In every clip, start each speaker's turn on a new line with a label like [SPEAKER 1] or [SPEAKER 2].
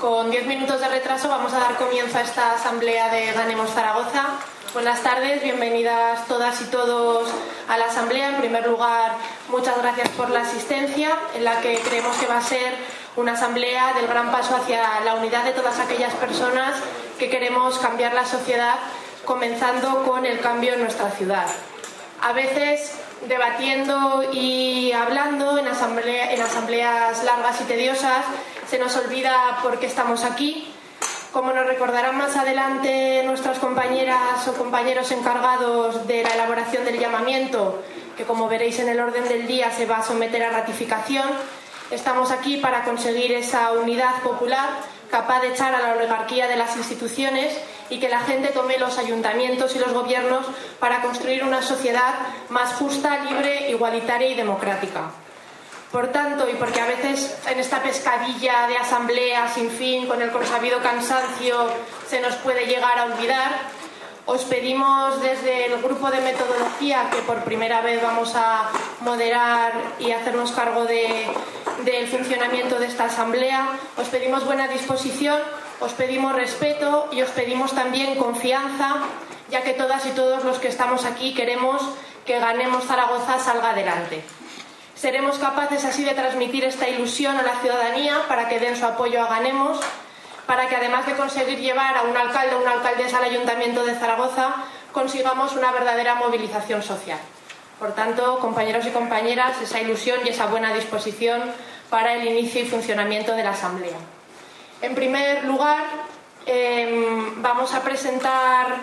[SPEAKER 1] Con 10 minutos de retraso vamos a dar comienzo a esta asamblea de Ganemos Zaragoza. Buenas tardes, bienvenidas todas y todos a la asamblea. En primer lugar, muchas gracias por la asistencia, en la que creemos que va a ser una asamblea del gran paso hacia la unidad de todas aquellas personas que queremos cambiar la sociedad, comenzando con el cambio en nuestra ciudad. A veces, debatiendo y hablando en asambleas largas y tediosas, se nos olvida por qué estamos aquí. Como nos recordarán más adelante nuestras compañeras o compañeros encargados de la elaboración del llamamiento, que como veréis en el orden del día se va a someter a ratificación, estamos aquí para conseguir esa unidad popular capaz de echar a la oligarquía de las instituciones y que la gente tome los ayuntamientos y los gobiernos para construir una sociedad más justa, libre, igualitaria y democrática. Por tanto, y porque a veces en esta pescadilla de asamblea sin fin, con el consabido cansancio, se nos puede llegar a olvidar, os pedimos desde el grupo de metodología, que por primera vez vamos a moderar y hacernos cargo del funcionamiento de esta asamblea, os pedimos buena disposición, os pedimos respeto y os pedimos también confianza, ya que todas y todos los que estamos aquí queremos que Ganemos Zaragoza salga adelante. Seremos capaces así de transmitir esta ilusión a la ciudadanía para que den su apoyo a Ganemos, para que además de conseguir llevar a un alcalde o una alcaldesa al Ayuntamiento de Zaragoza, consigamos una verdadera movilización social. Por tanto, compañeros y compañeras, esa ilusión y esa buena disposición para el inicio y funcionamiento de la asamblea. En primer lugar, vamos a presentar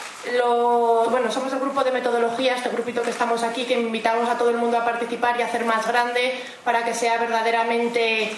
[SPEAKER 1] somos el grupo de metodología, este grupito que estamos aquí, que invitamos a todo el mundo a participar y a hacer más grande para que sea verdaderamente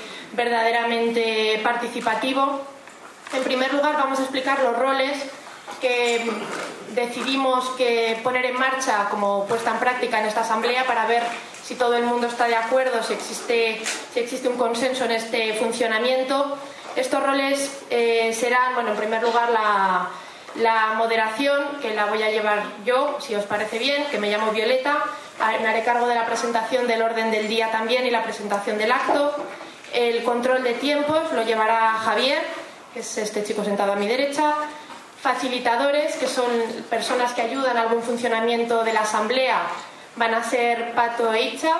[SPEAKER 1] participativo. En primer lugar, vamos a explicar los roles que decidimos poner en marcha como puesta en práctica en esta asamblea para ver si todo el mundo está de acuerdo, si existe un consenso en este funcionamiento. Estos roles serán, en primer lugar, la moderación, que la voy a llevar yo, si os parece bien, que me llamo Violeta. Me haré cargo de la presentación del orden del día también y la presentación del acto. El control de tiempos lo llevará Javier, que es este chico sentado a mi derecha. Facilitadores, que son personas que ayudan al buen funcionamiento de la asamblea, van a ser Pato e Itza.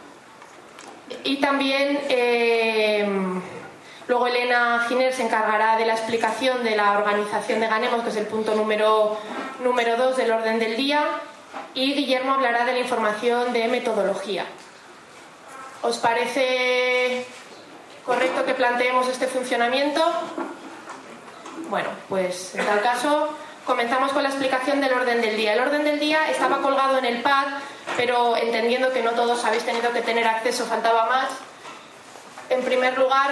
[SPEAKER 1] Y también luego Elena Giner se encargará de la explicación de la organización de Ganemos, que es el punto número 2 del orden del día, y Guillermo hablará de la información de metodología. ¿Os parece correcto que planteemos este funcionamiento? Bueno, pues en tal caso comenzamos con la explicación del orden del día. El orden del día estaba colgado en el pad, pero entendiendo que no todos habéis tenido que tener acceso, faltaba más. En primer lugar,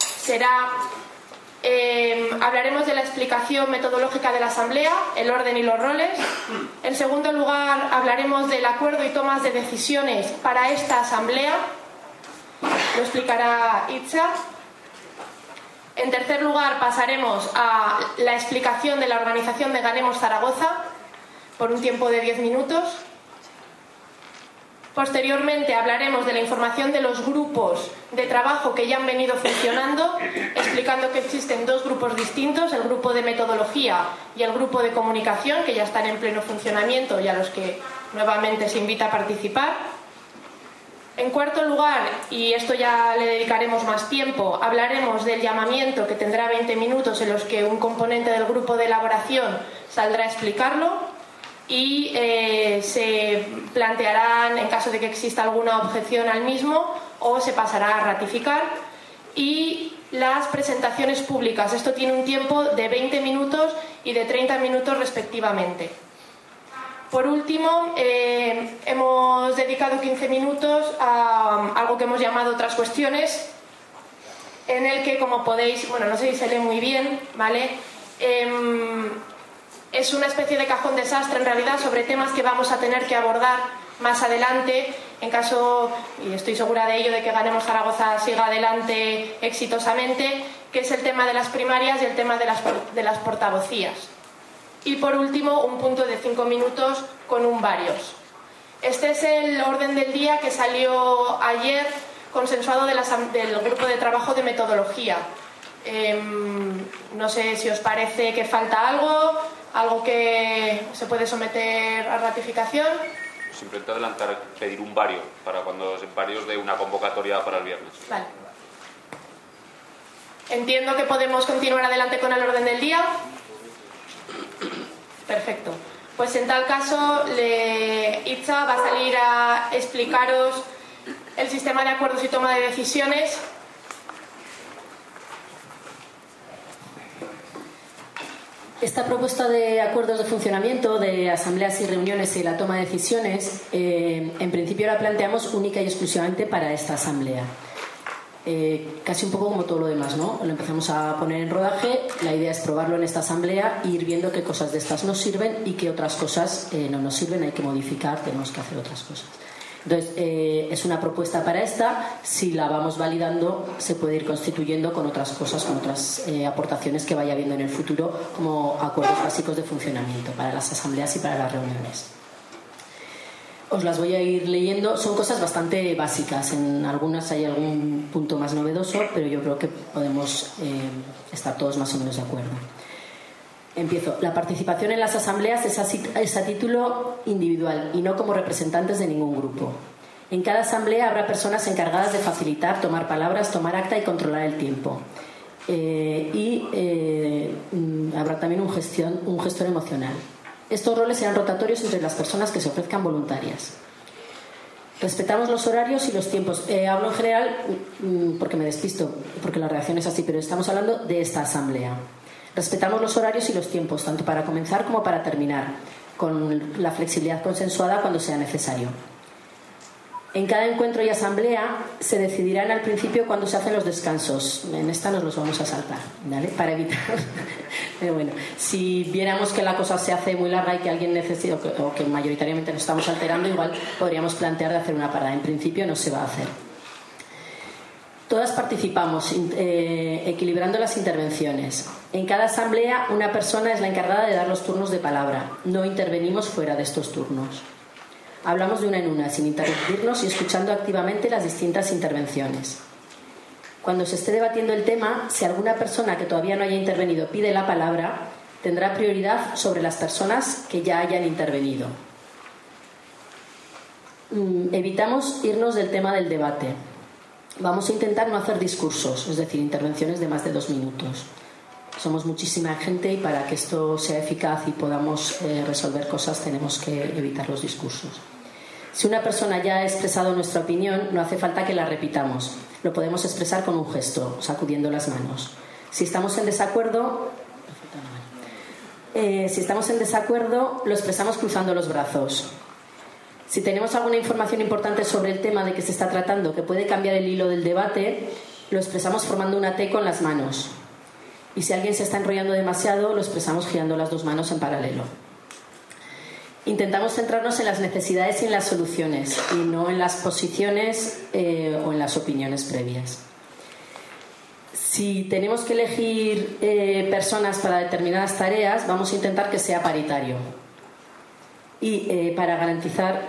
[SPEAKER 1] hablaremos de la explicación metodológica de la asamblea, el orden y los roles. En segundo lugar, hablaremos del acuerdo y tomas de decisiones para esta asamblea, lo explicará Itza. En tercer lugar, pasaremos a la explicación de la organización de Ganemos Zaragoza por un tiempo de 10 minutos. Posteriormente hablaremos de la información de los grupos de trabajo que ya han venido funcionando, explicando que existen dos grupos distintos, el grupo de metodología y el grupo de comunicación, que ya están en pleno funcionamiento y a los que nuevamente se invita a participar. En cuarto lugar, y esto ya le dedicaremos más tiempo, hablaremos del llamamiento, que tendrá 20 minutos en los que un componente del grupo de elaboración saldrá a explicarlo. Y se plantearán, en caso de que exista alguna objeción al mismo, o se pasará a ratificar. Y las presentaciones públicas, esto tiene un tiempo de 20 minutos y de 30 minutos respectivamente. Por último, hemos dedicado 15 minutos a algo que hemos llamado otras cuestiones, en el que, como podéis, no sé si se lee muy bien, ¿vale? Es una especie de cajón desastre en realidad sobre temas que vamos a tener que abordar más adelante en caso, y estoy segura de ello, de que Ganemos Zaragoza siga adelante exitosamente, que es el tema de las primarias y el tema de las portavocías. Y por último, un punto de 5 minutos con un varios. Este es el orden del día que salió ayer, consensuado del grupo de trabajo de metodología. No sé si os parece que falta algo que se puede someter a ratificación.
[SPEAKER 2] Simplemente adelantar, pedir un vario para cuando varios de una convocatoria para el viernes.
[SPEAKER 1] Vale. Entiendo que podemos continuar adelante con el orden del día. Perfecto. Pues en tal caso, Itza va a salir a explicaros el sistema de acuerdos y toma de decisiones.
[SPEAKER 3] Esta propuesta de acuerdos de funcionamiento, de asambleas y reuniones y la toma de decisiones, en principio la planteamos única y exclusivamente para esta asamblea. Casi un poco como todo lo demás, ¿no? Lo empezamos a poner en rodaje. La idea es probarlo en esta asamblea e ir viendo qué cosas de estas nos sirven y qué otras cosas no nos sirven, hay que modificar, tenemos que hacer otras cosas. Entonces, es una propuesta para esta. Si la vamos validando, se puede ir constituyendo con otras cosas, con otras aportaciones que vaya viendo en el futuro, como acuerdos básicos de funcionamiento para las asambleas y para las reuniones. Os las voy a ir leyendo. Son cosas bastante básicas. En algunas hay algún punto más novedoso, pero yo creo que podemos estar todos más o menos de acuerdo. Empiezo. La participación en las asambleas es a título individual y no como representantes de ningún grupo. En cada asamblea habrá personas encargadas de facilitar, tomar palabras, tomar acta y controlar el tiempo. Habrá también un gestor emocional. Estos roles serán rotatorios entre las personas que se ofrezcan voluntarias. Respetamos los horarios y los tiempos. Hablo en general porque me despisto, porque la redacción es así, pero estamos hablando de esta asamblea. Respetamos los horarios y los tiempos, tanto para comenzar como para terminar, con la flexibilidad consensuada cuando sea necesario. En cada encuentro y asamblea se decidirán al principio cuándo se hacen los descansos. En esta nos los vamos a saltar, ¿vale? Para evitar. Pero bueno, si viéramos que la cosa se hace muy larga y que alguien necesita, o que mayoritariamente nos estamos alterando, igual podríamos plantear de hacer una parada. En principio no se va a hacer. Todas participamos, equilibrando las intervenciones. En cada asamblea una persona es la encargada de dar los turnos de palabra. No intervenimos fuera de estos turnos. Hablamos de una en una, sin interrumpirnos y escuchando activamente las distintas intervenciones. Cuando se esté debatiendo el tema, si alguna persona que todavía no haya intervenido pide la palabra, tendrá prioridad sobre las personas que ya hayan intervenido. Evitamos irnos del tema del debate. Vamos a intentar no hacer discursos, es decir, intervenciones de más de 2 minutos. Somos muchísima gente y para que esto sea eficaz y podamos resolver cosas tenemos que evitar los discursos. Si una persona ya ha expresado nuestra opinión, no hace falta que la repitamos. Lo podemos expresar con un gesto, sacudiendo las manos. Si estamos en desacuerdo, lo expresamos cruzando los brazos. Si tenemos alguna información importante sobre el tema de que se está tratando que puede cambiar el hilo del debate, lo expresamos formando una T con las manos. Y si alguien se está enrollando demasiado, lo expresamos girando las 2 manos en paralelo. Intentamos centrarnos en las necesidades y en las soluciones, y no en las posiciones o en las opiniones previas. Si tenemos que elegir personas para determinadas tareas, vamos a intentar que sea paritario. Y para garantizar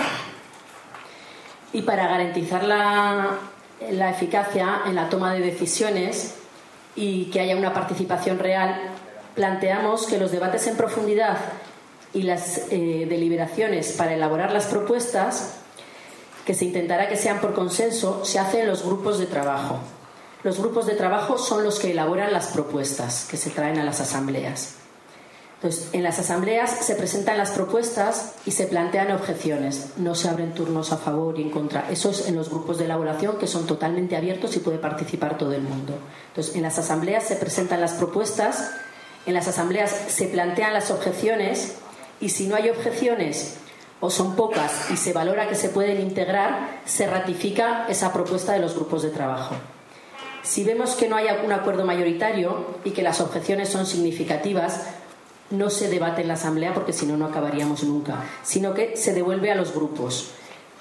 [SPEAKER 3] la eficacia en la toma de decisiones y que haya una participación real, planteamos que los debates en profundidad y las deliberaciones para elaborar las propuestas, que se intentará que sean por consenso, se hacen en los grupos de trabajo. Los grupos de trabajo son los que elaboran las propuestas que se traen a las asambleas. Entonces, en las asambleas se presentan las propuestas y se plantean objeciones. No se abren turnos a favor y en contra. Eso es en los grupos de elaboración, que son totalmente abiertos y puede participar todo el mundo. Entonces, en las asambleas se presentan las propuestas, en las asambleas se plantean las objeciones y si no hay objeciones o son pocas y se valora que se pueden integrar, se ratifica esa propuesta de los grupos de trabajo. Si vemos que no hay un acuerdo mayoritario y que las objeciones son significativas, no se debate en la asamblea porque si no, no acabaríamos nunca, sino que se devuelve a los grupos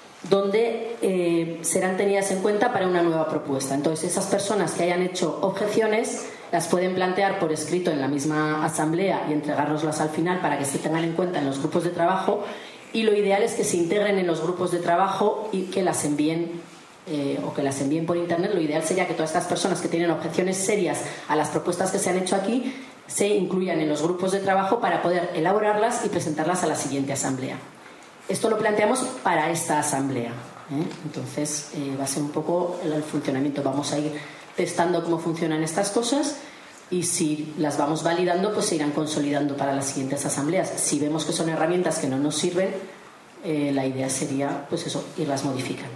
[SPEAKER 3] donde serán tenidas en cuenta para una nueva propuesta. Entonces, esas personas que hayan hecho objeciones las pueden plantear por escrito en la misma asamblea y entregárnoslas al final para que se tengan en cuenta en los grupos de trabajo, y lo ideal es que se integren en los grupos de trabajo y que las envíen o que las envíen por internet. Lo ideal sería que todas estas personas que tienen objeciones serias a las propuestas que se han hecho aquí se incluyan en los grupos de trabajo para poder elaborarlas y presentarlas a la siguiente asamblea. Esto lo planteamos para esta asamblea, ¿eh? Entonces va a ser un poco el funcionamiento. Vamos a ir testando cómo funcionan estas cosas y si las vamos validando, pues se irán consolidando para las siguientes asambleas. Si vemos que son herramientas que no nos sirven, la idea sería, pues eso, irlas modificando.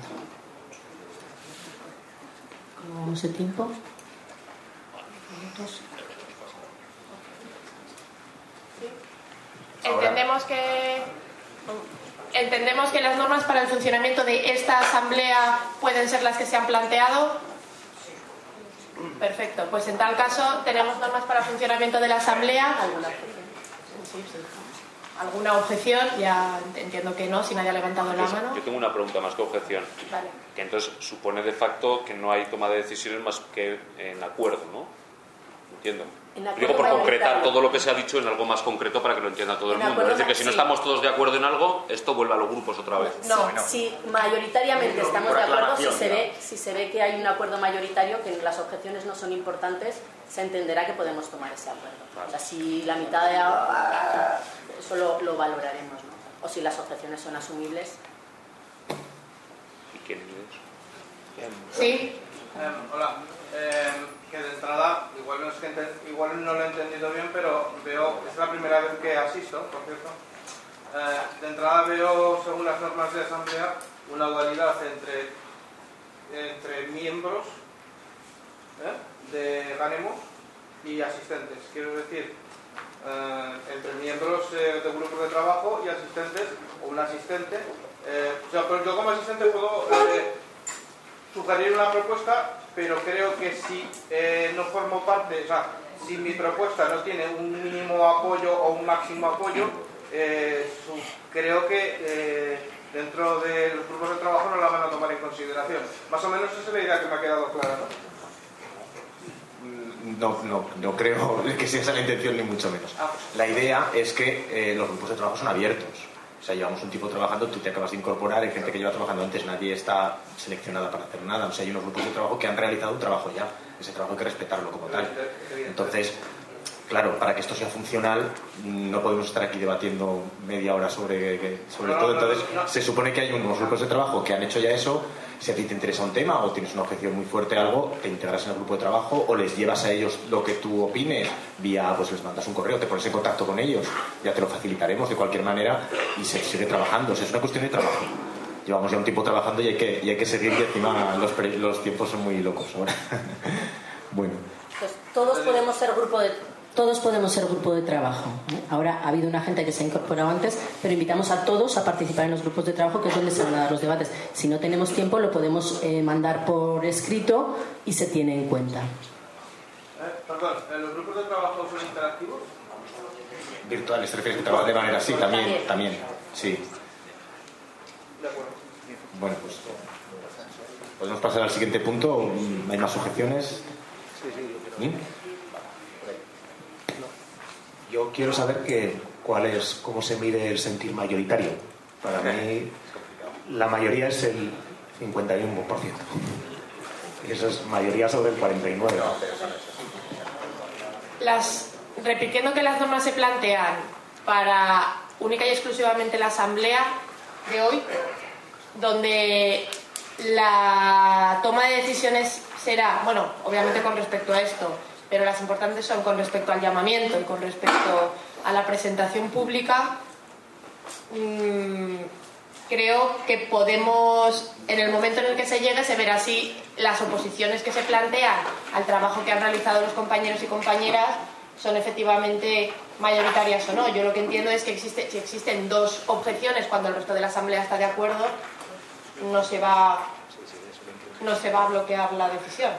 [SPEAKER 3] ¿Cómo vamos de tiempo?
[SPEAKER 1] Entendemos que las normas para el funcionamiento de esta asamblea pueden ser las que se han planteado. Perfecto, pues en tal caso tenemos normas para el funcionamiento de la asamblea. ¿Alguna objeción? Ya entiendo que no, si nadie ha levantado la mano.
[SPEAKER 2] Yo tengo una pregunta más que objeción.
[SPEAKER 1] Vale.
[SPEAKER 2] Que entonces supone de facto que no hay toma de decisiones más que en acuerdo, ¿no? Entiendo. Digo por concretar todo lo que se ha dicho en algo más concreto para que lo entienda todo el mundo. Es decir, que si no estamos todos de acuerdo en algo, esto vuelve a los grupos otra vez.
[SPEAKER 3] No, si mayoritariamente estamos de acuerdo, si se ve que hay un acuerdo mayoritario, que las objeciones no son importantes, se entenderá que podemos tomar ese acuerdo. O sea, si la mitad de eso lo valoraremos, ¿no? O si las objeciones son asumibles.
[SPEAKER 2] ¿Y quién es?
[SPEAKER 1] Sí.
[SPEAKER 4] Hola. Que de entrada, igual no lo he entendido bien, pero veo, es la primera vez que asisto, por cierto. De entrada veo, según las normas de asamblea, una dualidad entre miembros de Ganemos y asistentes. Quiero decir, entre miembros de grupos de trabajo y asistentes, o un asistente. Pues yo como asistente puedo sugerir una propuesta, pero creo que si no formo parte, o sea, si mi propuesta no tiene un mínimo apoyo o un máximo apoyo, creo que dentro de los grupos de trabajo no la van a tomar en consideración. Más o menos esa es la idea que me ha quedado clara, ¿no?
[SPEAKER 5] No creo que sea esa la intención, ni mucho menos. La idea es que los grupos de trabajo son abiertos. O sea, llevamos un tiempo trabajando, tú te acabas de incorporar, hay gente que lleva trabajando antes, nadie está seleccionada para hacer nada. O sea, hay unos grupos de trabajo que han realizado un trabajo ya. Ese trabajo hay que respetarlo como tal. Entonces, claro, para que esto sea funcional, no podemos estar aquí debatiendo media hora sobre todo. Entonces, se supone que hay unos grupos de trabajo que han hecho ya eso. Si a ti te interesa un tema o tienes una objeción muy fuerte a algo, te integras en el grupo de trabajo o les llevas a ellos lo que tú opines vía, pues les mandas un correo, te pones en contacto con ellos, ya te lo facilitaremos de cualquier manera y se sigue trabajando. O sea, es una cuestión de trabajo. Llevamos ya un tiempo trabajando y hay que seguir, y encima los tiempos son muy locos ahora. Bueno.
[SPEAKER 3] Pues todos podemos ser grupo de trabajo, ¿eh? Ahora ha habido una gente que se ha incorporado antes, pero invitamos a todos a participar en los grupos de trabajo, que es donde se van a dar los debates. Si no tenemos tiempo, lo podemos mandar por escrito y se tiene en cuenta.
[SPEAKER 4] Perdón, ¿los grupos de trabajo son interactivos?
[SPEAKER 5] Virtuales, ¿te refieres que trabajan de manera así? También, sí.
[SPEAKER 4] De acuerdo.
[SPEAKER 5] Bueno, pues podemos pasar al siguiente punto. ¿Hay más objeciones? Sí.
[SPEAKER 6] Yo quiero saber cómo se mide el sentir mayoritario. Para mí, la mayoría es el 51%. Eso es mayoría sobre el 49%.
[SPEAKER 1] Repitiendo que las normas se plantean para única y exclusivamente la asamblea de hoy, donde la toma de decisiones será, bueno, obviamente con respecto a esto, pero las importantes son con respecto al llamamiento y con respecto a la presentación pública. Creo que podemos, en el momento en el que se llegue, se verá si las oposiciones que se plantean al trabajo que han realizado los compañeros y compañeras son efectivamente mayoritarias o no. Yo lo que entiendo es que si existen dos objeciones cuando el resto de la asamblea está de acuerdo, no se va a bloquear la decisión.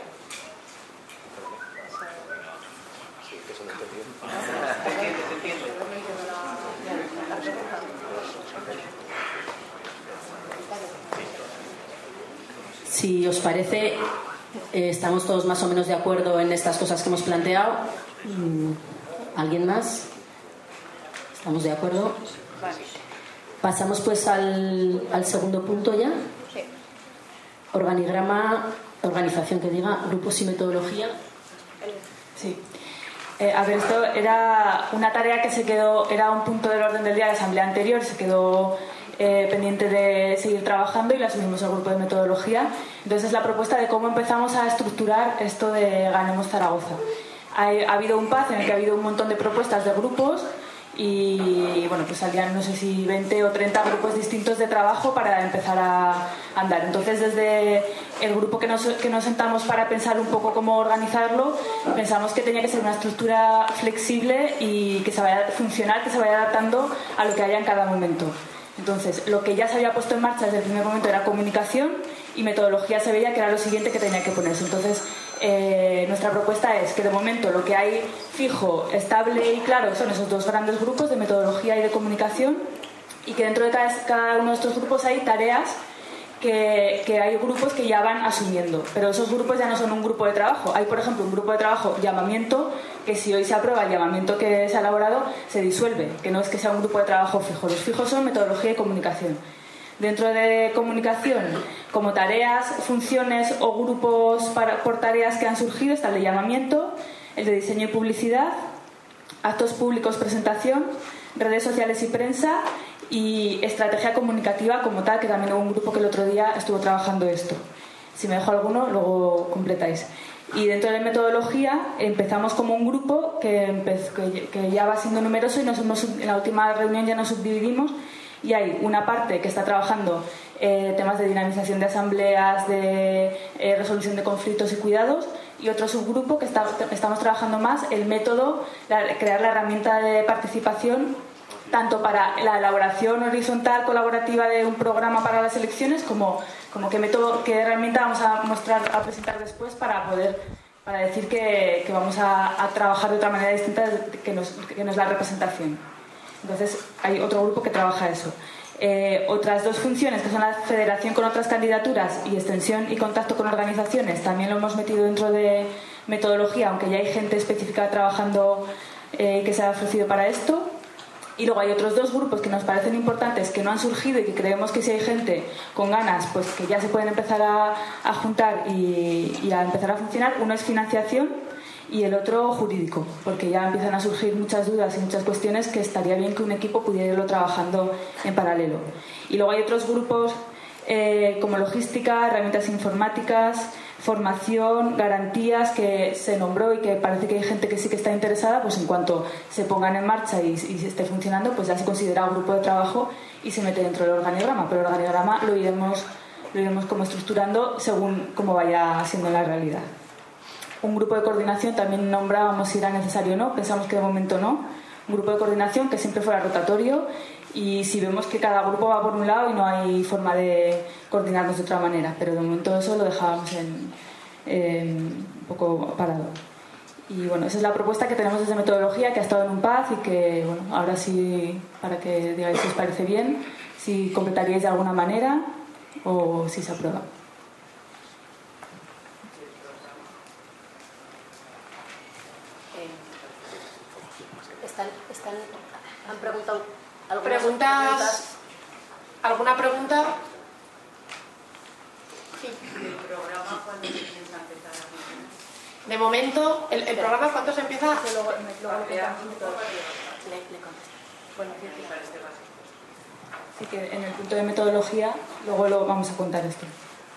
[SPEAKER 3] Si os parece, estamos todos más o menos de acuerdo en estas cosas que hemos planteado. ¿Alguien más? ¿Estamos de acuerdo? Pasamos pues al segundo punto ya. Organigrama, organización que diga, grupos y metodología.
[SPEAKER 7] Sí. A ver, esto era una tarea que se quedó, era un punto del orden del día de la asamblea anterior, se quedó pendiente de seguir trabajando y la subimos al grupo de metodología. Entonces es la propuesta de cómo empezamos a estructurar esto de Ganemos Zaragoza. Ha habido un PAZ en el que ha habido un montón de propuestas de grupos y bueno, pues salían no sé si 20 o 30 grupos distintos de trabajo para empezar a andar. Entonces desde el grupo que nos sentamos para pensar un poco cómo organizarlo, pensamos que tenía que ser una estructura flexible y que se vaya funcional, que se vaya adaptando a lo que haya en cada momento. Entonces lo que ya se había puesto en marcha desde el primer momento era comunicación y metodología se veía que era lo siguiente que tenía que ponerse. Entonces nuestra propuesta es que de momento lo que hay fijo, estable y claro son esos dos grandes grupos de metodología y de comunicación, y que dentro de cada uno de estos grupos hay tareas que hay grupos que ya van asumiendo, pero esos grupos ya no son un grupo de trabajo. Hay, por ejemplo, un grupo de trabajo llamamiento, que si hoy se aprueba el llamamiento que se ha elaborado, se disuelve, que no es que sea un grupo de trabajo fijo. Los fijos son metodología y comunicación. Dentro de comunicación, como tareas, funciones o grupos por tareas que han surgido, está el de llamamiento, el de diseño y publicidad, actos públicos, presentación, redes sociales y prensa, y estrategia comunicativa como tal, que también hubo un grupo que el otro día estuvo trabajando esto. Si me dejo alguno, luego completáis. Y dentro de metodología empezamos como un grupo que ya va siendo numeroso y en la última reunión ya nos subdividimos y hay una parte que está trabajando temas de dinamización de asambleas, de resolución de conflictos y cuidados, y otro subgrupo que estamos trabajando más el método, crear la herramienta de participación tanto para la elaboración horizontal colaborativa de un programa para las elecciones como qué herramienta vamos a presentar después para decir que vamos a trabajar de otra manera distinta que no es la representación. Entonces hay otro grupo que trabaja eso. Otras dos funciones, que son la federación con otras candidaturas y extensión y contacto con organizaciones, también lo hemos metido dentro de metodología, aunque ya hay gente específica trabajando que se ha ofrecido para esto. Y luego hay otros dos grupos que nos parecen importantes, que no han surgido y que creemos que si hay gente con ganas, pues que ya se pueden empezar a juntar y a empezar a funcionar. Uno es financiación y el otro jurídico, porque ya empiezan a surgir muchas dudas y muchas cuestiones que estaría bien que un equipo pudiera irlo trabajando en paralelo. Y luego hay otros grupos como logística, herramientas informáticas, formación, garantías, que se nombró y que parece que hay gente que sí que está interesada, pues en cuanto se pongan en marcha y esté funcionando, pues ya se considera un grupo de trabajo y se mete dentro del organigrama. Pero el organigrama lo iremos como estructurando según cómo vaya siendo la realidad. Un grupo de coordinación también nombrábamos si era necesario o no, pensamos que de momento no. Un grupo de coordinación que siempre fuera rotatorio, y si vemos que cada grupo va por un lado y no hay forma de coordinarnos de otra manera, pero de momento eso lo dejábamos un poco parado. Y bueno, esa es la propuesta que tenemos desde metodología, que ha estado en un PAZ y que bueno, ahora sí, para que digáis si os parece bien, si completaríais de alguna manera o si se aprueba.
[SPEAKER 3] ¿Han preguntado
[SPEAKER 1] preguntas? ¿Alguna pregunta? Sí.
[SPEAKER 8] ¿El programa cuándo se piensa empezar a funcionar?
[SPEAKER 1] De momento, ¿el programa cuánto se empieza?
[SPEAKER 7] Bueno, así que en el punto de metodología luego lo vamos a contar esto.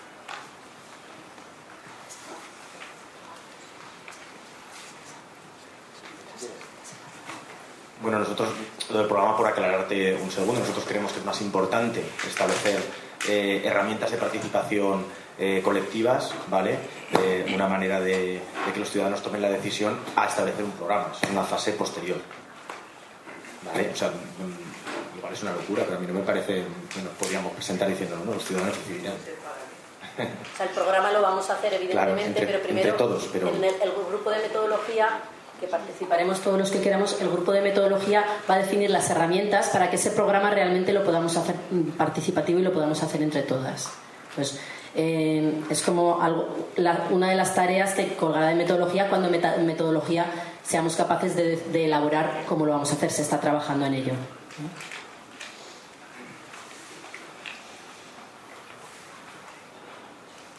[SPEAKER 5] Bueno, nosotros, lo del programa, por aclararte un segundo, nosotros creemos que es más importante establecer herramientas de participación colectivas, ¿vale? Una manera de que los ciudadanos tomen la decisión a establecer un programa. Es una fase posterior, ¿vale? O sea, igual es una locura, pero a mí no me parece que nos podríamos presentar diciendo, no, los ciudadanos decidirán.
[SPEAKER 3] O sea, el programa lo vamos a hacer evidentemente,
[SPEAKER 5] claro,
[SPEAKER 3] pero primero
[SPEAKER 5] entre todos, pero...
[SPEAKER 3] en el grupo de metodología, que participaremos todos los que queramos, el grupo de metodología va a definir las herramientas para que ese programa realmente lo podamos hacer participativo y lo podamos hacer entre todas. Pues es como una de las tareas que colgará de metodología cuando en metodología seamos capaces de elaborar cómo lo vamos a hacer. Se está trabajando en ello.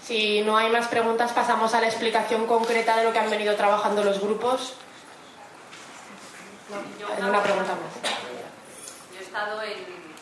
[SPEAKER 1] Si no hay más preguntas, pasamos a la explicación concreta de lo que han venido trabajando los grupos. No, hay una pregunta más.
[SPEAKER 8] Yo he estado en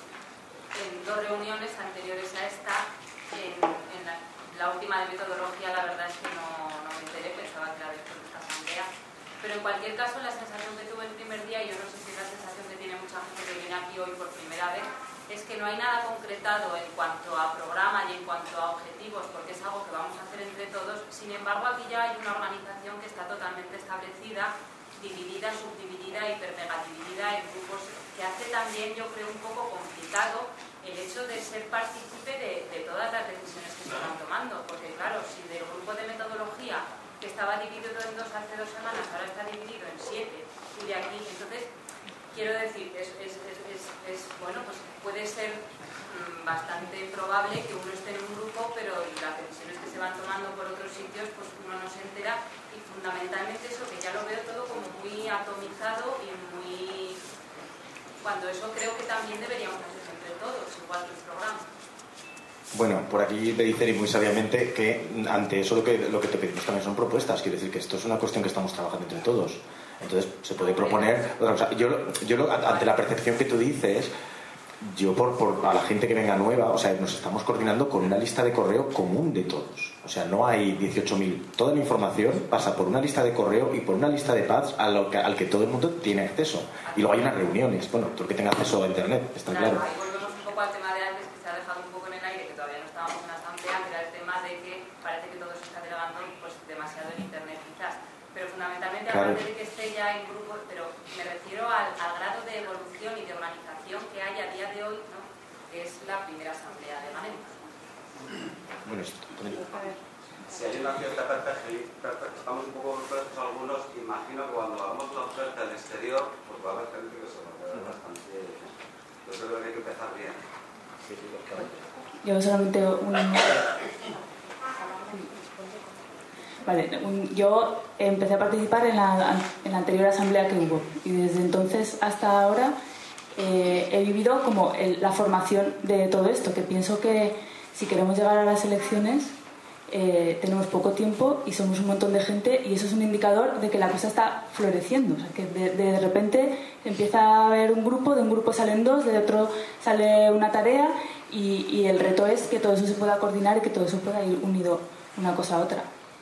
[SPEAKER 8] 2 reuniones anteriores a esta. En la última de metodología, la verdad es que no me enteré, pensaba que era después de esta asamblea. Pero en cualquier caso, la sensación que tuve el primer día, y yo no sé si es la sensación que tiene mucha gente que viene aquí hoy por primera vez, es que no hay nada concretado en cuanto a programa y en cuanto a objetivos, porque es algo que vamos a hacer entre todos. Sin embargo, aquí ya hay una organización que está totalmente establecida, dividida, subdividida, hipermega dividida en grupos, que hace también, yo creo, un poco complicado el hecho de ser partícipe de todas las decisiones que se van tomando. Porque claro, si del grupo de metodología, que estaba dividido en 2 hace 2 semanas, ahora está dividido en 7, y de aquí, entonces, quiero decir, bueno, pues puede ser bastante probable que uno esté en un grupo, pero las decisiones que se van tomando por otros sitios, pues uno no se entera, y fundamentalmente eso, que ya lo veo todo como muy atomizado y muy... Cuando eso creo que también deberíamos hacer entre todos, igual que el programa.
[SPEAKER 5] Bueno, por aquí te dicen, y muy sabiamente, que ante eso lo que te pedimos también son propuestas. Quiere decir que esto es una cuestión que estamos trabajando entre todos. Entonces, se puede proponer... O sea, yo ante la percepción que tú dices, yo a la gente que venga nueva, o sea, nos estamos coordinando con una lista de correo común de todos. O sea, no hay 18.000. Toda la información pasa por una lista de correo y por una lista de pads al que todo el mundo tiene acceso. Y luego hay unas reuniones. Bueno, tú que tengas acceso a internet, está claro.
[SPEAKER 8] Ahí volvemos un poco al tema de antes, que se ha dejado un poco en el aire, que todavía no estábamos en la asamblea, que era el tema de que parece que todo se está delegando pues demasiado en internet quizás. Pero fundamentalmente, aparte de que esté ya en grupos, pero me refiero al grado de evolución y de organización que hay a día de hoy, ¿no? Que es la primera asamblea de Ganemos.
[SPEAKER 5] Bueno,
[SPEAKER 9] si hay una cierta estamos un poco perplejos algunos. Imagino que cuando hagamos la oferta al exterior, pues va a haber gente que se va a quedar bastante. Yo creo que hay que empezar bien.
[SPEAKER 7] Yo solamente yo empecé a participar en la anterior asamblea que hubo, y desde entonces hasta ahora he vivido como la formación de todo esto, que pienso que si queremos llegar a las elecciones tenemos poco tiempo y somos un montón de gente, y eso es un indicador de que la cosa está floreciendo. O sea, que de repente empieza a haber un grupo, de un grupo salen 2, de otro sale una tarea, y el reto es que todo eso se pueda coordinar y que todo eso pueda ir unido una cosa a otra.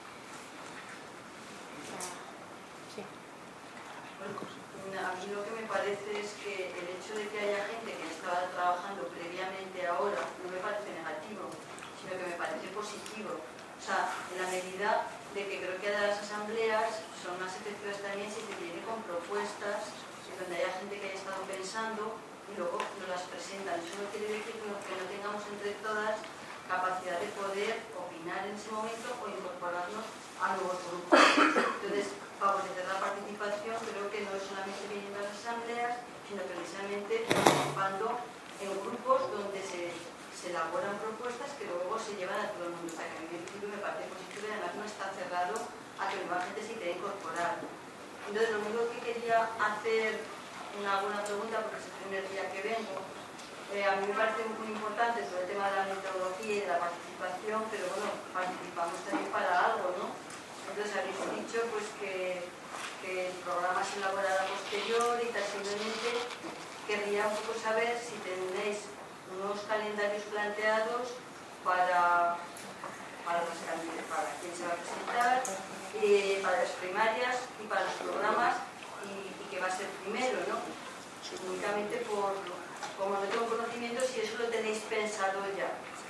[SPEAKER 10] A mí lo que me parece es que el hecho de que haya gente que estaba trabajando previamente ahora no me parece negativo, sino que me parece positivo. O sea, en la medida de que creo que las asambleas son más efectivas también si se viene con propuestas en donde haya gente que haya estado pensando y luego nos las presentan. Eso no quiere decir que no tengamos entre todas capacidad de poder opinar en ese momento o incorporarnos a nuevos grupos. Entonces, favorecer la participación creo que no es solamente viniendo a las asambleas, sino precisamente participando en grupos donde se elaboran propuestas que luego se llevan a todo el mundo. O sea, que a mí en principio me parece positivo y además no está cerrado a que nueva gente se quiera incorporar. Entonces, lo único que quería hacer alguna pregunta, porque es el primer día que vengo, a mí me parece muy importante sobre el tema de la metodología y de la participación, pero bueno, participamos también para algo, ¿no? Entonces habéis dicho pues que el programa se elaborará posterior y tal. Simplemente querría un poco saber si tenéis unos calendarios planteados para quién se va a presentar, para las primarias y para los programas, y que va a ser primero, ¿no? Únicamente como no tengo conocimiento, si eso lo tenéis pensado ya.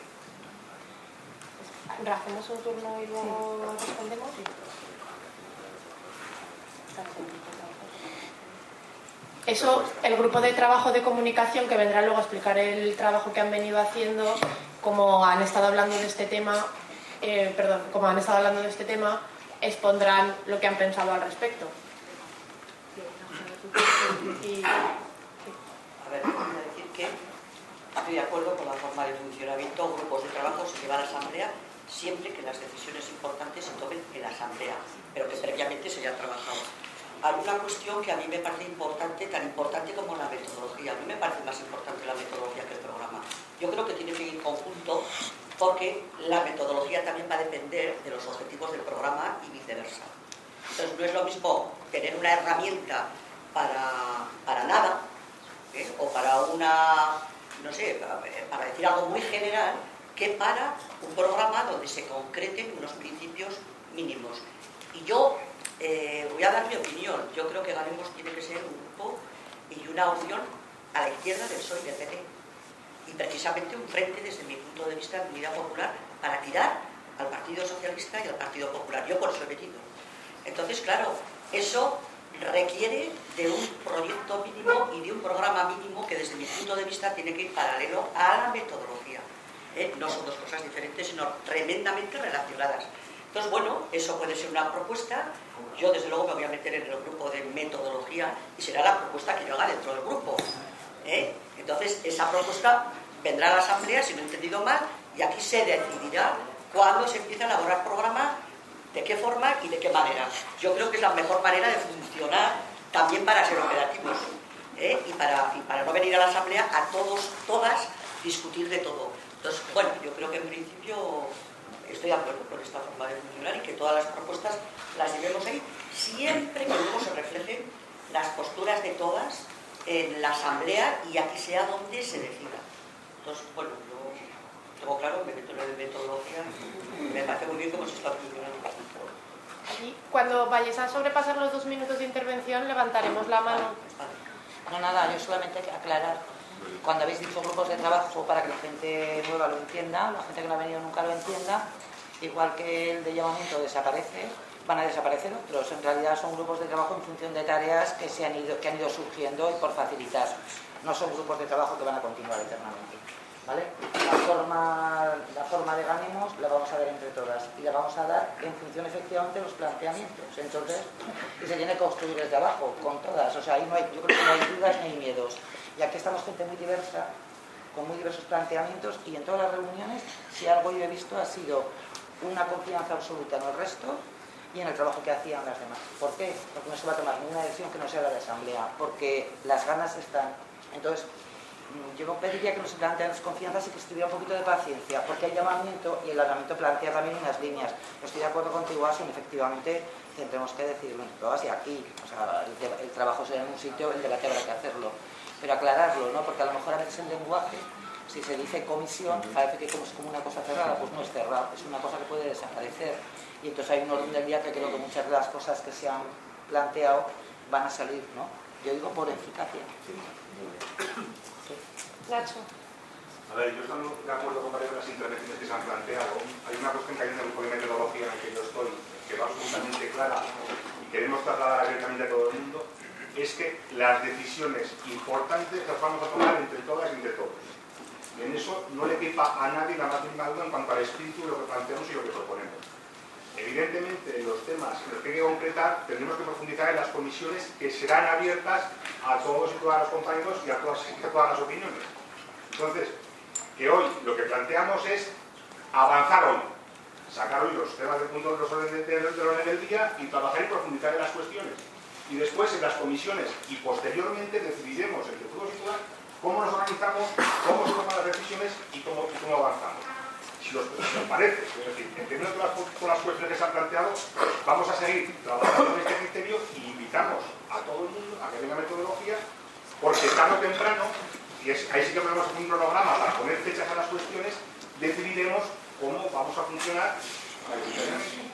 [SPEAKER 1] ¿Hacemos un turno y luego respondemos? Sí. Eso, el grupo de trabajo de comunicación que vendrá luego a explicar el trabajo que han venido haciendo, como han estado hablando de este tema, expondrán lo que han pensado al respecto.
[SPEAKER 11] A ver, voy a decir que estoy de acuerdo con la forma de funcionamiento. Grupos de trabajo se lleva a la asamblea siempre que las decisiones importantes se tomen en la asamblea, pero que previamente se haya trabajado. Hay una cuestión que a mí me parece importante, tan importante como la metodología. A mí me parece más importante la metodología que el programa. Yo creo que tiene que ir conjunto, porque la metodología también va a depender de los objetivos del programa y viceversa. Entonces no es lo mismo tener una herramienta para nada, o para una, no sé, para decir algo muy general, que para un programa donde se concreten unos principios mínimos. Y yo voy a dar mi opinión. Yo creo que Ganemos tiene que ser un grupo y una opción a la izquierda del PSOE y del PP. Y precisamente un frente, desde mi punto de vista, de Unidad Popular, para tirar al Partido Socialista y al Partido Popular. Yo por eso he venido. Entonces, claro, eso requiere de un proyecto mínimo y de un programa mínimo que, desde mi punto de vista, tiene que ir paralelo a la metodología. No son dos cosas diferentes, sino tremendamente relacionadas. Entonces, bueno, eso puede ser una propuesta. Yo, desde luego, me voy a meter en el grupo de metodología y será la propuesta que yo haga dentro del grupo. Entonces, esa propuesta vendrá a la Asamblea, si no he entendido mal, y aquí se decidirá cuándo se empieza a elaborar programa, de qué forma y de qué manera. Yo creo que es la mejor manera de funcionar también para ser operativos, y para no venir a la Asamblea a todas, discutir de todo. Entonces, bueno, yo creo que en principio estoy de acuerdo con esta forma de funcionar y que todas las propuestas las llevemos ahí, siempre que luego se reflejen las posturas de todas en la Asamblea y aquí sea donde se decida. Entonces, bueno, yo tengo claro, me meto en la metodología, me parece muy bien cómo se está funcionando.
[SPEAKER 1] Allí, cuando vayáis a sobrepasar los 2 minutos de intervención, levantaremos la mano.
[SPEAKER 12] No, nada, yo solamente aclarar. Cuando habéis dicho grupos de trabajo, para que la gente nueva lo entienda, la gente que no ha venido nunca lo entienda, igual que el de llamamiento desaparece, van a desaparecer otros. En realidad son grupos de trabajo en función de tareas que han ido surgiendo y por facilitar. No son grupos de trabajo que van a continuar eternamente. ¿Vale? La forma de Ganemos la vamos a ver entre todas y la vamos a dar en función efectivamente de los planteamientos. Entonces, que se tiene que construir desde abajo, con todas. O sea, ahí yo creo que no hay dudas ni miedos. Y aquí estamos gente muy diversa, con muy diversos planteamientos, y en todas las reuniones, si algo yo he visto, ha sido una confianza absoluta en el resto y en el trabajo que hacían las demás. ¿Por qué? Porque no se va a tomar ninguna decisión que no sea la de asamblea, porque las ganas están. Entonces, yo pediría que nos plantean desconfianzas y que estuviera un poquito de paciencia, porque hay llamamiento y el llamamiento plantea también unas líneas. No estoy de acuerdo contigo, Asun, efectivamente tendremos que decirlo entre todas y aquí. O sea, el trabajo será en un sitio, el debate habrá que hacerlo. Pero aclararlo, ¿no? Porque a lo mejor a veces en lenguaje, si se dice comisión, parece que es como una cosa cerrada, pues no es cerrada, es una cosa que puede desaparecer. Y entonces hay un orden del día que creo que muchas de las cosas que se han planteado van a salir, ¿no? Yo digo por eficacia.
[SPEAKER 1] Nacho.
[SPEAKER 13] A ver, yo estoy de acuerdo con varias de las intervenciones que se han planteado. Hay una cuestión que hay en el grupo de metodología en el que yo estoy, que va absolutamente clara y queremos trasladar abiertamente a todo el mundo, es que las decisiones importantes las vamos a tomar entre todas y entre todos. En eso no le quepa a nadie la más mínima duda en cuanto al espíritu de lo que planteamos y lo que proponemos. Evidentemente, en los temas en los que hay que concretar, tendremos que profundizar en las comisiones que serán abiertas a todos y todas los compañeros y a todas las opiniones. Entonces, que hoy lo que planteamos es avanzar hoy, sacar hoy los temas del punto de los orden del día y trabajar y profundizar en las cuestiones. Y después en las comisiones y posteriormente decidiremos entre todos y todas cómo nos organizamos, cómo se toman las decisiones y cómo avanzamos. Si os parece, es decir, entendiendo todas las cuestiones que se han planteado, vamos a seguir trabajando en este criterio y invitamos a todo el mundo a que venga metodología, porque tarde o temprano, y ahí sí que podemos hacer un cronograma para poner fechas a las cuestiones, decidiremos cómo vamos a funcionar mayoritariamente.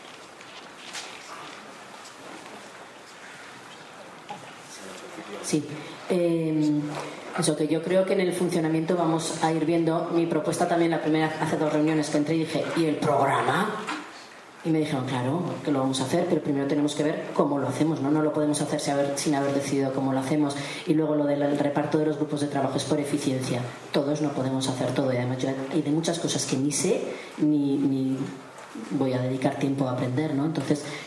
[SPEAKER 3] Sí, eso que yo creo que en el funcionamiento vamos a ir viendo. Mi propuesta también, la primera, hace 2 reuniones que entré y dije, ¿y el programa? Y me dijeron, claro, que lo vamos a hacer, pero primero tenemos que ver cómo lo hacemos, ¿no? No lo podemos hacer sin haber decidido cómo lo hacemos. Y luego lo del reparto de los grupos de trabajo es por eficiencia. Todos no podemos hacer todo, y además hay de muchas cosas que ni sé ni voy a dedicar tiempo a aprender, ¿no? Entonces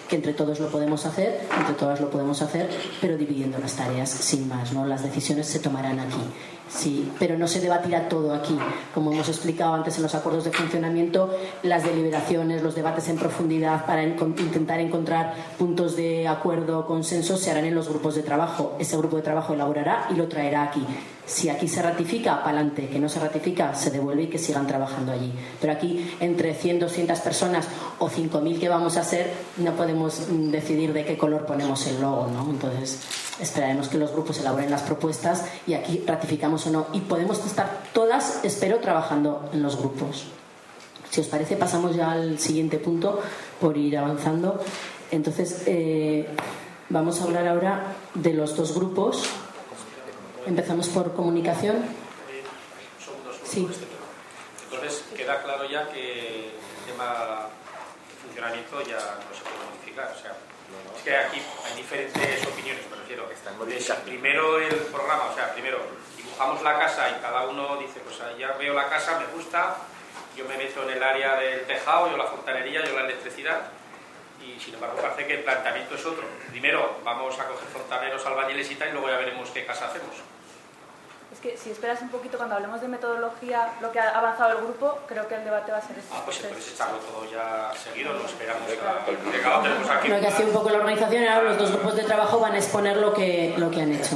[SPEAKER 3] que entre todos lo podemos hacer, entre todas lo podemos hacer, pero dividiendo las tareas, sin más, ¿no? Las decisiones se tomarán aquí. Sí, pero no se debatirá todo aquí. Como hemos explicado antes en los acuerdos de funcionamiento, las deliberaciones, los debates en profundidad para intentar encontrar puntos de acuerdo, consenso, se harán en los grupos de trabajo. Ese grupo de trabajo elaborará y lo traerá aquí. Si aquí se ratifica, para adelante. Que no se ratifica, se devuelve y que sigan trabajando allí. Pero aquí, entre 100, 200 personas o 5.000 que vamos a ser, no podemos decidir de qué color ponemos el logo, ¿no? Entonces, esperaremos que los grupos elaboren las propuestas y aquí ratificamos o no. Y podemos estar todas, espero, trabajando en los grupos. Si os parece, pasamos ya al siguiente punto por ir avanzando. Entonces, vamos a hablar ahora de los dos grupos. Empezamos por comunicación. Sí.
[SPEAKER 14] Entonces, queda claro ya que el tema de funcionamiento ya no se puede modificar. O sea, es que aquí hay diferentes opiniones, me refiero. Primero el programa, o sea, primero dibujamos la casa y cada uno dice, pues ya veo la casa, me gusta, yo me meto en el área del tejado, yo la fontanería, yo la electricidad, y sin embargo parece que el planteamiento es otro. Primero vamos a coger fontaneros, albañiles y tal, y luego ya veremos qué casa hacemos.
[SPEAKER 7] Es que si esperas un poquito, cuando hablemos de metodología, lo que ha avanzado el grupo, creo que el debate va a ser este.
[SPEAKER 14] Pues entonces echarlo todo ya seguido, lo esperamos. Tenemos aquí.
[SPEAKER 3] Lo que ha sido un poco la organización, ahora los dos grupos de trabajo van a exponer lo que han hecho.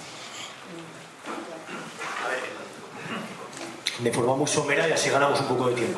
[SPEAKER 6] De forma muy somera y así ganamos un poco de tiempo.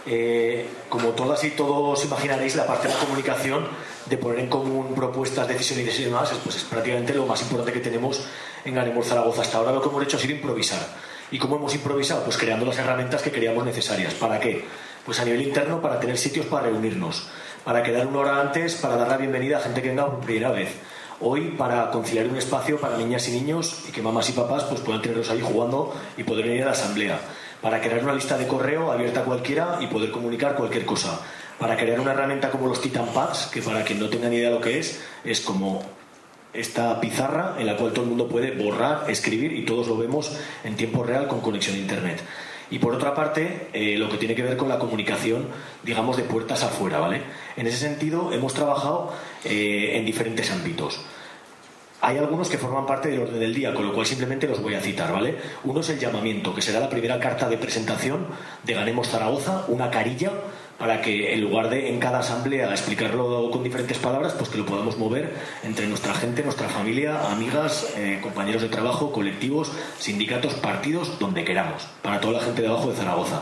[SPEAKER 6] Como todas y todos imaginaréis, la parte de la comunicación, de poner en común propuestas, decisiones y demás, pues es prácticamente lo más importante que tenemos en Ganemos Zaragoza. Hasta ahora lo que hemos hecho ha sido improvisar. ¿Y cómo hemos improvisado? Pues creando las herramientas que creíamos necesarias. ¿Para qué? Pues a nivel interno, para tener sitios para reunirnos, para quedar una hora antes, para dar la bienvenida a gente que venga por primera vez. Hoy, para conciliar un espacio para niñas y niños y que mamás y papás pues puedan tenerlos ahí jugando y poder venir a la asamblea. Para crear una lista de correo abierta a cualquiera y poder comunicar cualquier cosa. Para crear una herramienta como los Titan Pads, que para quien no tenga ni idea de lo que es como esta pizarra en la cual todo el mundo puede borrar, escribir y todos lo vemos en tiempo real con conexión a internet. Y por otra parte, lo que tiene que ver con la comunicación, digamos, de puertas afuera, ¿vale? En ese sentido, hemos trabajado en diferentes ámbitos. Hay algunos que forman parte del orden del día, con lo cual simplemente los voy a citar, ¿vale? Uno es el llamamiento, que será la primera carta de presentación de Ganemos Zaragoza, una carilla, para que en lugar de en cada asamblea explicarlo con diferentes palabras, pues que lo podamos mover entre nuestra gente, nuestra familia, amigas, compañeros de trabajo, colectivos, sindicatos, partidos, donde queramos, para toda la gente de abajo de Zaragoza.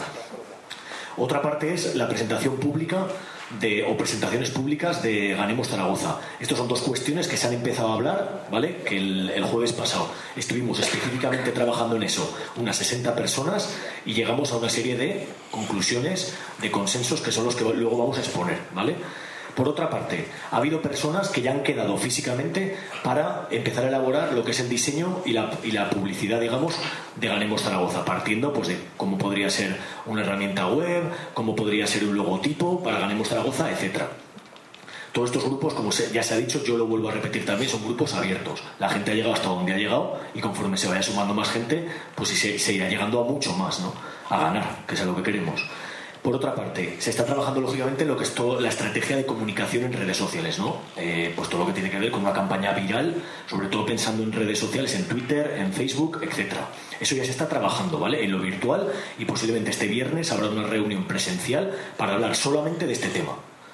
[SPEAKER 6] Otra parte es la presentación pública o presentaciones públicas de Ganemos Zaragoza. Estas son dos cuestiones que se han empezado a hablar, ¿vale? Que el jueves pasado estuvimos específicamente trabajando en eso, unas 60 personas, y llegamos a una serie de conclusiones, de consensos, que son los que luego vamos a exponer, ¿vale? Por otra parte, ha habido personas que ya han quedado físicamente para empezar a elaborar lo que es el diseño y la publicidad, digamos, de Ganemos Zaragoza, partiendo pues de cómo podría ser una herramienta web, cómo podría ser un logotipo para Ganemos Zaragoza, etcétera. Todos estos grupos, como ya se ha dicho, yo lo vuelvo a repetir también, son grupos abiertos. La gente ha llegado hasta donde ha llegado y conforme se vaya sumando más gente, pues se irá llegando a mucho más, ¿no? A ganar, que es a lo que queremos. Por otra parte, se está trabajando lógicamente en lo que es toda la estrategia de comunicación en redes sociales, ¿no? Pues todo lo que tiene que ver con una campaña viral, sobre todo pensando en redes sociales, en Twitter, en Facebook, etcétera. Eso ya se está trabajando, ¿vale? En lo virtual, y posiblemente este viernes habrá una reunión presencial para hablar solamente de este tema.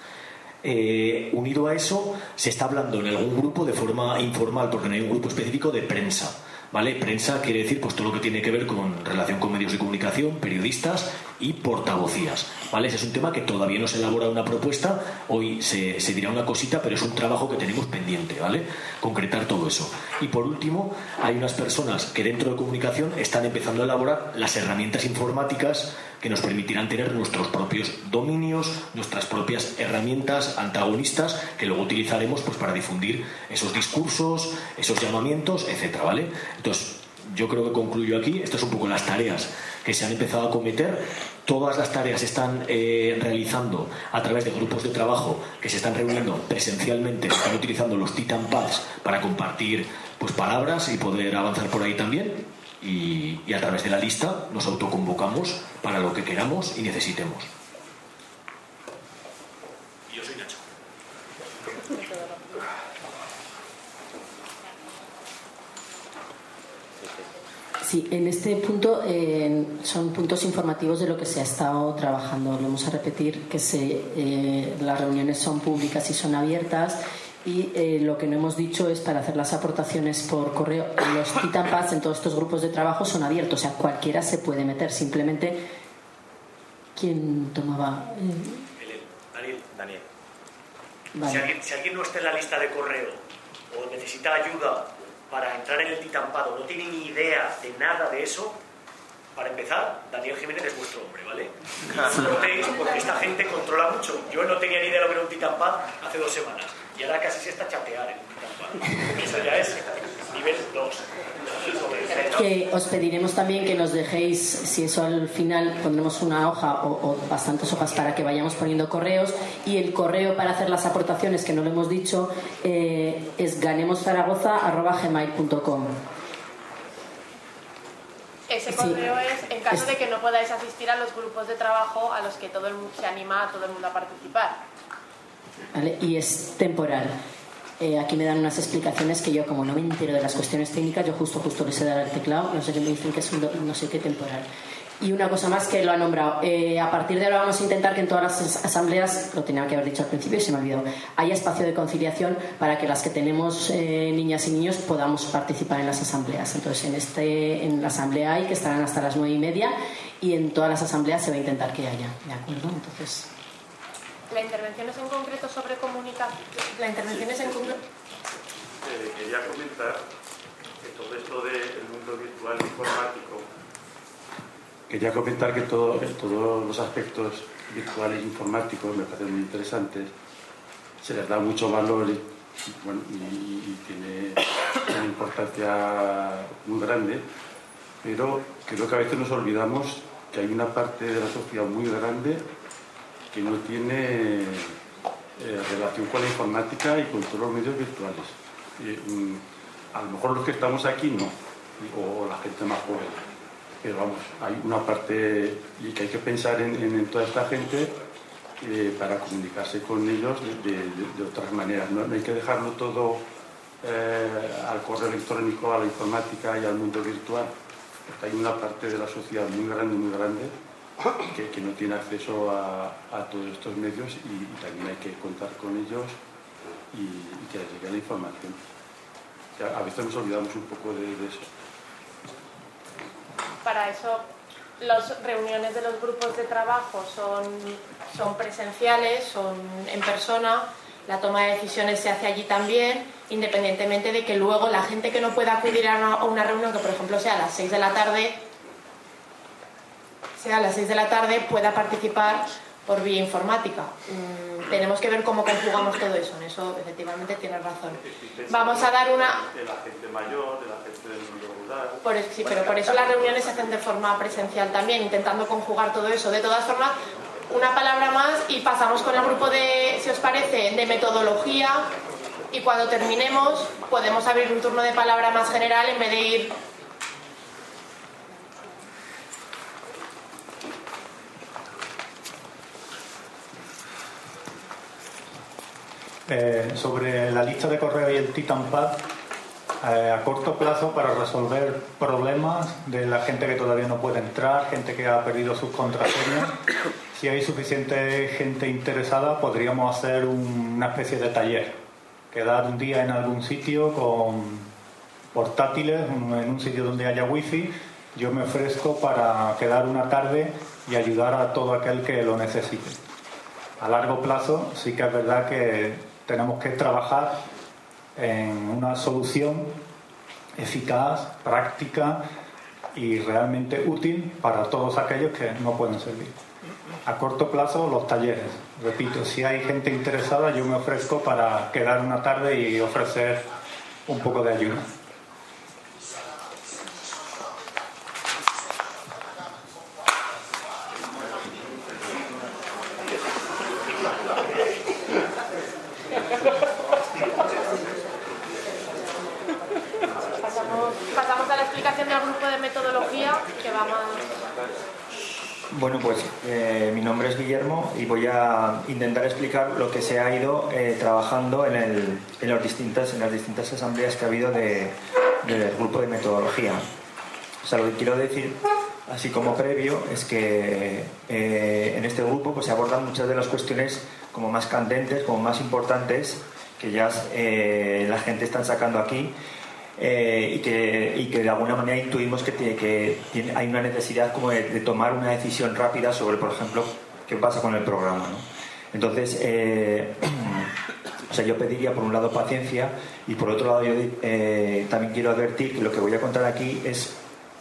[SPEAKER 6] Unido a eso, se está hablando en algún grupo de forma informal, porque no hay un grupo específico, de prensa, ¿vale? Prensa quiere decir pues todo lo que tiene que ver con relación con medios de comunicación, periodistas y portavocías, ¿vale? Ese es un tema que todavía no se elabora una propuesta, hoy se dirá una cosita, pero es un trabajo que tenemos pendiente, ¿vale? Concretar todo eso. Y por último, hay unas personas que dentro de comunicación están empezando a elaborar las herramientas informáticas que nos permitirán tener nuestros propios dominios, nuestras propias herramientas antagonistas que luego utilizaremos pues para difundir esos discursos, esos llamamientos, etcétera, ¿vale? Entonces, yo creo que concluyo aquí. Estas son un poco las tareas que se han empezado a cometer. Todas las tareas se están realizando a través de grupos de trabajo que se están reuniendo presencialmente, se están utilizando los Titan Pads para compartir pues palabras y poder avanzar por ahí también. Y a través de la lista nos autoconvocamos para lo que queramos y necesitemos.
[SPEAKER 14] Yo soy Nacho.
[SPEAKER 3] Sí, en este punto son puntos informativos de lo que se ha estado trabajando. Volvemos a repetir que las reuniones son públicas y son abiertas, y lo que no hemos dicho es para hacer las aportaciones por correo. Los Tit and Pads en todos estos grupos de trabajo son abiertos, o sea, cualquiera se puede meter. Simplemente, ¿quién tomaba?
[SPEAKER 15] Daniel.
[SPEAKER 3] Vale.
[SPEAKER 15] Si alguien no está en la lista de correo o necesita ayuda para entrar en el Tit and Pad o no tiene ni idea de nada de eso, para empezar, Daniel Jiménez es vuestro hombre, ¿vale? No notéis, porque esta gente controla mucho. Yo no tenía ni idea de lo que era un Tit and Pad hace 2 semanas y ahora casi se está chatear en un Tit and Pad. Eso ya es nivel 2.
[SPEAKER 3] Que os pediremos también que nos dejéis, si eso al final pondremos una hoja o bastantes hojas para que vayamos poniendo correos, y el correo para hacer las aportaciones, que no lo hemos dicho, es ganemoszaragoza@gmail.com.
[SPEAKER 1] Ese correo es en caso de que no podáis asistir a los grupos de trabajo a los que todo el mundo se anima a todo el mundo a participar.
[SPEAKER 3] ¿Vale? Y es temporal. Aquí me dan unas explicaciones que yo, como no me entero de las cuestiones técnicas, yo justo les he dado el teclado, no sé qué me dicen que es un no sé qué temporal. Y una cosa más que lo ha nombrado, a partir de ahora vamos a intentar que en todas las asambleas, lo tenía que haber dicho al principio y se me olvidó, haya espacio de conciliación para que las que tenemos niñas y niños podamos participar en las asambleas. Entonces en la asamblea hay, que estarán hasta las 9:30, y en todas las asambleas se va a intentar que haya, ¿de acuerdo? Entonces...
[SPEAKER 1] ¿La intervención es en concreto sobre comunicación? ¿La intervención es en concreto?
[SPEAKER 16] Quería comentar que todo esto del mundo virtual informático. Quería comentar que todos los aspectos virtuales informáticos me parecen muy interesantes. Se les da mucho valor y tiene una importancia muy grande, pero creo que a veces nos olvidamos que hay una parte de la sociedad muy grande que no tiene relación con la informática y con todos los medios virtuales. A lo mejor los que estamos aquí no, o la gente más joven, pero vamos, hay una parte y que hay que pensar en toda esta gente para comunicarse con ellos de otras maneras. No hay que dejarlo todo al correo electrónico, a la informática y al mundo virtual, porque hay una parte de la sociedad muy grande que no tiene acceso a todos estos medios, y también hay que contar con ellos y que les llegue la información. O sea, a veces nos olvidamos un poco de eso.
[SPEAKER 1] Para eso, las reuniones de los grupos de trabajo son presenciales, son en persona. La toma de decisiones se hace allí también, independientemente de que luego la gente que no pueda acudir a una reunión, que por ejemplo sea a las 6 de la tarde, pueda participar por vía informática. Tenemos que ver cómo conjugamos todo eso. En eso efectivamente tienes razón. Vamos a dar una...
[SPEAKER 16] De la gente mayor, de la gente del mundo rural...
[SPEAKER 1] Sí, pero por eso las reuniones se hacen de forma presencial también, intentando conjugar todo eso. De todas formas, una palabra más y pasamos con el grupo de, si os parece, de metodología, y cuando terminemos podemos abrir un turno de palabra más general en vez de ir...
[SPEAKER 6] Sobre la lista de correo y el Tit and Pad, a corto plazo, para resolver problemas de la gente que todavía no puede entrar, gente que ha perdido sus contraseñas, si hay suficiente gente interesada, podríamos hacer una especie de taller, quedar un día en algún sitio con portátiles, en un sitio donde haya wifi. Yo me ofrezco para quedar una tarde y ayudar a todo aquel que lo necesite. A largo plazo sí que es verdad que tenemos que trabajar en una solución eficaz, práctica y realmente útil para todos aquellos que no pueden servir. A corto plazo, los talleres. Repito, si hay gente interesada, yo me ofrezco para quedar una tarde y ofrecer un poco de ayuda.
[SPEAKER 1] Pasamos a la explicación del grupo de metodología, que va más...
[SPEAKER 17] Bueno, pues mi nombre es Guillermo y voy a intentar explicar lo que se ha ido trabajando en las distintas asambleas que ha habido del grupo de metodología. O sea, lo que quiero decir, así como previo, es que en este grupo pues, se abordan muchas de las cuestiones como más candentes, como más importantes, que ya la gente está sacando aquí, y que de alguna manera intuimos que hay una necesidad como de tomar una decisión rápida sobre, por ejemplo, qué pasa con el programa, ¿no? Entonces, o sea, yo pediría por un lado paciencia, y por otro lado yo también quiero advertir que lo que voy a contar aquí es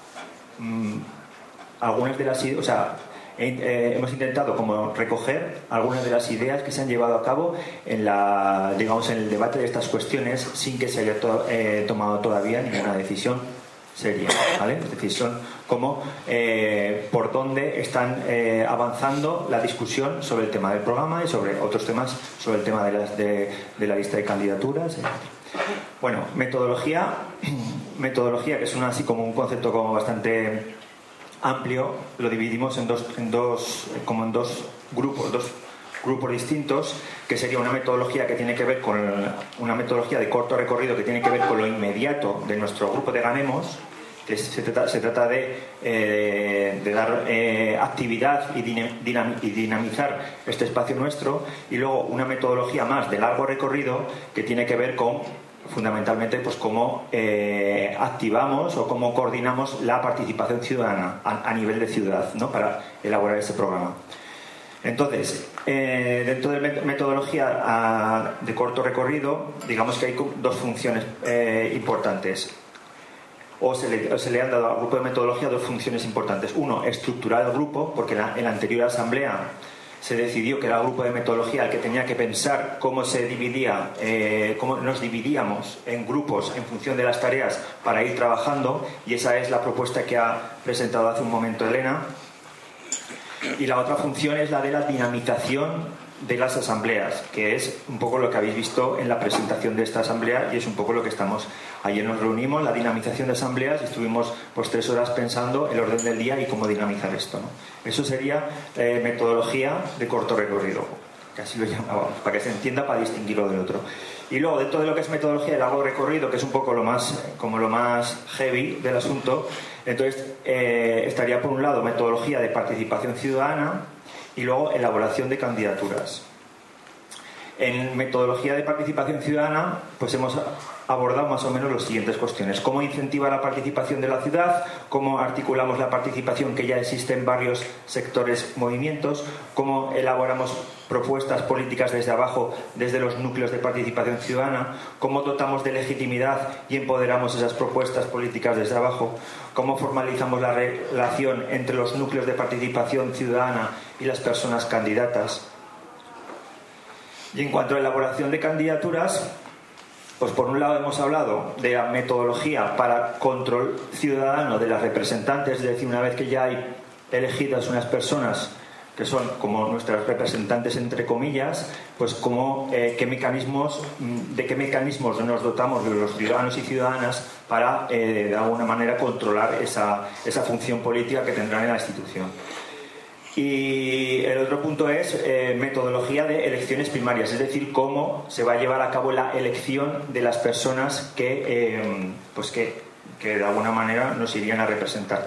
[SPEAKER 17] algunas de las ideas, o sea, hemos intentado como recoger algunas de las ideas que se han llevado a cabo en el debate de estas cuestiones sin que se haya tomado todavía ninguna decisión seria, ¿vale? Es decir, son como por dónde están avanzando la discusión sobre el tema del programa y sobre otros temas, sobre el tema de la lista de candidaturas, etc. Bueno, metodología, que es así como un concepto como bastante amplio, lo dividimos en dos grupos distintos, que sería una metodología que tiene que ver con una metodología de corto recorrido que tiene que ver con lo inmediato de nuestro grupo de Ganemos, que se trata de dar actividad y dinamizar este espacio nuestro, y luego una metodología más de largo recorrido que tiene que ver con fundamentalmente pues cómo activamos o cómo coordinamos la participación ciudadana a nivel de ciudad, ¿no? Para elaborar ese programa. Entonces, dentro de metodología de corto recorrido, digamos que hay dos funciones importantes, o se le han dado al grupo de metodología dos funciones importantes. Uno, estructurar el grupo, porque en la anterior asamblea se decidió que era el grupo de metodología el que tenía que pensar cómo se dividía, cómo nos dividíamos en grupos en función de las tareas para ir trabajando, y esa es la propuesta que ha presentado hace un momento Elena. Y la otra función es la de la dinamización de las asambleas, que es un poco lo que habéis visto en la presentación de esta asamblea, y es un poco lo que estamos. Ayer nos reunimos, la dinamización de asambleas, y estuvimos pues 3 horas pensando el orden del día y cómo dinamizar esto, ¿no? Eso sería metodología de corto recorrido, que así lo llamábamos, para que se entienda, para distinguirlo del otro. Y luego, dentro de lo que es metodología de largo recorrido, que es un poco lo más heavy del asunto, entonces estaría por un lado metodología de participación ciudadana, y luego elaboración de candidaturas. En metodología de participación ciudadana pues hemos abordado más o menos las siguientes cuestiones: cómo incentiva la participación de la ciudad, cómo articulamos la participación que ya existe en varios sectores, movimientos, cómo elaboramos propuestas políticas desde abajo, desde los núcleos de participación ciudadana, cómo dotamos de legitimidad y empoderamos esas propuestas políticas desde abajo, cómo formalizamos la relación entre los núcleos de participación ciudadana y las personas candidatas. Y en cuanto a elaboración de candidaturas, pues por un lado hemos hablado de la metodología para control ciudadano de las representantes, es decir, una vez que ya hay elegidas unas personas que son como nuestras representantes entre comillas, pues como de qué mecanismos nos dotamos de los ciudadanos y ciudadanas para de alguna manera controlar esa función política que tendrán en la institución. Y el otro punto es metodología de elecciones primarias, es decir, cómo se va a llevar a cabo la elección de las personas que de alguna manera nos irían a representar.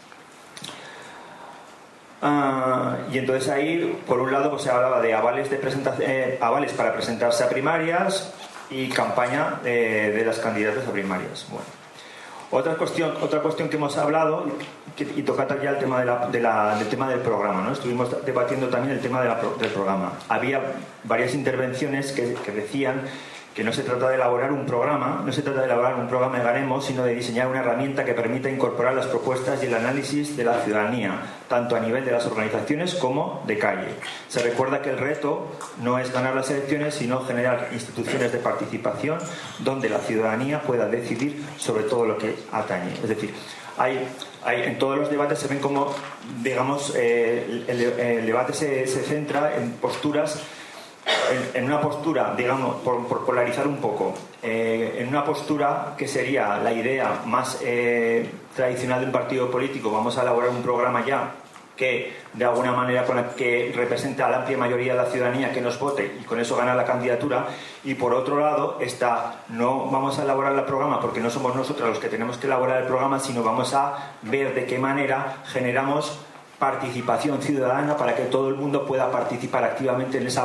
[SPEAKER 17] Y entonces ahí, por un lado, pues se hablaba de avales para presentarse a primarias y campaña de las candidatas a primarias. Bueno. Otra cuestión que hemos hablado, y toca ya el tema del tema del programa, ¿no? Estuvimos debatiendo también el tema del programa. Había varias intervenciones que decían que no se trata de elaborar un programa, de Ganemos, sino de diseñar una herramienta que permita incorporar las propuestas y el análisis de la ciudadanía, tanto a nivel de las organizaciones como de calle. Se recuerda que el reto no es ganar las elecciones, sino generar instituciones de participación donde la ciudadanía pueda decidir sobre todo lo que atañe. Es decir, en todos los debates se ven como, digamos, el debate se centra en posturas. En una postura, digamos, por polarizar un poco, en una postura que sería la idea más tradicional de un partido político: vamos a elaborar un programa ya que de alguna manera con la que represente a la amplia mayoría de la ciudadanía que nos vote y con eso ganar la candidatura. Y por otro lado está, no vamos a elaborar el programa porque no somos nosotros los que tenemos que elaborar el programa, sino vamos a ver de qué manera generamos participación ciudadana para que todo el mundo pueda participar activamente en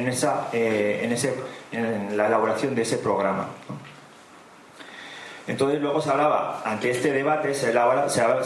[SPEAKER 17] la elaboración de ese programa, ¿no? Entonces luego se hablaba, ante este debate se hablaba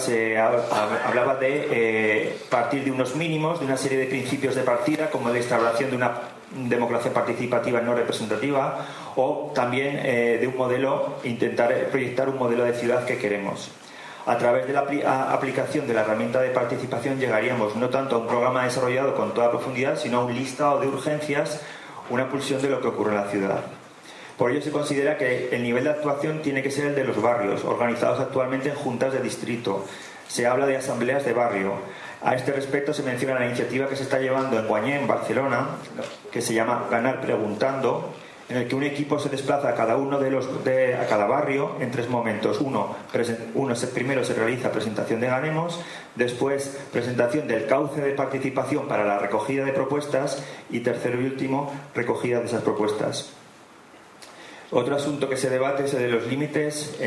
[SPEAKER 17] de partir de unos mínimos, de una serie de principios de partida, como la instauración de una democracia participativa no representativa, o también de un modelo, intentar proyectar un modelo de ciudad que queremos. A través de la aplicación de la herramienta de participación llegaríamos no tanto a un programa desarrollado con toda profundidad, sino a un listado de urgencias, una pulsión de lo que ocurre en la ciudad. Por ello se considera que el nivel de actuación tiene que ser el de los barrios, organizados actualmente en juntas de distrito. Se habla de asambleas de barrio. A este respecto se menciona la iniciativa que se está llevando en Guanyé, en Barcelona, que se llama Ganar Preguntando, en el que un equipo se desplaza a cada barrio en 3 momentos. Primero se realiza presentación de Ganemos, después presentación del cauce de participación para la recogida de propuestas y tercero y último, recogida de esas propuestas. Otro asunto que se debate es el de los límites,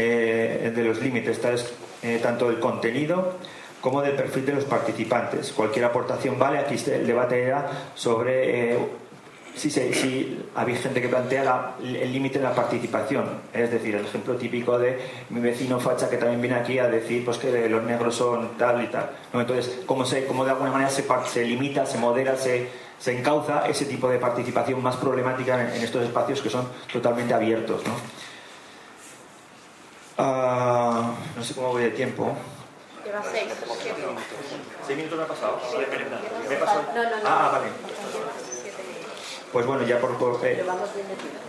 [SPEAKER 17] tanto del contenido como del perfil de los participantes. Cualquier aportación vale. Aquí el debate era sobre si había gente que plantea el límite de la participación. Es decir, el ejemplo típico de mi vecino facha que también viene aquí a decir pues que los negros son tal y tal, ¿no? Entonces, ¿cómo de alguna manera se limita, se modera, se encauza ese tipo de participación más problemática en estos espacios que son totalmente abiertos, ¿no? No sé cómo voy de tiempo.
[SPEAKER 1] Lleva 6.
[SPEAKER 17] 6 minutos me ha pasado. ¿Me he pasado?
[SPEAKER 1] No.
[SPEAKER 17] Vale. Pues bueno, ya por
[SPEAKER 1] Pero vamos bien de tiempo.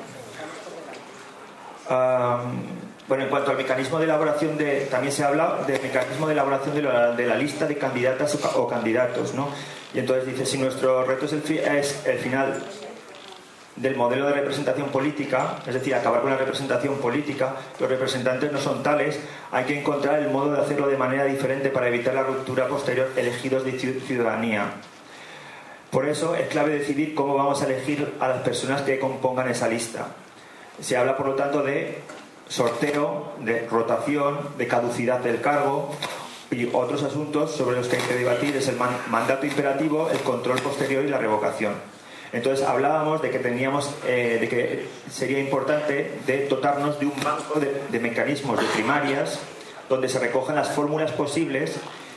[SPEAKER 17] Bueno, en cuanto al mecanismo de elaboración también se habla del mecanismo de elaboración de la lista de candidatas o candidatos, ¿no? Y entonces dice, si nuestro reto es el final del modelo de representación política, es decir, acabar con la representación política, los representantes no son tales, hay que encontrar el modo de hacerlo de manera diferente para evitar la ruptura posterior, elegidos de ciudadanía. Por eso es clave decidir cómo vamos a elegir a las personas que compongan esa lista. Se habla, por lo tanto, de sorteo, de rotación, de caducidad del cargo y otros asuntos sobre los que hay que debatir es el mandato imperativo, el control posterior y la revocación. Entonces hablábamos de que de que sería importante de dotarnos de un banco de mecanismos de primarias donde se recojan las fórmulas posibles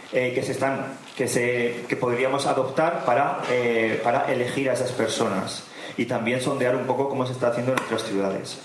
[SPEAKER 17] que podríamos adoptar para elegir a esas personas y también sondear un poco cómo se está haciendo en nuestras ciudades.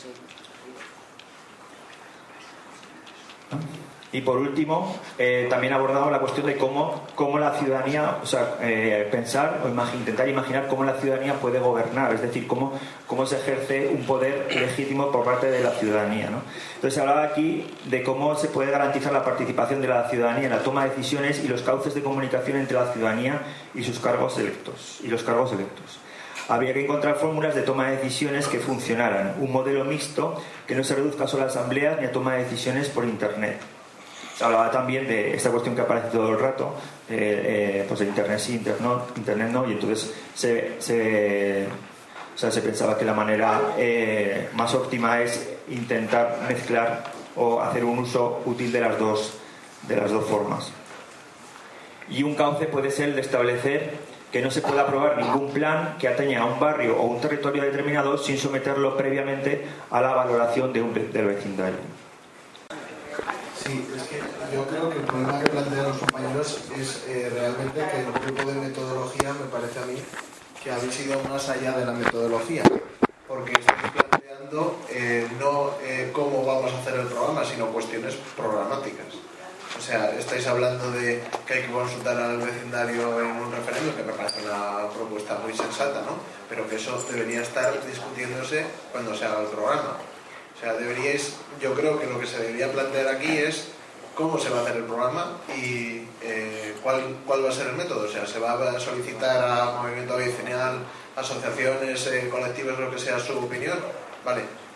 [SPEAKER 17] Y por último, también abordamos la cuestión de cómo la ciudadanía, pensar o intentar imaginar cómo la ciudadanía puede gobernar, es decir, cómo se ejerce un poder legítimo por parte de la ciudadanía, ¿no? Entonces se hablaba aquí de cómo se puede garantizar la participación de la ciudadanía en la toma de decisiones y los cauces de comunicación entre la ciudadanía y los cargos electos. Habría que encontrar fórmulas de toma de decisiones que funcionaran, un modelo mixto que no se reduzca solo a asambleas ni a toma de decisiones por Internet. Se hablaba también de esta cuestión que aparece todo el rato, pues de Internet sí, Internet no, y entonces se pensaba que la manera más óptima es intentar mezclar o hacer un uso útil de las dos formas. Y un cauce puede ser el de establecer que no se pueda aprobar ningún plan que atañe a un barrio o un territorio determinado sin someterlo previamente a la valoración del vecindario.
[SPEAKER 18] Sí, es que yo creo que el problema que plantean los compañeros es realmente que el grupo de metodología me parece a mí que habéis ido más allá de la metodología, porque estáis planteando no cómo vamos a hacer el programa, sino cuestiones programáticas. O sea, estáis hablando de que hay que consultar al vecindario en un referéndum, que me parece una propuesta muy sensata, ¿no? Pero que eso debería estar discutiéndose cuando se haga el programa. O sea, yo creo que lo que se debería plantear aquí es cómo se va a hacer el programa y cuál va a ser el método. O sea, se va a solicitar a movimiento vecinal, asociaciones, colectivos, lo que sea su opinión. Vale.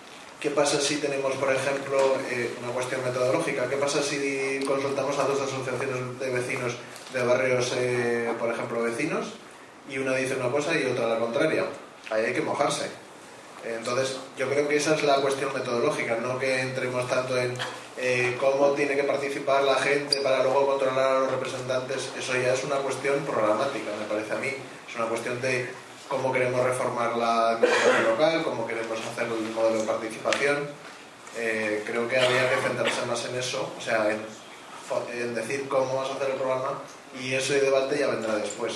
[SPEAKER 18] ¿Qué pasa si tenemos, por ejemplo, una cuestión metodológica? ¿Qué pasa si consultamos a dos asociaciones de vecinos de barrios, por ejemplo, vecinos, y una dice una cosa y otra la contraria? Ahí hay que mojarse. Entonces, yo creo que esa es la cuestión metodológica, no que entremos tanto en cómo tiene que participar la gente para luego controlar a los representantes. Eso ya es una cuestión programática, me parece a mí. Es una cuestión de cómo queremos reformar la administración local, cómo queremos hacer el modelo de participación. Creo que habría que centrarse más en eso, o sea, en decir cómo vamos a hacer el programa, y ese debate ya vendrá después.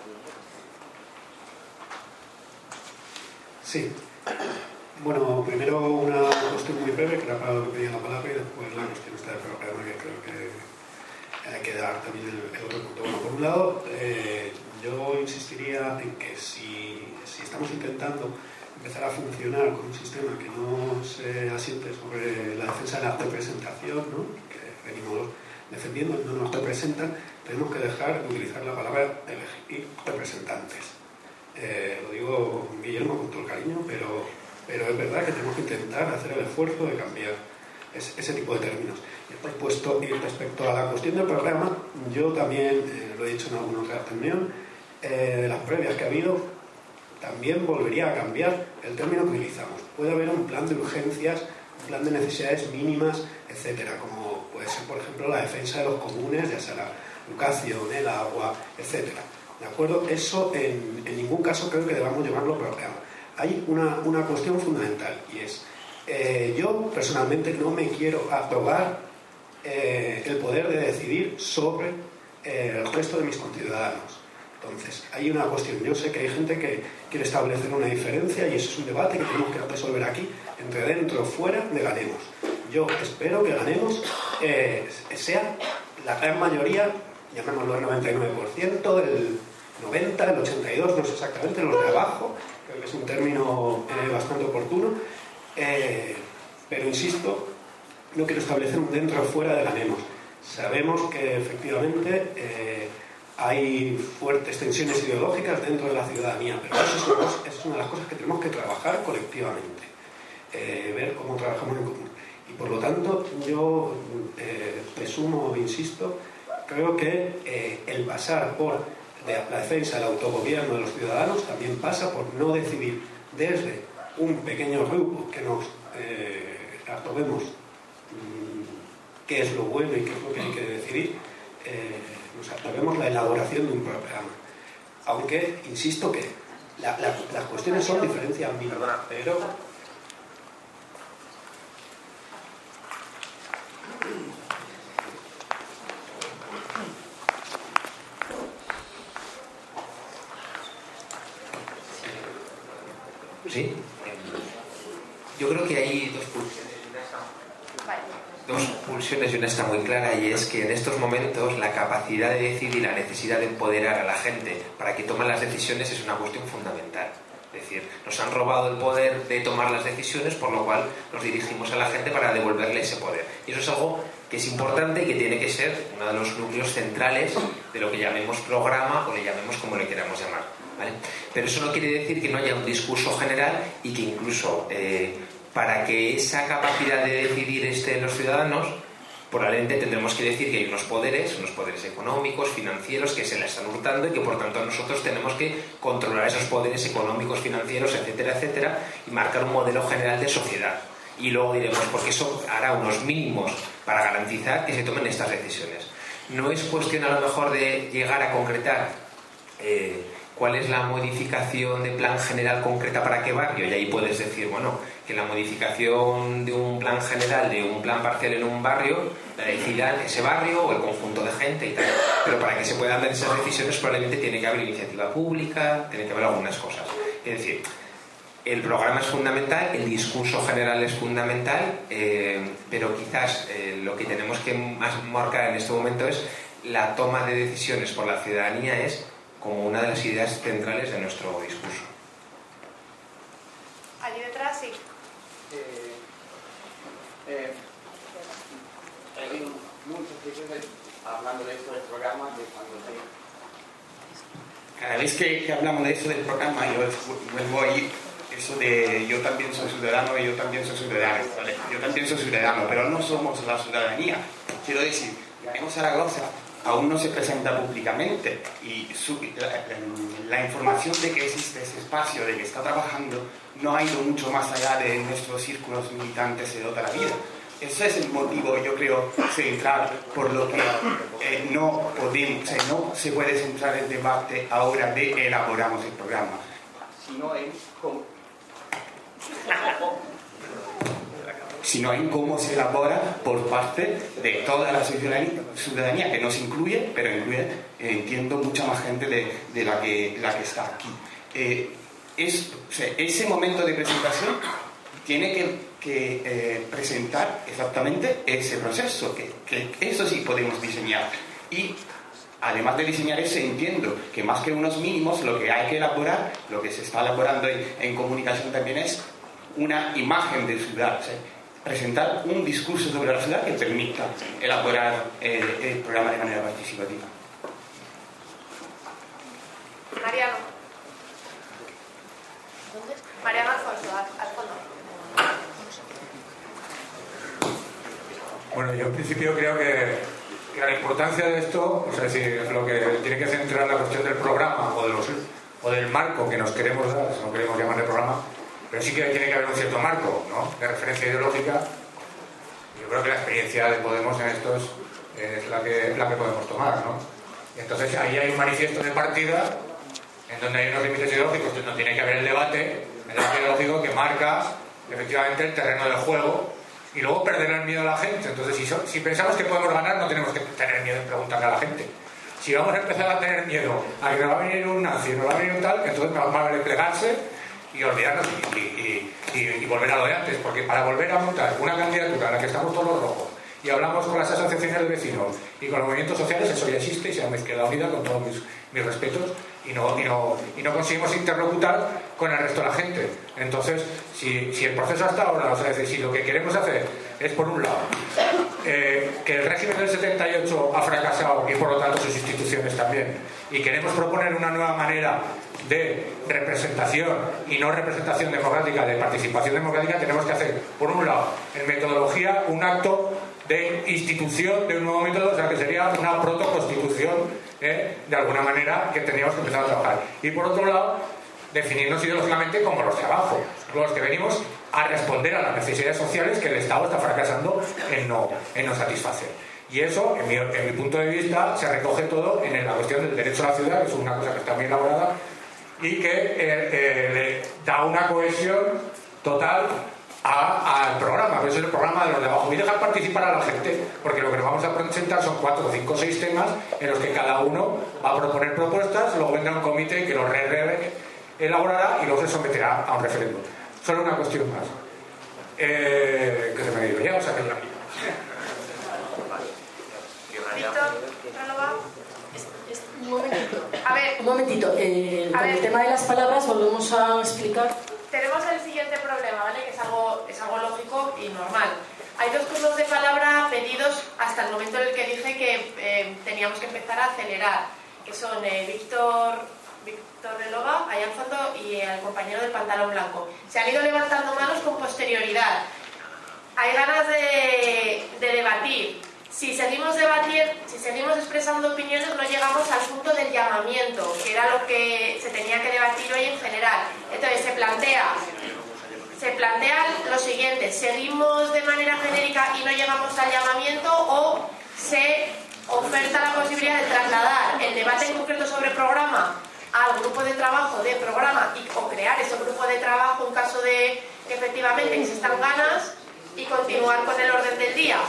[SPEAKER 19] Sí. Bueno, primero una cuestión muy breve, que era para lo que pedía la palabra, y después la cuestión está del programa, que creo que hay que dar también el otro punto. Bueno, por un lado, yo insistiría en que si estamos intentando empezar a funcionar con un sistema que no se asiente sobre la defensa de la representación, ¿no?, que venimos defendiendo, no nos representan, tenemos que dejar de utilizar la palabra elegir representantes. Lo digo, Guillermo, con todo el cariño, pero es verdad que tenemos que intentar hacer el esfuerzo de cambiar ese tipo de términos. Y respecto a la cuestión del programa, yo también, lo he dicho en alguna otra reunión, de las previas que ha habido, también volvería a cambiar el término que utilizamos. Puede haber un plan de urgencias, un plan de necesidades mínimas, etcétera, como puede ser, por ejemplo, la defensa de los comunes, ya sea la educación, el agua, etcétera. ¿De acuerdo? Eso en ningún caso creo que debamos llamarlo programa. Hay una cuestión fundamental, y es, yo personalmente no me quiero arrogar el poder de decidir sobre el resto de mis conciudadanos. Entonces, hay una cuestión. Yo sé que hay gente que quiere establecer una diferencia, y eso es un debate que tenemos que resolver aquí, entre dentro o fuera de Ganemos. Yo espero que Ganemos sea la gran mayoría, llamémoslo el 99%, del 90, el 82, no sé exactamente, los de abajo, creo que es un término bastante oportuno, pero insisto, no quiero establecer un dentro o fuera de Ganemos. Sabemos que efectivamente hay fuertes tensiones ideológicas dentro de la ciudadanía, pero eso es una de las cosas que tenemos que trabajar colectivamente, ver cómo trabajamos en común. Y por lo tanto, yo presumo, insisto, creo que el pasar por la defensa del autogobierno de los ciudadanos también pasa por no decidir desde un pequeño grupo que nos arroguemos qué es lo bueno y qué es lo que hay que decidir, nos arroguemos la elaboración de un programa. Aunque, insisto que las cuestiones son diferencias mínimas, pero
[SPEAKER 20] sí. Yo creo que hay dos pulsiones y una está muy clara, y es que en estos momentos la capacidad de decidir y la necesidad de empoderar a la gente para que tomen las decisiones es una cuestión fundamental. Es decir, nos han robado el poder de tomar las decisiones, por lo cual nos dirigimos a la gente para devolverle ese poder. Y eso es algo que es importante y que tiene que ser uno de los núcleos centrales de lo que llamemos programa, o le llamemos como le queramos llamar, ¿vale? Pero eso no quiere decir que no haya un discurso general, y que incluso para que esa capacidad de decidir esté en los ciudadanos, probablemente tendremos que decir que hay unos poderes económicos, financieros, que se la están hurtando, y que por tanto nosotros tenemos que controlar esos poderes económicos, financieros, etcétera, etcétera, y marcar un modelo general de sociedad. Y luego diremos, porque eso hará unos mínimos para garantizar que se tomen estas decisiones. No es cuestión a lo mejor de llegar a concretar cuál es la modificación de plan general concreta para qué barrio, y ahí puedes decir, bueno, que la modificación de un plan general, de un plan parcial en un barrio, la decidan ese barrio o el conjunto de gente y tal. Pero para que se puedan dar esas decisiones probablemente tiene que haber iniciativa pública, tiene que haber algunas cosas. Es decir, el programa es fundamental, el discurso general es fundamental, pero quizás lo que tenemos que más marcar en este momento es la toma de decisiones por la ciudadanía, es como una de las ideas centrales de nuestro discurso.
[SPEAKER 1] Allí detrás, sí.
[SPEAKER 21] Hay muchos que hablando de esto del programa, de cuando cada vez que hablamos de eso del programa, yo vuelvo a ir
[SPEAKER 2] eso de yo también soy ciudadano y yo también soy ciudadano, ¿vale? Yo también soy ciudadano, pero no somos la ciudadanía. Quiero decir, Ganemos Zaragoza aún no se presenta públicamente y la información de que existe ese espacio, de que está trabajando, no ha ido mucho más allá de nuestros círculos militantes de toda la vida. Ese es el motivo, yo creo, central por lo que no se puede centrar el debate ahora de elaboramos el programa, sino en cómo se elabora por parte de toda la ciudadanía, que nos incluye, pero incluye, entiendo, mucha más gente de la que está aquí. Ese momento de presentación tiene que presentar exactamente ese proceso, que eso sí podemos diseñar. Y además de diseñar ese, entiendo que más que unos mínimos, lo que hay que elaborar, lo que se está elaborando en comunicación también es una imagen de ciudad, presentar un discurso sobre la ciudad que permita elaborar el programa de manera participativa.
[SPEAKER 1] Mariano. Mariano Alfonso, al fondo.
[SPEAKER 22] Bueno, yo en principio creo que la importancia de esto, es decir, lo que tiene que centrar la cuestión del programa o del marco que nos queremos dar, si no queremos llamarle programa, pero sí que tiene que haber un cierto marco, ¿no?, de referencia ideológica. Yo creo que la experiencia de Podemos en esto es la que podemos tomar, ¿no? Y entonces ahí hay un manifiesto de partida en donde hay unos límites ideológicos, donde tiene que haber el debate ideológico que marca efectivamente el terreno del juego y luego perder el miedo a la gente. Entonces si pensamos que podemos ganar, no tenemos que tener miedo en preguntarle a la gente. Si vamos a empezar a tener miedo a que nos va a venir un nazi, nos va a venir un tal, entonces nos va a valer plegarse y olvidarnos y volver a lo de antes, porque para volver a montar una candidatura en la que estamos todos los rojos y hablamos con las asociaciones de vecinos y con los movimientos sociales, eso ya existe y se llama Izquierda Unida, con todos mis respetos, y no conseguimos interlocutar con el resto de la gente. Entonces, si el proceso hasta ahora, o sea, es decir, si lo que queremos hacer es, por un lado, que el régimen del 78 ha fracasado y por lo tanto sus instituciones también, y queremos proponer una nueva manera de representación y no representación democrática, de participación democrática, tenemos que hacer, por un lado, en metodología, un acto de institución de un nuevo método, o sea, que sería una protoconstitución, de alguna manera, que tendríamos que empezar a trabajar. Y por otro lado, definirnos ideológicamente como los de abajo, los que venimos a responder a las necesidades sociales que el Estado está fracasando en no satisfacer. Y eso, en mi punto de vista, se recoge todo en la cuestión del derecho a la ciudad, que es una cosa que está muy elaborada y que le da una cohesión total al programa. Pero es el programa de los de abajo. Y dejar participar a la gente, porque lo que nos vamos a presentar son 4, 5, 6 temas en los que cada uno va a proponer propuestas, luego vendrá un comité que los elaborará y luego se someterá a un referéndum. Solo una cuestión más. Que se me ha ido ya, o sea que ya.
[SPEAKER 1] Un momentito.
[SPEAKER 3] Con el tema de las palabras volvemos a explicar.
[SPEAKER 1] Tenemos el siguiente problema, ¿vale? Que es algo lógico y normal. Hay 2 turnos de palabra pedidos hasta el momento en el que dije que teníamos que empezar a acelerar, que son Víctor Relova, allá al fondo, y el compañero del pantalón blanco. Se han ido levantando manos con posterioridad. Hay ganas de debatir. Si seguimos expresando opiniones, no llegamos al punto del llamamiento, que era lo que se tenía que debatir hoy en general. Entonces se plantea lo siguiente: ¿seguimos de manera genérica y no llegamos al llamamiento, o se oferta la posibilidad de trasladar el debate en concreto sobre programa al grupo de trabajo de programa o crear ese grupo de trabajo en caso de que efectivamente existan ganas y continuar con el orden del día?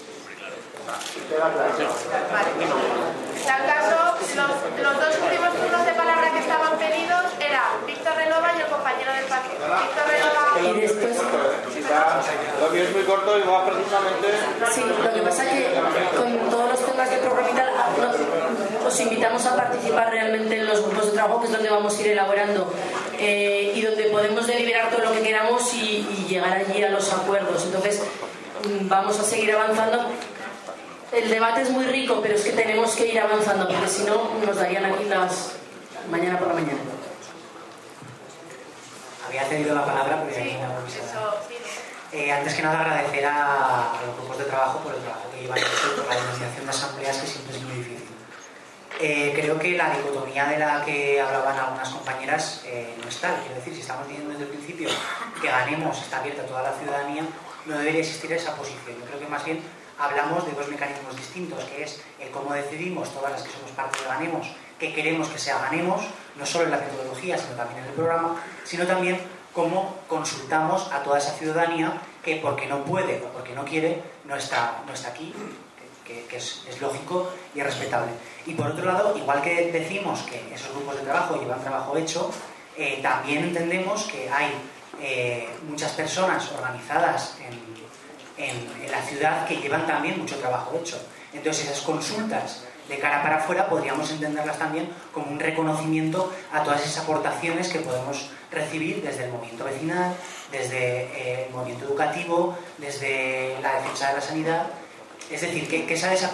[SPEAKER 1] Vale. En tal caso, los 2 últimos turnos de palabra que estaban pedidos eran Víctor Relova y el compañero del partido. Víctor Relova.
[SPEAKER 3] Y después.
[SPEAKER 4] Lo mío es muy corto y va precisamente.
[SPEAKER 3] Sí, lo que pasa es que con todos los temas de programa y tal, os invitamos a participar realmente en los grupos de trabajo, que es donde vamos a ir elaborando y donde podemos deliberar todo lo que queramos y llegar allí a los acuerdos. Entonces, vamos a seguir avanzando. El debate es muy rico, pero es que tenemos que ir avanzando, porque si no nos darían aquí las mañana por la mañana.
[SPEAKER 5] había cedido la palabra porque
[SPEAKER 1] Sí,
[SPEAKER 5] hay una
[SPEAKER 1] eso, sí.
[SPEAKER 5] Antes que nada agradecer a los grupos de trabajo por el trabajo que llevan hecho y por la denominación de asambleas, que siempre es muy difícil. Creo que la dicotomía de la que hablaban algunas compañeras no es tal. Quiero decir, si estamos diciendo desde el principio que Ganemos está abierta a toda la ciudadanía, no debería existir esa posición. Yo creo que más bien hablamos de dos mecanismos distintos, que es el cómo decidimos todas las que somos parte de Ganemos, que queremos que sea Ganemos, no solo en la metodología, sino también en el programa, sino también cómo consultamos a toda esa ciudadanía que porque no puede o porque no quiere no está aquí, que es lógico y es respetable. Y por otro lado, igual que decimos que esos grupos de trabajo llevan trabajo hecho, también entendemos que hay muchas personas organizadas en la ciudad que llevan también mucho trabajo hecho. Entonces esas consultas de cara para afuera podríamos entenderlas también como un reconocimiento a todas esas aportaciones que podemos recibir desde el movimiento vecinal, desde el movimiento educativo, desde la defensa de la sanidad. Es decir, que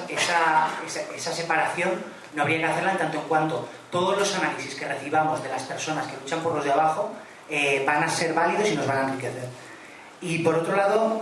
[SPEAKER 5] esa separación no habría que hacerla en tanto en cuanto todos los análisis que recibamos de las personas que luchan por los de abajo van a ser válidos y nos van a enriquecer. Y por otro lado,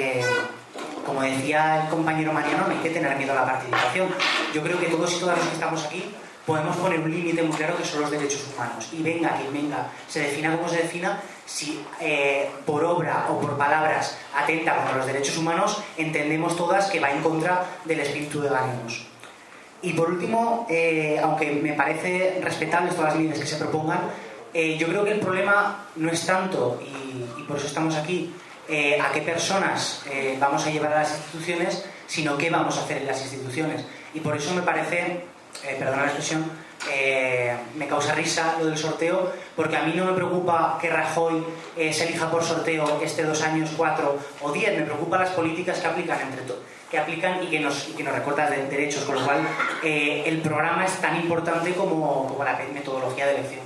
[SPEAKER 5] como decía el compañero Mariano, no hay que tener miedo a la participación. Yo creo que todos y todas los que estamos aquí podemos poner un límite muy claro que son los derechos humanos. Y venga quien venga, se defina como se defina, si por obra o por palabras atenta contra los derechos humanos, entendemos todas que va en contra del espíritu de Ganemos. Y por último, aunque me parece respetables todas las medidas que se propongan, yo creo que el problema no es tanto, y por eso estamos aquí, a qué personas vamos a llevar a las instituciones, sino qué vamos a hacer en las instituciones. Y por eso me parece, perdona la expresión, me causa risa lo del sorteo, porque a mí no me preocupa que Rajoy se elija por sorteo 2 años, 4 o 10, me preocupan las políticas que aplican y que nos recortan de derechos, con lo cual el programa es tan importante como la metodología de elección.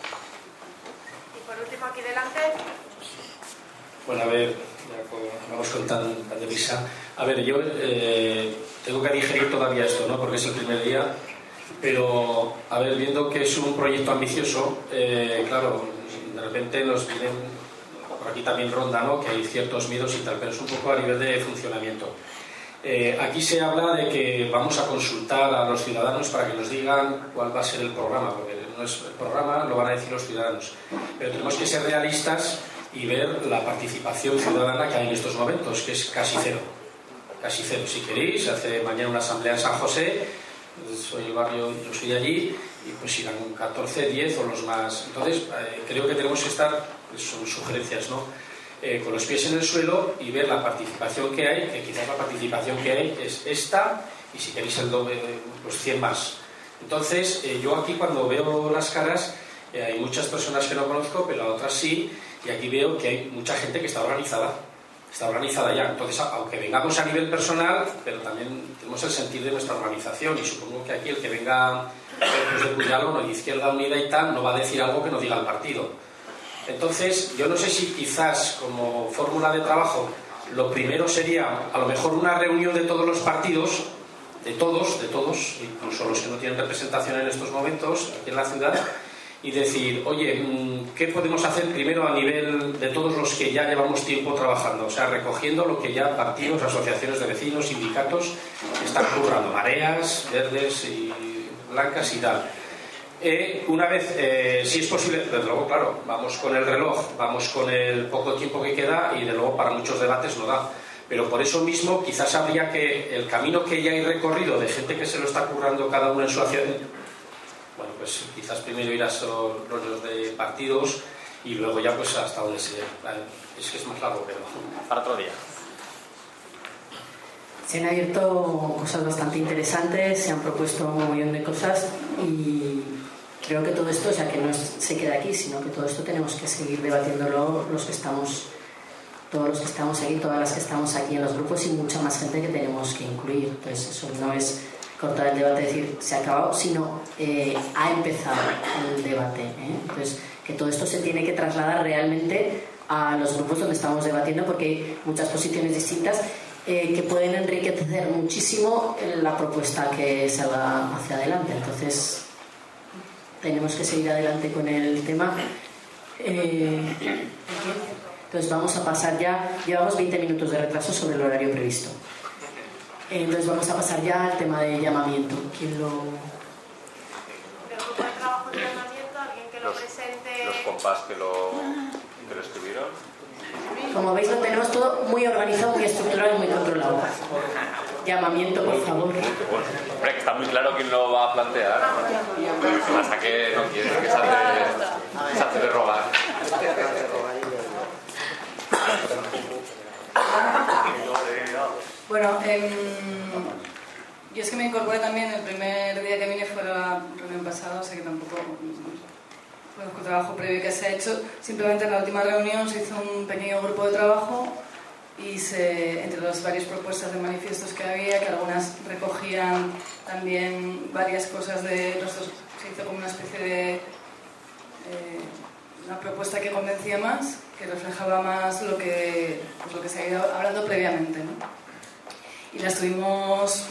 [SPEAKER 1] Y por último aquí delante.
[SPEAKER 8] Bueno, a ver, vamos con tan deprisa. A ver, yo tengo que digerir todavía esto, ¿no? Porque es el primer día. Pero, a ver, viendo que es un proyecto ambicioso, claro, de repente nos vienen, por aquí también ronda, ¿no? Que hay ciertos miedos y tal, pero es un poco a nivel de funcionamiento. Aquí se habla de que vamos a consultar a los ciudadanos para que nos digan cuál va a ser el programa, porque no es el programa, lo van a decir los ciudadanos. Pero tenemos que ser realistas y ver la participación ciudadana que hay en estos momentos, que es casi cero. Casi cero. Si queréis, hace mañana una asamblea en San José, soy el barrio, yo soy allí, y pues irán 14, 10 o los más. Entonces, creo que tenemos que estar, son sugerencias, ¿no? Con los pies en el suelo y ver la participación que hay, que quizás la participación que hay es esta, y si queréis el doble, pues 100 más. Entonces, yo aquí cuando veo las caras, hay muchas personas que no conozco, pero otras sí, y aquí veo que hay mucha gente que está organizada ya. Entonces, aunque vengamos a nivel personal, pero también tenemos el sentir de nuestra organización, y supongo que aquí el que venga pues, de Puyalón o de Izquierda Unida y tal, no va a decir algo que no diga el partido. Entonces, yo no sé si quizás como fórmula de trabajo lo primero sería a lo mejor una reunión de todos los partidos, de todos, incluso los que no tienen representación en estos momentos aquí en la ciudad, y decir, oye, ¿qué podemos hacer primero a nivel de todos los que ya llevamos tiempo trabajando? O sea, recogiendo lo que ya partidos, asociaciones de vecinos, sindicatos están currando, mareas, verdes y blancas y tal. Una vez, si es posible, desde luego, claro, vamos con el reloj, vamos con el poco tiempo que queda y de luego para muchos debates no da. Pero por eso mismo quizás habría que el camino que ya hay recorrido de gente que se lo está currando cada uno en su acción, bueno, pues quizás primero ir a esos rollos de partidos y luego ya pues hasta donde se... Es que es más largo, pero para otro día.
[SPEAKER 3] Se han abierto cosas bastante interesantes, se han propuesto un montón de cosas y creo que todo esto, o sea, que no se queda aquí, sino que todo esto tenemos que seguir debatiéndolo todos los que estamos aquí, todas las que estamos aquí en los grupos y mucha más gente que tenemos que incluir. Entonces eso no es cortar el debate y decir se ha acabado, sino ha empezado el debate, ¿eh? Entonces que todo esto se tiene que trasladar realmente a los grupos donde estamos debatiendo porque hay muchas posiciones distintas que pueden enriquecer muchísimo la propuesta que salga hacia adelante. Entonces tenemos que seguir adelante con el tema. Entonces vamos a pasar ya, llevamos 20 minutos de retraso sobre el horario previsto. Entonces vamos a pasar ya al tema de llamamiento. ¿Quién lo...?
[SPEAKER 1] El grupo de trabajo de llamamiento, alguien que lo presente...
[SPEAKER 9] Los compás que lo escribieron.
[SPEAKER 3] Como veis, lo tenemos todo muy organizado, muy estructurado y muy controlado. Llamamiento, por favor.
[SPEAKER 9] Hombre, que está muy claro quién lo va a plantear. Hasta que no quiere, que se hace de rogar.
[SPEAKER 10] Bueno, yo es que me incorporé también el primer día que vine, fue la reunión pasada, o sea que tampoco conozco el trabajo previo que se ha hecho. Simplemente en la última reunión se hizo un pequeño grupo de trabajo y entre las varias propuestas de manifiestos que había, que algunas recogían también varias cosas de los dos, se hizo como una especie de una propuesta que convencía más, que reflejaba más lo que se ha ido hablando previamente, ¿no? Y la estuvimos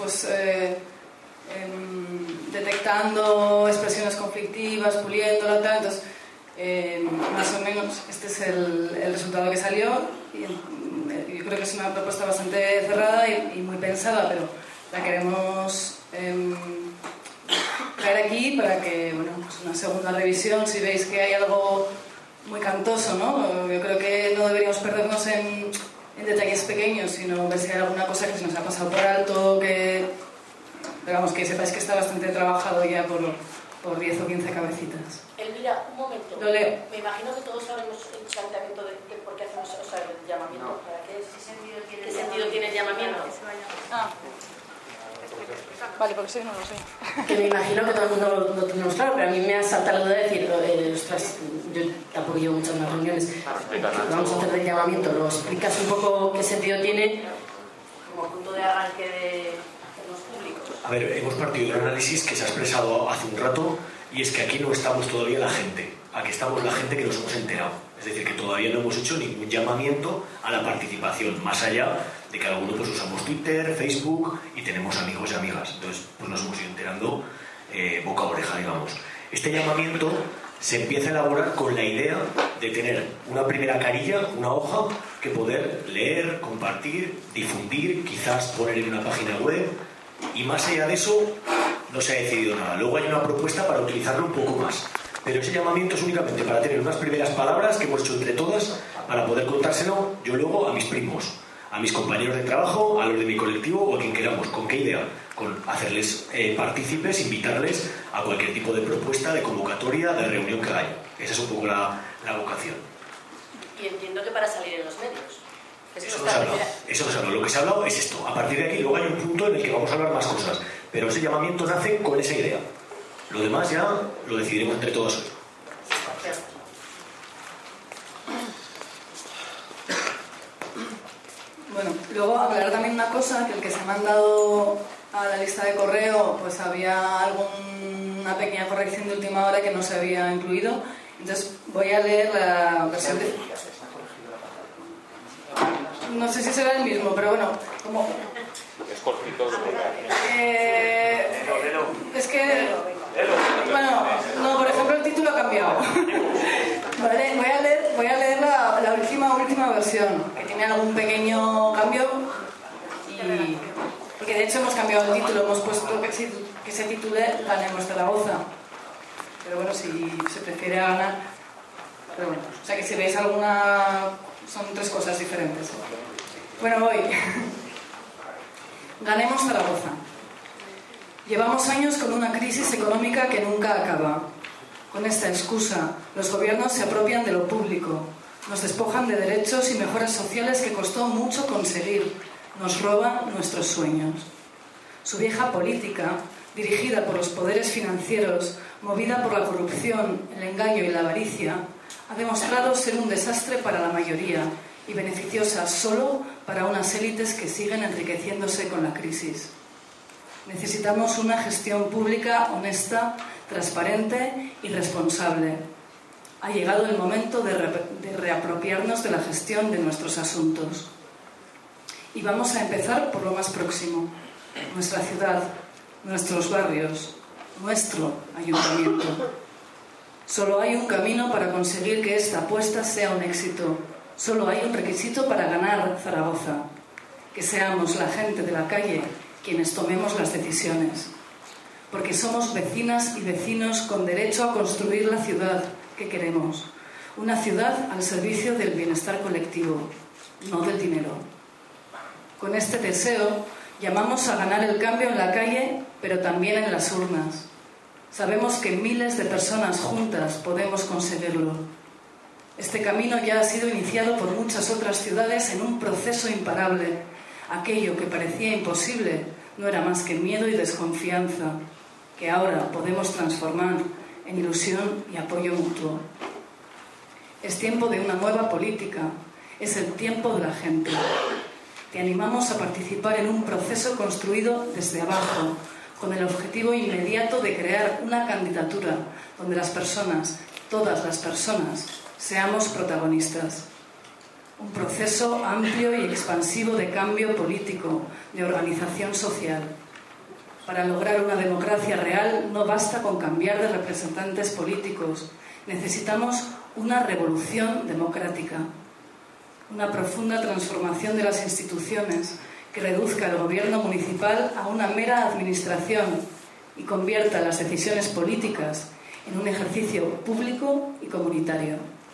[SPEAKER 10] detectando expresiones conflictivas, puliéndola, tal. Entonces más o menos este es el resultado que salió, y yo creo que es una propuesta bastante cerrada y muy pensada, pero la queremos traer aquí para que, bueno, pues una segunda revisión, si veis que hay algo muy cantoso, ¿no? Yo creo que no deberíamos perdernos en detalles pequeños, sino ver si hay alguna cosa que se nos ha pasado por alto, pero vamos, que sepáis que está bastante trabajado ya por 10 o 15 cabecitas.
[SPEAKER 3] Elvira, un momento.
[SPEAKER 10] Lo leo.
[SPEAKER 3] Me imagino que todos sabemos el planteamiento de por qué hacemos, o sea, el llamamiento.
[SPEAKER 10] No.
[SPEAKER 3] ¿Para qué sentido tiene el llamamiento?
[SPEAKER 10] Ah. Vale, porque sí, no lo sé.
[SPEAKER 3] Que me imagino que todo el mundo lo tenemos claro, pero a mí me ha saltado de decir, ostras, yo tampoco llevo muchas más reuniones. Vamos a hacer del llamamiento, ¿lo explicas un poco qué sentido tiene como punto de arranque de los públicos?
[SPEAKER 8] A ver, hemos partido de un análisis que se ha expresado hace un rato, y es que aquí no estamos todavía la gente, aquí estamos la gente que nos hemos enterado. Es decir, que todavía no hemos hecho ningún llamamiento a la participación, más allá de que algunos pues usamos Twitter, Facebook y tenemos amigos y amigas. Entonces, pues nos hemos ido enterando boca a oreja, digamos. Este llamamiento se empieza a elaborar con la idea de tener una primera carilla, una hoja, que poder leer, compartir, difundir, quizás poner en una página web, y más allá de eso no se ha decidido nada. Luego hay una propuesta para utilizarlo un poco más, pero ese llamamiento es únicamente para tener unas primeras palabras que hemos hecho entre todas para poder contárselo yo luego a mis primos, a mis compañeros de trabajo, a los de mi colectivo o a quien queramos. ¿Con qué idea? Con hacerles partícipes, invitarles a cualquier tipo de propuesta, de convocatoria, de reunión que haya. Esa es un poco la vocación.
[SPEAKER 3] Y entiendo que para salir en los medios.
[SPEAKER 8] Eso no se ha hablado. Lo que se ha hablado es esto. A partir de aquí luego hay un punto en el que vamos a hablar más cosas, pero ese llamamiento nace con esa idea. Lo demás ya lo decidiremos entre todos hoy.
[SPEAKER 10] Bueno, luego aclarar también una cosa, que el que se ha mandado a la lista de correo, pues había alguna pequeña corrección de última hora que no se había incluido. Entonces voy a leer la versión de... No sé si será el mismo, pero bueno, como...
[SPEAKER 9] Es cortito.
[SPEAKER 10] Es que... Bueno, no, por ejemplo el título ha cambiado. Vale, voy a leer la última versión, que tiene algún pequeño cambio, porque de hecho hemos cambiado el título, hemos puesto que se titule Ganemos Zaragoza. Pero bueno, si se prefiere ganar... Pero bueno, o sea que si veis alguna... Son tres cosas diferentes. Bueno, voy. Ganemos Zaragoza. Llevamos años con una crisis económica que nunca acaba. Con esta excusa, los gobiernos se apropian de lo público, nos despojan de derechos y mejoras sociales que costó mucho conseguir, nos roban nuestros sueños. Su vieja política, dirigida por los poderes financieros, movida por la corrupción, el engaño y la avaricia, ha demostrado ser un desastre para la mayoría y beneficiosa solo para unas élites que siguen enriqueciéndose con la crisis. Necesitamos una gestión pública honesta, transparente y responsable. Ha llegado el momento de reapropiarnos de la gestión de nuestros asuntos. Y vamos a empezar por lo más próximo, nuestra ciudad, nuestros barrios, nuestro ayuntamiento. Solo hay un camino para conseguir que esta apuesta sea un éxito. Solo hay un requisito para ganar Zaragoza: que seamos la gente de la calle quienes tomemos las decisiones. Porque somos vecinas y vecinos con derecho a construir la ciudad que queremos. Una ciudad al servicio del bienestar colectivo, no del dinero. Con este deseo llamamos a ganar el cambio en la calle, pero también en las urnas. Sabemos que miles de personas juntas podemos conseguirlo. Este camino ya ha sido iniciado por muchas otras ciudades en un proceso imparable. Aquello que parecía imposible no era más que miedo y desconfianza, que ahora podemos transformar en ilusión y apoyo mutuo. Es tiempo de una nueva política, es el tiempo de la gente. Te animamos a participar en un proceso construido desde abajo, con el objetivo inmediato de crear una candidatura donde las personas, todas las personas, seamos protagonistas. Un proceso amplio y expansivo de cambio político, de organización social. Para lograr una democracia real no basta con cambiar de representantes políticos. Necesitamos una revolución democrática. Una profunda transformación de las instituciones que reduzca el gobierno municipal a una mera administración y convierta las decisiones políticas en un ejercicio público y comunitario.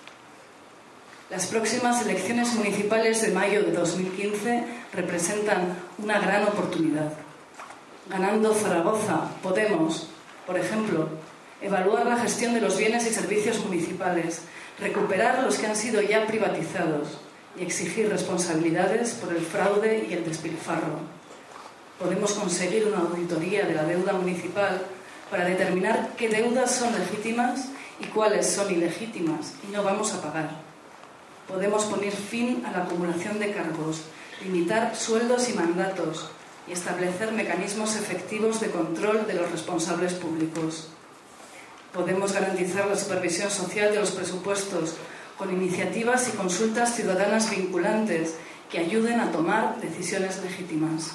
[SPEAKER 10] Las próximas elecciones municipales de mayo de 2015 representan una gran oportunidad. Ganando Zaragoza, podemos, por ejemplo, evaluar la gestión de los bienes y servicios municipales, recuperar los que han sido ya privatizados y exigir responsabilidades por el fraude y el despilfarro. Podemos conseguir una auditoría de la deuda municipal para determinar qué deudas son legítimas y cuáles son ilegítimas y no vamos a pagar. Podemos poner fin a la acumulación de cargos, limitar sueldos y mandatos y establecer mecanismos efectivos de control de los responsables públicos. Podemos garantizar la supervisión social de los presupuestos con iniciativas y consultas ciudadanas vinculantes que ayuden a tomar decisiones legítimas.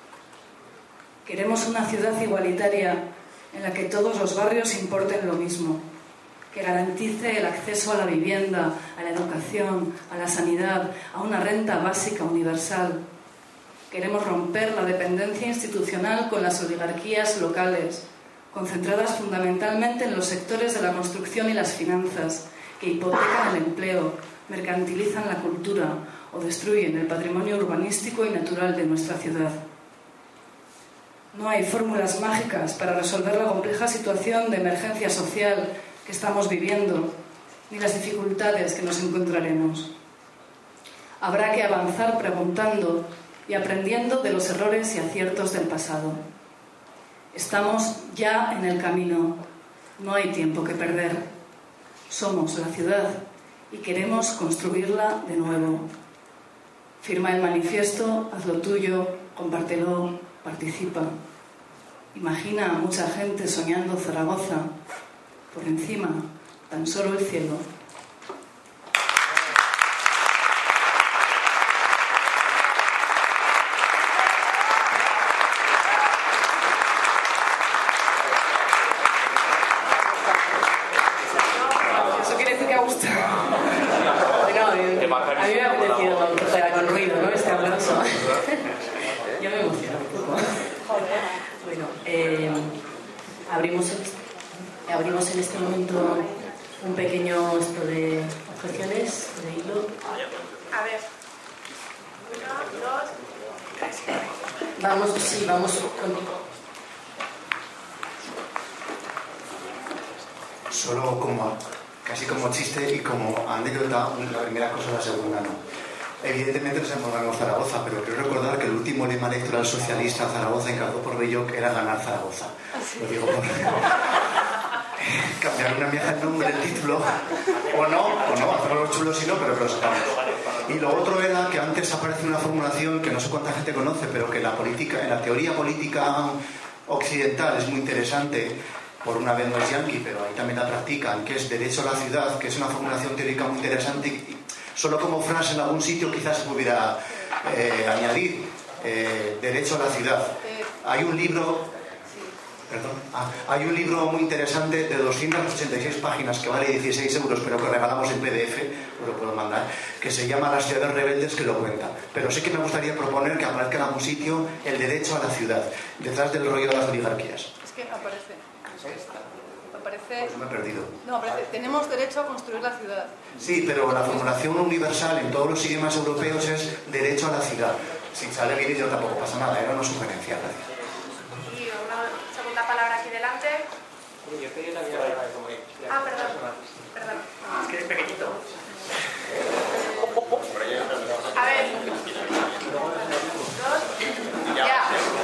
[SPEAKER 10] Queremos una ciudad igualitaria en la que todos los barrios importen lo mismo, que garantice el acceso a la vivienda, a la educación, a la sanidad, a una renta básica universal. Queremos romper la dependencia institucional con las oligarquías locales, concentradas fundamentalmente en los sectores de la construcción y las finanzas, que hipotecan el empleo, mercantilizan la cultura o destruyen el patrimonio urbanístico y natural de nuestra ciudad. No hay fórmulas mágicas para resolver la compleja situación de emergencia social que estamos viviendo, ni las dificultades que nos encontraremos. Habrá que avanzar preguntando y aprendiendo de los errores y aciertos del pasado. Estamos ya en el camino, no hay tiempo que perder. Somos la ciudad y queremos construirla de nuevo. Firma el manifiesto, haz lo tuyo, compártelo, participa. Imagina a mucha gente soñando Zaragoza, por encima, tan solo el cielo. Eso quiere decir que ha gustado. Bueno, a mí me ha apetecido fuera con ruido, ¿no? Este aplauso. Yo me emociono un poco. Bueno, abrimos en este momento un pequeño esto de objeciones, de hilo.
[SPEAKER 1] A ver. 1, 2, 3.
[SPEAKER 10] Vamos contigo.
[SPEAKER 11] Solo casi como chiste y como anécdota, la primera cosa, la segunda no. Evidentemente nos encontramos Zaragoza, pero quiero recordar que el último lema electoral socialista Zaragoza, encabezado por Belloc, era ganar Zaragoza. Lo digo por cambiar una vieja el nombre, el título, o no, hacerlo los chulos si no, pero que lo sacamos. Y lo otro era que antes aparece una formulación que no sé cuánta gente conoce, pero que en la teoría política occidental es muy interesante. Por una vez no es yanqui, pero ahí también la practican, que es derecho a la ciudad, que es una formulación teórica muy interesante y solo como frase en algún sitio quizás se pudiera añadir derecho a la ciudad. Hay un libro Perdón. Hay un libro muy interesante de 286 páginas que vale 16 euros, pero que regalamos en PDF, os lo puedo mandar, que se llama Las ciudades rebeldes, que lo cuenta. Pero sí que me gustaría proponer que aparezca en algún sitio el derecho a la ciudad, detrás del rollo de las oligarquías.
[SPEAKER 12] Es que aparece.
[SPEAKER 11] Pues me he perdido.
[SPEAKER 12] No, aparece. Tenemos derecho a construir la ciudad.
[SPEAKER 11] Sí, pero la formulación universal en todos los idiomas europeos es derecho a la ciudad. Si sale bien y yo tampoco pasa nada, era una sugerencia. Gracias.
[SPEAKER 1] Y una segunda palabra aquí delante.
[SPEAKER 14] Yo pedí la palabra de como
[SPEAKER 1] perdón.
[SPEAKER 15] Es que es pequeñito.
[SPEAKER 1] A ver. Ya.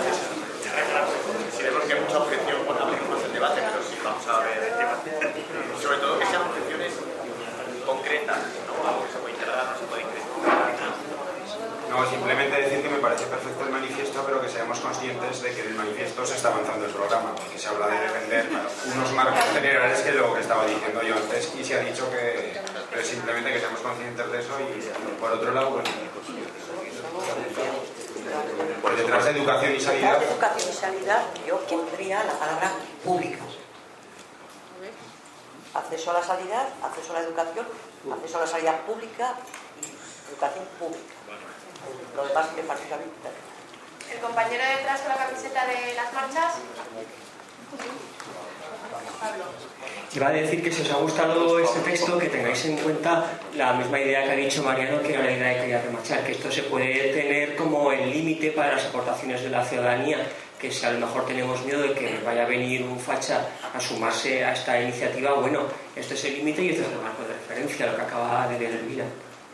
[SPEAKER 15] Si vemos que hay mucha objeción, pues abrimos el debate, pero sí vamos a ver el tema. Sobre todo que sean objeciones concretas, no algo que se puede integrar, no se puede integrar.
[SPEAKER 13] No, simplemente decir que me parece perfecto el manifiesto, pero que seamos conscientes de que en el manifiesto se está avanzando el programa, porque se habla de defender unos marcos generales, que es lo que estaba diciendo yo antes, y se ha dicho que pero simplemente que seamos conscientes de eso. Y por otro lado, bueno, por detrás de educación y sanidad.
[SPEAKER 23] Educación y sanidad, yo pondría la palabra pública. Acceso a la sanidad, acceso a la educación, acceso a la sanidad pública y educación pública. Lo demás me parece a mí.
[SPEAKER 1] El compañero detrás con la camiseta de las marchas. Pablo.
[SPEAKER 24] Iba a decir que si os ha gustado este texto, que tengáis en cuenta la misma idea que ha dicho Mariano, que era la idea que quería remachar, que esto se puede tener como el límite para las aportaciones de la ciudadanía, que si a lo mejor tenemos miedo de que vaya a venir un facha a sumarse a esta iniciativa, bueno, este es el límite y este es el marco de referencia, lo que acaba de leer Elvira.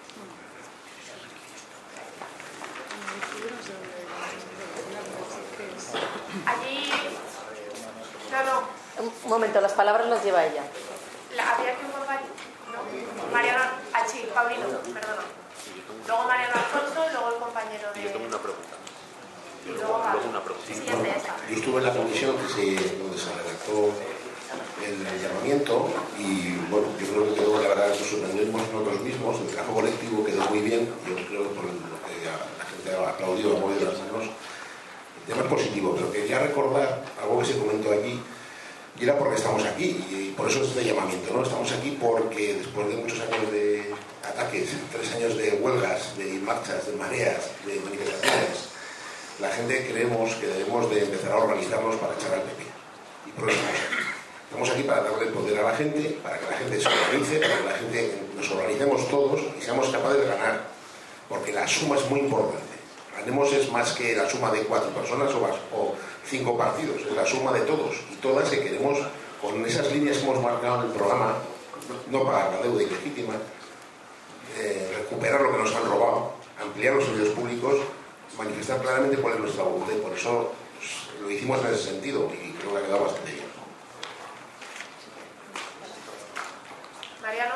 [SPEAKER 1] Allí... No.
[SPEAKER 23] Un momento, las palabras las lleva ella.
[SPEAKER 1] Había aquí un compañero. No. Mariano. Sí, Paulino, perdona. Luego Mariano Alfonso y luego el compañero de.
[SPEAKER 25] Yo tengo una pregunta.
[SPEAKER 1] Y luego
[SPEAKER 25] una pregunta.
[SPEAKER 1] Siguiente esa.
[SPEAKER 25] Yo estuve en la comisión donde se redactó el llamamiento y bueno, yo creo que quedó, la verdad, nos sorprendimos nosotros mismos, el trabajo colectivo quedó muy bien. Yo creo que por lo que la gente ha aplaudido, ha movido las manos. El tema es positivo, pero quería recordar algo que se comentó aquí, y era porque estamos aquí, y por eso es este llamamiento, ¿no? Estamos aquí porque después de muchos años de ataques, 3 años de huelgas, de marchas, de mareas, de manifestaciones, la gente creemos que debemos de empezar a organizarnos para echar al PP. Y por eso estamos aquí. Estamos aquí para darle poder a la gente, para que la gente se organice, para que la gente nos organicemos todos y seamos capaces de ganar, porque la suma es muy importante. Ganemos es más que la suma de 4 personas o 5 partidos, es la suma de todos y todas que queremos, con esas líneas que hemos marcado en el programa, no pagar la deuda ilegítima, recuperar lo que nos han robado, ampliar los servicios públicos, manifestar claramente cuál es nuestra voluntad, y por eso pues, lo hicimos en ese sentido y creo que ha quedado bastante bien.
[SPEAKER 1] Mariano.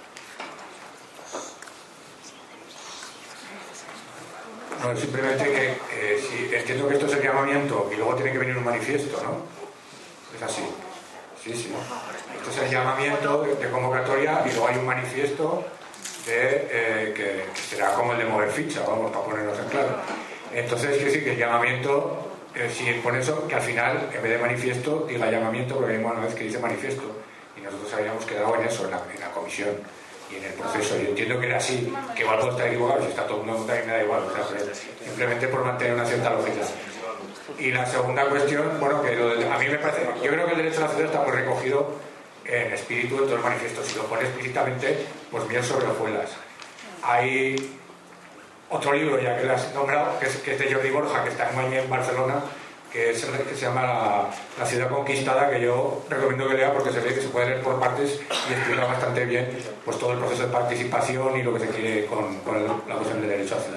[SPEAKER 22] No, simplemente que si entiendo que esto es el llamamiento y luego tiene que venir un manifiesto, ¿no? Es así. Sí. Esto es el llamamiento de convocatoria y luego hay un manifiesto que será como el de mover ficha, vamos, para ponernos en claro. Entonces, quiere decir que el llamamiento, si pone eso, que al final, en vez de manifiesto, diga llamamiento, porque hay una vez que dice manifiesto. Y nosotros habíamos quedado en eso, en la comisión y en el proceso. Yo entiendo que era así, que igual puedo estar equivocado, si está todo el mundo también me da igual, o sea, simplemente por mantener una cierta lógica. Y la segunda cuestión, bueno, que a mí me parece, yo creo que el derecho a la ciudad está muy recogido en espíritu en todo el manifiesto. Si lo pone explícitamente, pues miel sobre hojuelas. Hay otro libro, ya que lo has nombrado, que es de Jordi Borja, que está en Barcelona, que se llama La ciudad conquistada, que yo recomiendo que lea porque se ve que se puede leer por partes y explica bastante bien pues todo el proceso de participación y lo que se quiere con la cuestión del derecho a la ciudad.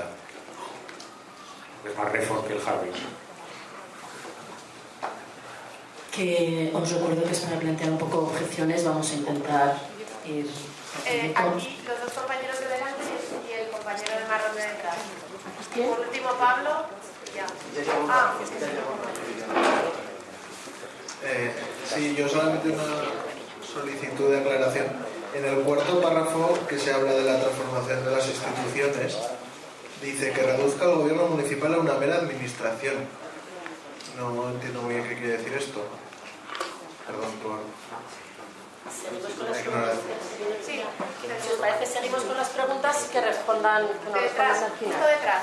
[SPEAKER 22] Es más reform que el Harvey.
[SPEAKER 3] Que os recuerdo que es para plantear un poco objeciones, vamos a intentar ir...
[SPEAKER 1] Aquí los 2 compañeros de delante y el compañero de marrón de detrás. Por último, Pablo. Ya.
[SPEAKER 18] Sí, yo solamente una solicitud de aclaración. En el 4º párrafo, que se habla de la transformación de las instituciones, dice que reduzca el gobierno municipal a una mera administración. No entiendo muy bien qué quiere decir esto. Perdón por...
[SPEAKER 3] Seguimos con las preguntas. Sí. Si os parece, seguimos con las preguntas que respondan al final.
[SPEAKER 1] Justo detrás.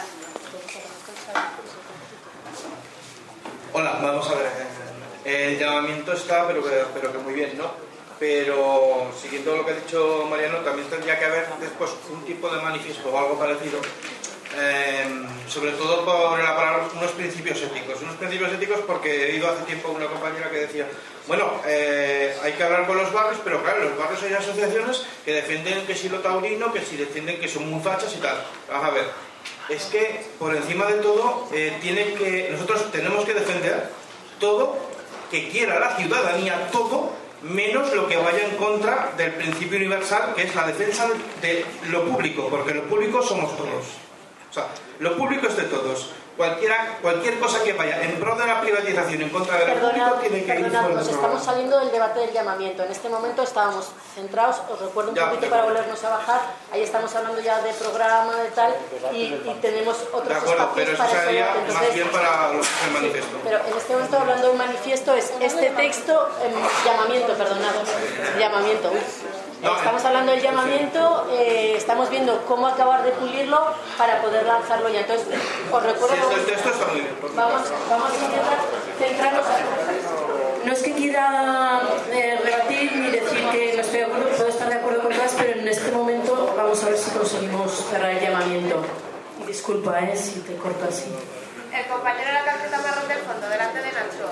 [SPEAKER 4] Hola, vamos a ver. El llamamiento está, pero que muy bien, ¿no? Pero siguiendo lo que ha dicho Mariano, también tendría que haber después un tipo de manifiesto o algo parecido, sobre todo por elaborar unos principios éticos. Unos principios éticos porque he ido hace tiempo con una compañera que decía, bueno, hay que hablar con los barrios, pero claro, en los barrios hay asociaciones que defienden que si lo taurino, que si defienden que son muy fachas y tal. Vamos a ver, es que por encima de todo nosotros tenemos que defender todo que quiera la ciudadanía, todo menos lo que vaya en contra del principio universal, que es la defensa de lo público, porque lo público somos todos. O sea, lo público es de todos. Cualquier cosa que vaya en pro de la privatización, en contra de lo público, tiene que ir fuera del
[SPEAKER 3] nos estamos saliendo del debate del llamamiento. En este momento estábamos centrados, os recuerdo un poquito para volvernos a bajar, ahí estamos hablando ya de programa, de tal, y tenemos otros
[SPEAKER 4] de acuerdo,
[SPEAKER 3] espacios
[SPEAKER 4] pero eso
[SPEAKER 3] para
[SPEAKER 4] sería
[SPEAKER 3] entonces,
[SPEAKER 4] más bien para los que el manifiesto.
[SPEAKER 3] Pero en este momento, hablando de un manifiesto, es este texto, llamamiento. Estamos hablando del llamamiento, estamos viendo cómo acabar de pulirlo para poder lanzarlo ya. Entonces, os recuerdo...
[SPEAKER 4] El texto está muy bien.
[SPEAKER 3] Vamos a intentar centrarnos. No es que quiera rebatir ni decir que no estoy de acuerdo, puedo estar de acuerdo con todas, pero en este momento vamos a ver si conseguimos cerrar el llamamiento. Y disculpa, si te corto así.
[SPEAKER 1] El compañero de la camiseta marrón del fondo, delante de Nacho.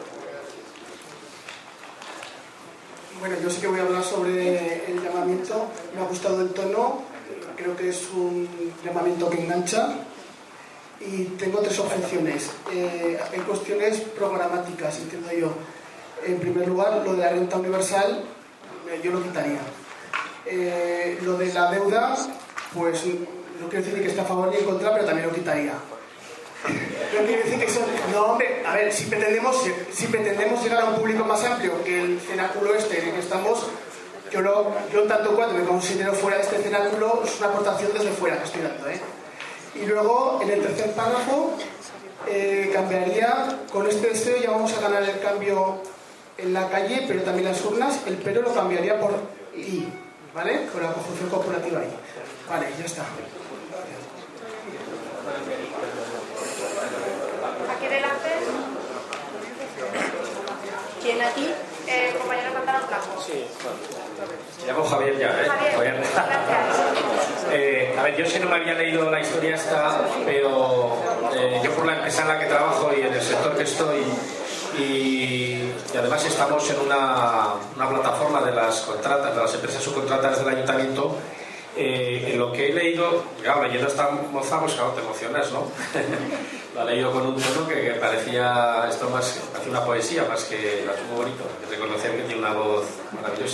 [SPEAKER 6] Bueno, yo sí que voy a hablar sobre el llamamiento. Me ha gustado el tono, creo que es un llamamiento que engancha. Y tengo tres objeciones. Hay cuestiones programáticas, entiendo yo. En primer lugar, lo de la renta universal, yo lo quitaría. Lo de la deuda, pues no quiero decir que esté a favor ni en contra, pero también lo quitaría. No quiero decir que son... No, hombre, a ver, si pretendemos llegar a un público más amplio que el cenáculo este en el que estamos, yo tanto cuanto me considero fuera de este cenáculo, es una aportación desde fuera que estoy dando, Y luego, en el tercer párrafo, cambiaría, con este deseo ya vamos a ganar el cambio en la calle, pero también las urnas, el pero lo cambiaría por I, ¿vale? Con la conjunción copulativa ahí. Vale, ya está.
[SPEAKER 1] Aquí delante.
[SPEAKER 3] ¿Quién aquí?
[SPEAKER 1] El compañero pantalón blanco.
[SPEAKER 8] Sí, me llamo Javier ya, Javier. A ver, yo sé que no me había leído la historia esta, pero yo por la empresa en la que trabajo y en el sector que estoy, y además estamos en una plataforma de las contratas, de las empresas subcontratas del ayuntamiento. En lo que he leído, claro, leyendo esta moza, pues claro, te emocionas, ¿no? Lo he leído con un tono que parecía esto más, parecía una poesía más que algo muy bonito, que reconocer que tiene una voz maravillosa.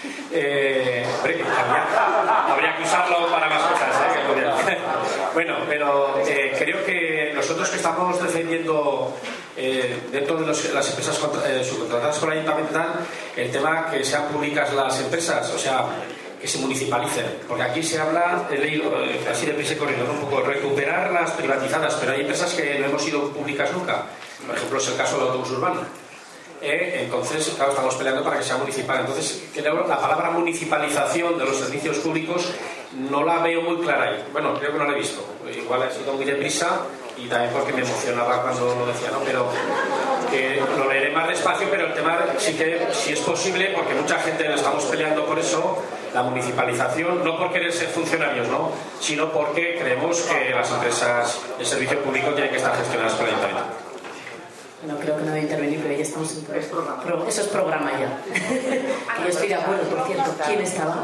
[SPEAKER 8] Habría que usarlo para más cosas, Bueno, pero creo que nosotros que estamos defendiendo dentro de las empresas subcontratadas por el ayuntamiento, el tema que sean públicas las empresas, o sea, que se municipalicen, porque aquí se habla, he leído así de prisa y corriendo, un poco recuperar las privatizadas, pero hay empresas que no hemos sido públicas nunca, por ejemplo es el caso del autobús urbano. Entonces, claro, estamos peleando para que sea municipal. Entonces, creo que la palabra municipalización de los servicios públicos no la veo muy clara ahí. Bueno, creo que no la he visto. Igual ha sido muy deprisa y también porque me emocionaba cuando lo decía, ¿no? Pero lo leeré más despacio, pero el tema sí que, si es posible, porque mucha gente le estamos peleando por eso, la municipalización, no por querer ser funcionarios, ¿no? Sino porque creemos que las empresas de servicio público tienen que estar gestionadas por el ayuntamiento.
[SPEAKER 3] No creo que no debe intervenir, pero ya estamos en todo. Eso es programa ya. Yo estoy de acuerdo, por cierto. ¿Quién estaba?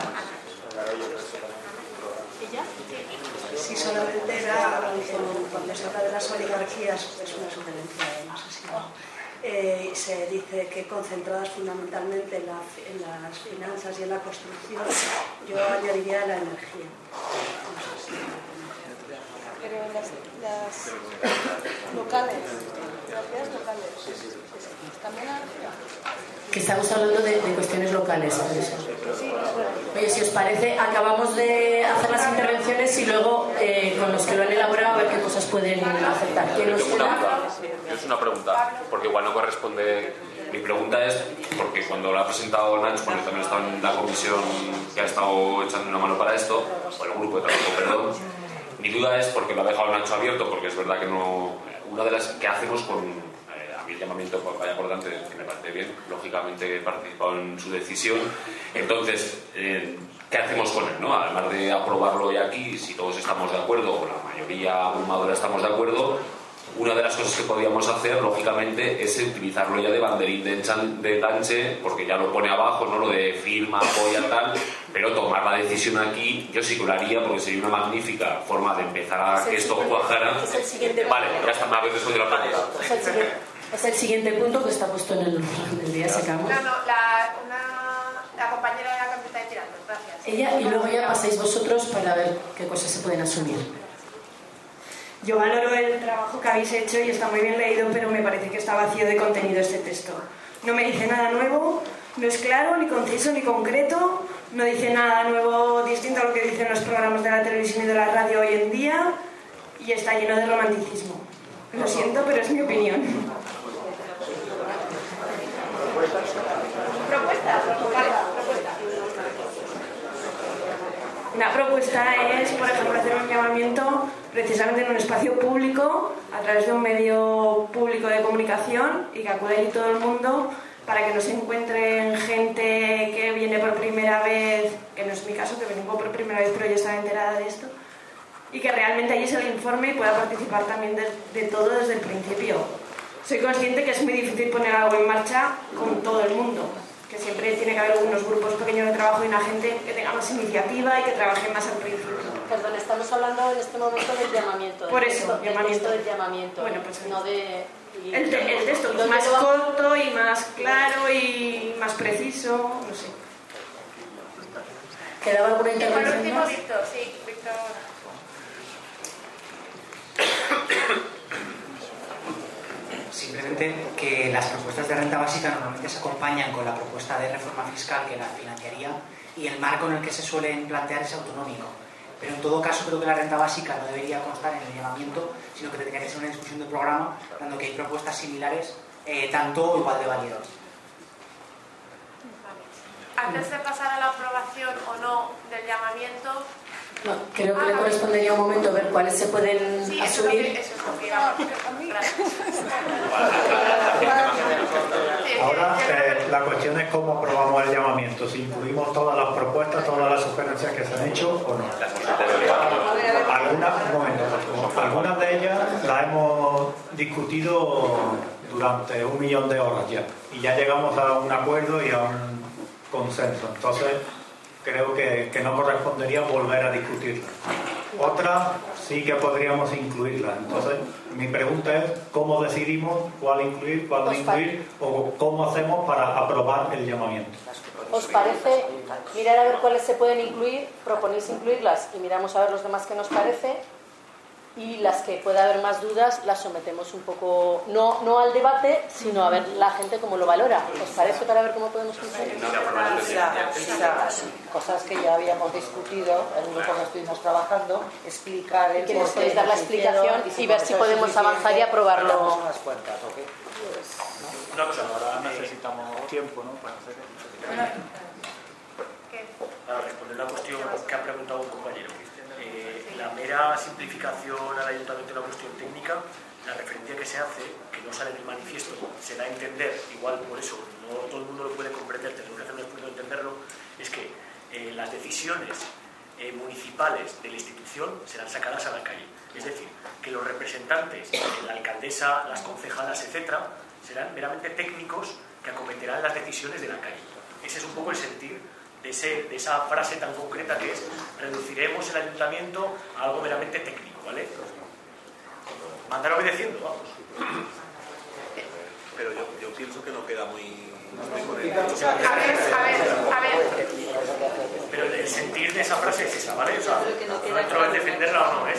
[SPEAKER 7] ¿Ella? Sí, solamente era cuando se habla de las oligarquías, es una sugerencia, no sé si se dice que concentradas fundamentalmente en las finanzas y en la construcción, yo añadiría la energía. No sé si...
[SPEAKER 12] Pero las locales, las locales, también
[SPEAKER 3] que estamos hablando de cuestiones locales. Oye, si os parece, acabamos de hacer las intervenciones y luego con los que lo han elaborado a ver qué cosas pueden aceptar. ¿Quién nos queda?
[SPEAKER 9] Es una pregunta, porque igual no corresponde
[SPEAKER 16] Mi pregunta es, porque cuando lo ha presentado Nacho, cuando también estaba en la comisión que ha estado echando una mano para esto, o el grupo de trabajo, perdón, mi duda es, porque lo ha dejado Nacho abierto, porque es verdad que no... Una de las que hacemos con... a mí el llamamiento vaya por delante, que me parece bien, lógicamente he participado en su decisión. Entonces, ¿qué hacemos con él, no? Además de aprobarlo ya aquí, si todos estamos de acuerdo, o la mayoría abrumadora estamos de acuerdo, una de las cosas que podríamos hacer, lógicamente, es utilizarlo ya de banderín de enganche, porque ya lo pone abajo, ¿no? Lo de firma, apoya, tal, pero tomar la decisión aquí, yo sí que lo haría, porque sería una magnífica forma de empezar a que esto cuajara. Vale, ya está, me habéis respondido la pregunta.
[SPEAKER 3] Es el siguiente punto que está puesto en el orden del día, sacamos.
[SPEAKER 1] No, la compañera de la carpeta de tirando, gracias.
[SPEAKER 3] Ella, y luego ya pasáis vosotros para ver qué cosas se pueden asumir.
[SPEAKER 17] Yo valoro el trabajo que habéis hecho y está muy bien leído, pero me parece que está vacío de contenido este texto. No me dice nada nuevo, no es claro, ni conciso, ni concreto, no dice nada nuevo distinto a lo que dicen los programas de la televisión y de la radio hoy en día, y está lleno de romanticismo. Lo siento, pero es mi opinión. Una propuesta es, por ejemplo, hacer un llamamiento precisamente en un espacio público, a través de un medio público de comunicación, y que acude allí todo el mundo para que no se encuentren gente que viene por primera vez, que no es mi caso, que vengo por primera vez, pero ya estaba enterada de esto, y que realmente allí se le informe y pueda participar también de todo desde el principio. Soy consciente que es muy difícil poner algo en marcha con todo el mundo, que siempre tiene que haber unos grupos pequeños de trabajo y una gente que tenga más iniciativa y que trabaje más al principio.
[SPEAKER 3] Perdón, estamos hablando en este momento del llamamiento.
[SPEAKER 17] Por eso,
[SPEAKER 3] llamamiento. Del llamamiento.
[SPEAKER 17] Bueno, pues
[SPEAKER 3] no de...
[SPEAKER 17] El texto es más corto y más claro y más preciso, no sé.
[SPEAKER 3] ¿Quedaba alguna intervención
[SPEAKER 1] por último,
[SPEAKER 3] más?
[SPEAKER 1] Víctor, sí, Víctor.
[SPEAKER 5] Simplemente que las propuestas de renta básica normalmente se acompañan con la propuesta de reforma fiscal que la financiaría, y el marco en el que se suelen plantear es autonómico. Pero en todo caso creo que la renta básica no debería constar en el llamamiento, sino que tendría que ser una discusión de programa, dando que hay propuestas similares, tanto o igual de válidas.
[SPEAKER 1] Antes de pasar a la aprobación o no del llamamiento...
[SPEAKER 3] No, creo que le correspondería un momento ver cuáles se pueden asumir.
[SPEAKER 1] Eso es lo que íbamos.
[SPEAKER 19] Ahora la cuestión es cómo aprobamos el llamamiento, si incluimos todas las propuestas, todas las sugerencias que se han hecho o no. Algunas de ellas las hemos discutido durante 1.000.000 de horas ya, y ya llegamos a un acuerdo y a un consenso. Entonces creo que no correspondería volver a discutirla. Otras sí que podríamos incluirlas. Entonces mi pregunta es cómo decidimos cuál incluir, cuál no incluir, o cómo hacemos para aprobar el llamamiento.
[SPEAKER 3] ¿Os parece mirar a ver cuáles se pueden incluir? Proponéis incluirlas y miramos a ver los demás que nos parece, y las que pueda haber más dudas las sometemos un poco, no al debate, sino a ver la gente cómo lo valora. ¿Os parece, para ver cómo podemos conseguir?
[SPEAKER 23] Cosas que ya habíamos discutido en un grupo que estuvimos trabajando, explicar el
[SPEAKER 3] ¿Quieres poder dar la explicación y ver si podemos avanzar y aprobarlo?
[SPEAKER 20] Una cosa, ahora necesitamos tiempo, ¿no? Para hacer
[SPEAKER 15] Para responder la cuestión que ha preguntado un compañero. La mera simplificación al ayuntamiento de una cuestión técnica, la referencia que se hace, que no sale del manifiesto, se da a entender, igual por eso no todo el mundo lo puede comprender, tenemos que hacer un esfuerzo de entenderlo, es que las decisiones municipales de la institución serán sacadas a la calle. Es decir, que los representantes, la alcaldesa, las concejalas, etcétera, serán meramente técnicos que acometerán las decisiones de la calle. Ese es un poco el sentir de esa frase tan concreta que es: reduciremos el ayuntamiento a algo meramente técnico, ¿vale? Mandar obedeciendo, vamos.
[SPEAKER 21] Pero yo pienso que no queda muy
[SPEAKER 1] A ver.
[SPEAKER 15] Pero el sentir de esa frase es esa, ¿vale? O sea, no entro en defenderla o no, ¿eh?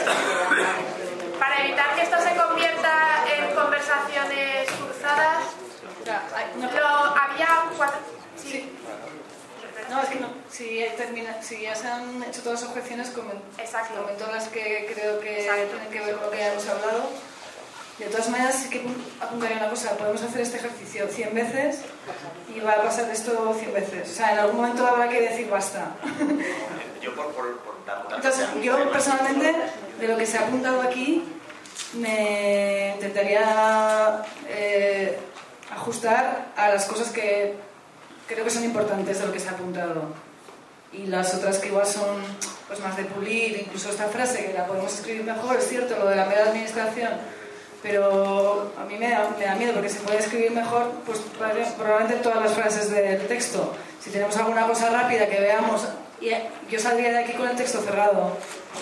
[SPEAKER 1] Para evitar que esto se convierta en conversaciones cruzadas, había 4... Sí.
[SPEAKER 10] No, es que no. Si ya se han hecho todas las objeciones, comento las que creo que tienen que ver con lo que ya hemos hablado. De todas maneras, sí que apuntaría una cosa: podemos hacer este ejercicio 100 veces y va a pasar esto 100 veces. O sea, en algún momento habrá que decir basta.
[SPEAKER 15] Yo por dar una...
[SPEAKER 10] Entonces, yo personalmente, de lo que se ha apuntado aquí, me intentaría ajustar a las cosas que creo que son importantes de lo que se ha apuntado. Y las otras que igual son pues más de pulir, incluso esta frase que la podemos escribir mejor, es cierto, lo de la mera administración, pero a mí me da miedo porque se puede escribir mejor pues probablemente todas las frases del texto. Si tenemos alguna cosa rápida que veamos, yo saldría de aquí con el texto cerrado.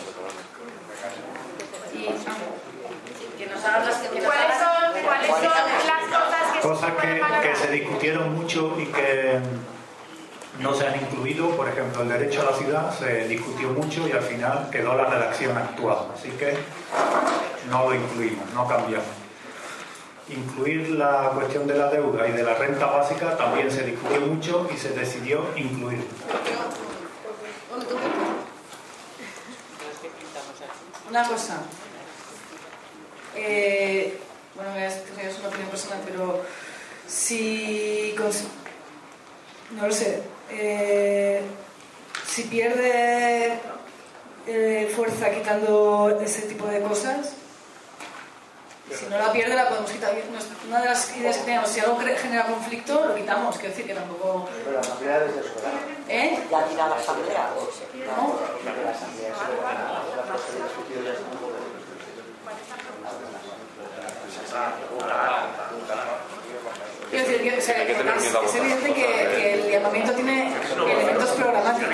[SPEAKER 12] Que nos hagan las ¿Cuáles son las cosas
[SPEAKER 19] que se discutieron mucho y que no se han incluido? Por ejemplo, el derecho a la ciudad se discutió mucho y al final quedó la redacción actual, así que no lo incluimos, no cambiamos. Incluir la cuestión de la deuda y de la renta básica también se discutió mucho y se decidió incluir.
[SPEAKER 10] Una cosa, bueno, esto es una opinión personal, pero si no lo sé, si pierde fuerza quitando ese tipo de cosas, si no la pierde la podemos quitar. Una de las ideas que teníamos, si algo genera conflicto, lo quitamos, quiero decir que tampoco...
[SPEAKER 2] Pero la asamblea desde escolar.
[SPEAKER 23] Ya dirá la asamblea.
[SPEAKER 10] ¿No?
[SPEAKER 2] Porque la asamblea se discutido ya
[SPEAKER 10] Quiero decir que es evidente que el llamamiento tiene elementos programáticos.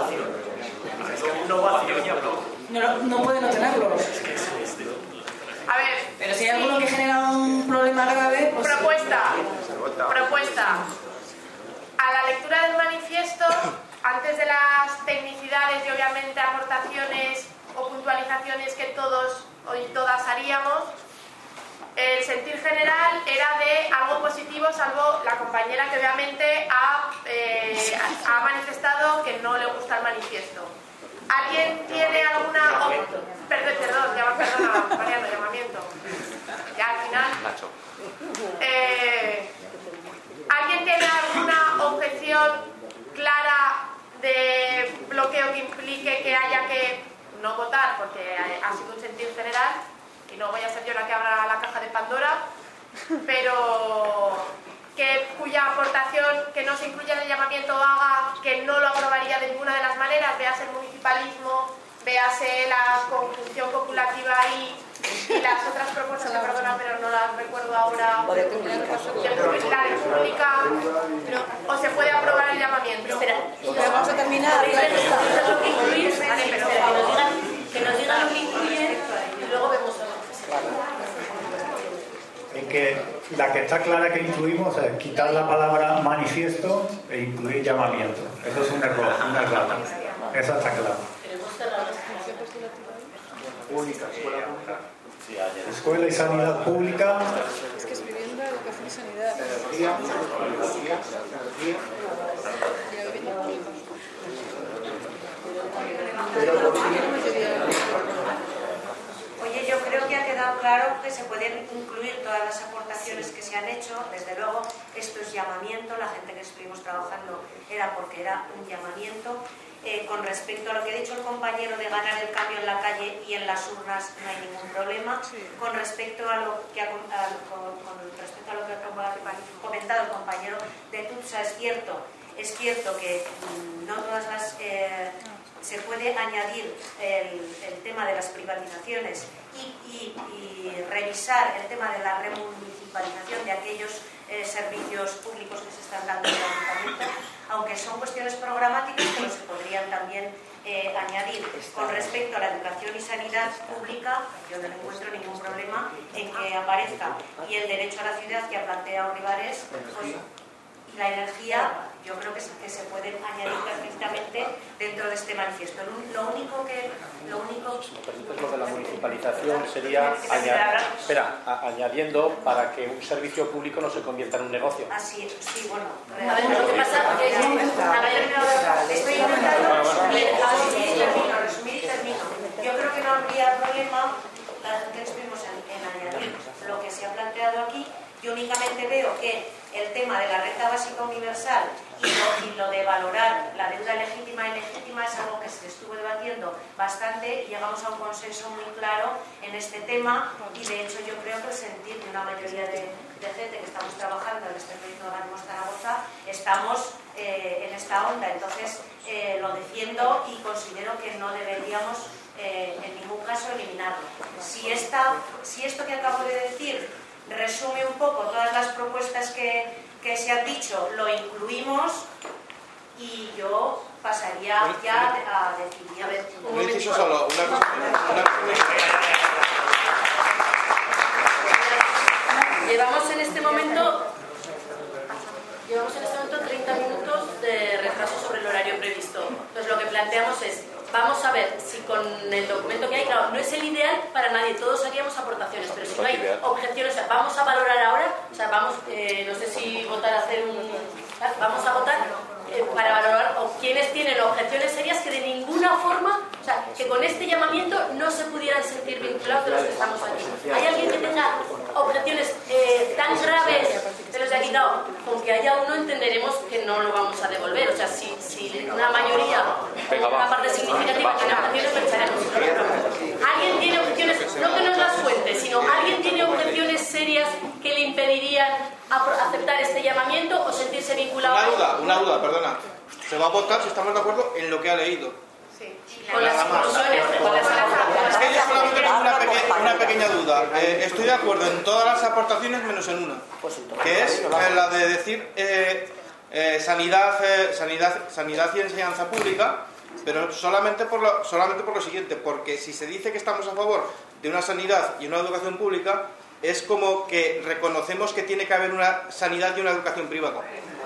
[SPEAKER 10] No puede no tenerlos.
[SPEAKER 12] A ver,
[SPEAKER 10] pero si hay alguno que genera un problema grave, pues...
[SPEAKER 12] Propuesta. A la lectura del manifiesto, antes de las tecnicidades y obviamente aportaciones o puntualizaciones que todos y todas haríamos, el sentir general era de algo positivo, salvo la compañera que obviamente ha manifestado que no le gusta el manifiesto. ¿Alguien tiene alguna... Perdona, Mariano, llamamiento. Ya al final... ¿Alguien tiene alguna objeción clara de bloqueo que implique que haya que no votar, porque ha sido un sentir general, y no voy a ser yo la que abra la caja de Pandora, pero cuya aportación que no se incluya en el llamamiento haga que no lo aprobaría de ninguna de las maneras, véase el municipalismo, véase la conjunción copulativa y las otras propuestas, que perdona, pero no las recuerdo ahora, la de pública, o se puede aprobar el llamamiento.
[SPEAKER 23] Espera, vamos a terminar.
[SPEAKER 12] Que nos digan lo que incluye y luego vemos a
[SPEAKER 19] En que la que está clara que incluimos es quitar la palabra manifiesto e incluir llamamiento. Eso es un error, una errata. Esa está clara.
[SPEAKER 2] Pública, escuela pública.
[SPEAKER 19] Escuela y sanidad pública.
[SPEAKER 12] Es que es vivienda, educación y sanidad.
[SPEAKER 2] Energía.
[SPEAKER 23] Oye, yo creo que ha quedado claro que se pueden incluir todas las aportaciones que se han hecho. Desde luego, esto es llamamiento. La gente que estuvimos trabajando era porque era un llamamiento. Con respecto a lo que ha dicho el compañero de ganar el cambio en la calle y en las urnas, no hay ningún problema. Con respecto a lo que ha comentado el compañero de Tutsa, es cierto que no todas las... se puede añadir el tema de las privatizaciones y revisar el tema de la remunicipalización de aquellos servicios públicos que se están dando en el ayuntamiento, aunque son cuestiones programáticas, pero se podrían también añadir. Con respecto a la educación y sanidad pública, yo no encuentro ningún problema en que aparezca, y el derecho a la ciudad que ha planteado Rivares, pues, y la energía, yo creo que se pueden añadir perfectamente dentro de este manifiesto. Lo único
[SPEAKER 2] Lo de la municipalización sería añadiendo para que un servicio público no se convierta en un negocio.
[SPEAKER 23] Así, sí, bueno.
[SPEAKER 12] A ver, lo que pasa es que
[SPEAKER 23] estoy intentando resumir y termino. Yo creo que no habría problema, la gente que estuvimos en añadir lo que Yo únicamente veo que el tema de la renta básica universal y lo de valorar la deuda legítima y ilegítima es algo que se estuvo debatiendo bastante y llegamos a un consenso muy claro en este tema, y de hecho yo creo que el sentir de una mayoría de gente que estamos trabajando en este proyecto de Ganemos Zaragoza estamos en esta onda. Entonces lo defiendo y considero que no deberíamos en ningún caso eliminarlo. Si esto que acabo de decir resume un poco todas las propuestas que se han dicho, lo incluimos, y yo pasaría ya a definir. A ver,
[SPEAKER 4] un inciso solo,
[SPEAKER 3] Llevamos en este momento 30 minutos de retraso sobre el horario previsto. Entonces lo que planteamos es, vamos a ver si con el documento que hay, claro, no es el ideal para nadie, todos haríamos aportaciones, pero si no hay objeciones, o sea, vamos a valorar ahora, o sea, vamos, no sé si votar, vamos a votar para valorar o quienes tienen objeciones serias que de ninguna forma, o sea, que con este llamamiento no se pudieran sentir vinculados de los que estamos aquí. ¿Hay alguien que tenga objeciones tan graves de los de aquí? No, con que haya uno entenderemos que no lo vamos a devolver. O sea, si una mayoría, una parte significativa tiene objeciones, pensaremos. ¿Alguien tiene objeciones? No que nos las cuente, sino ¿alguien tiene objeciones serias que le impedirían aceptar este llamamiento o sentirse vinculado?
[SPEAKER 4] Una duda, perdona. Se va a votar si estamos de acuerdo en lo que ha leído.
[SPEAKER 3] Sí. Con las conclusiones.
[SPEAKER 4] Es que yo solamente tengo una pequeña duda. Estoy de acuerdo en todas las aportaciones menos en una, que es la de decir sanidad y enseñanza pública, pero solamente por lo siguiente, porque si se dice que estamos a favor de una sanidad y una educación pública, es como que reconocemos que tiene que haber una sanidad y una educación privada.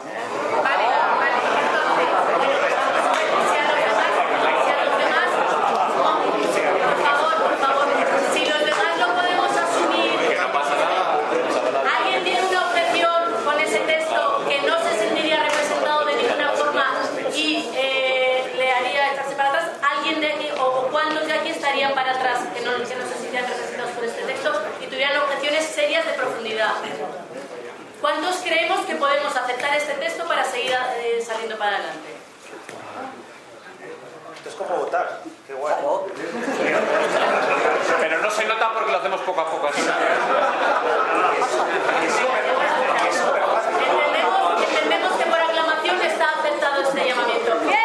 [SPEAKER 3] Para atrás, que no se sintieran representados por este texto y tuvieran objeciones serias de profundidad. ¿Cuántos creemos que podemos aceptar este texto para seguir saliendo para adelante?
[SPEAKER 21] Esto es como votar, qué guay.
[SPEAKER 9] Pero no se nota porque lo hacemos poco a poco.
[SPEAKER 3] Entendemos que por aclamación está aceptado este llamamiento. ¡Bien!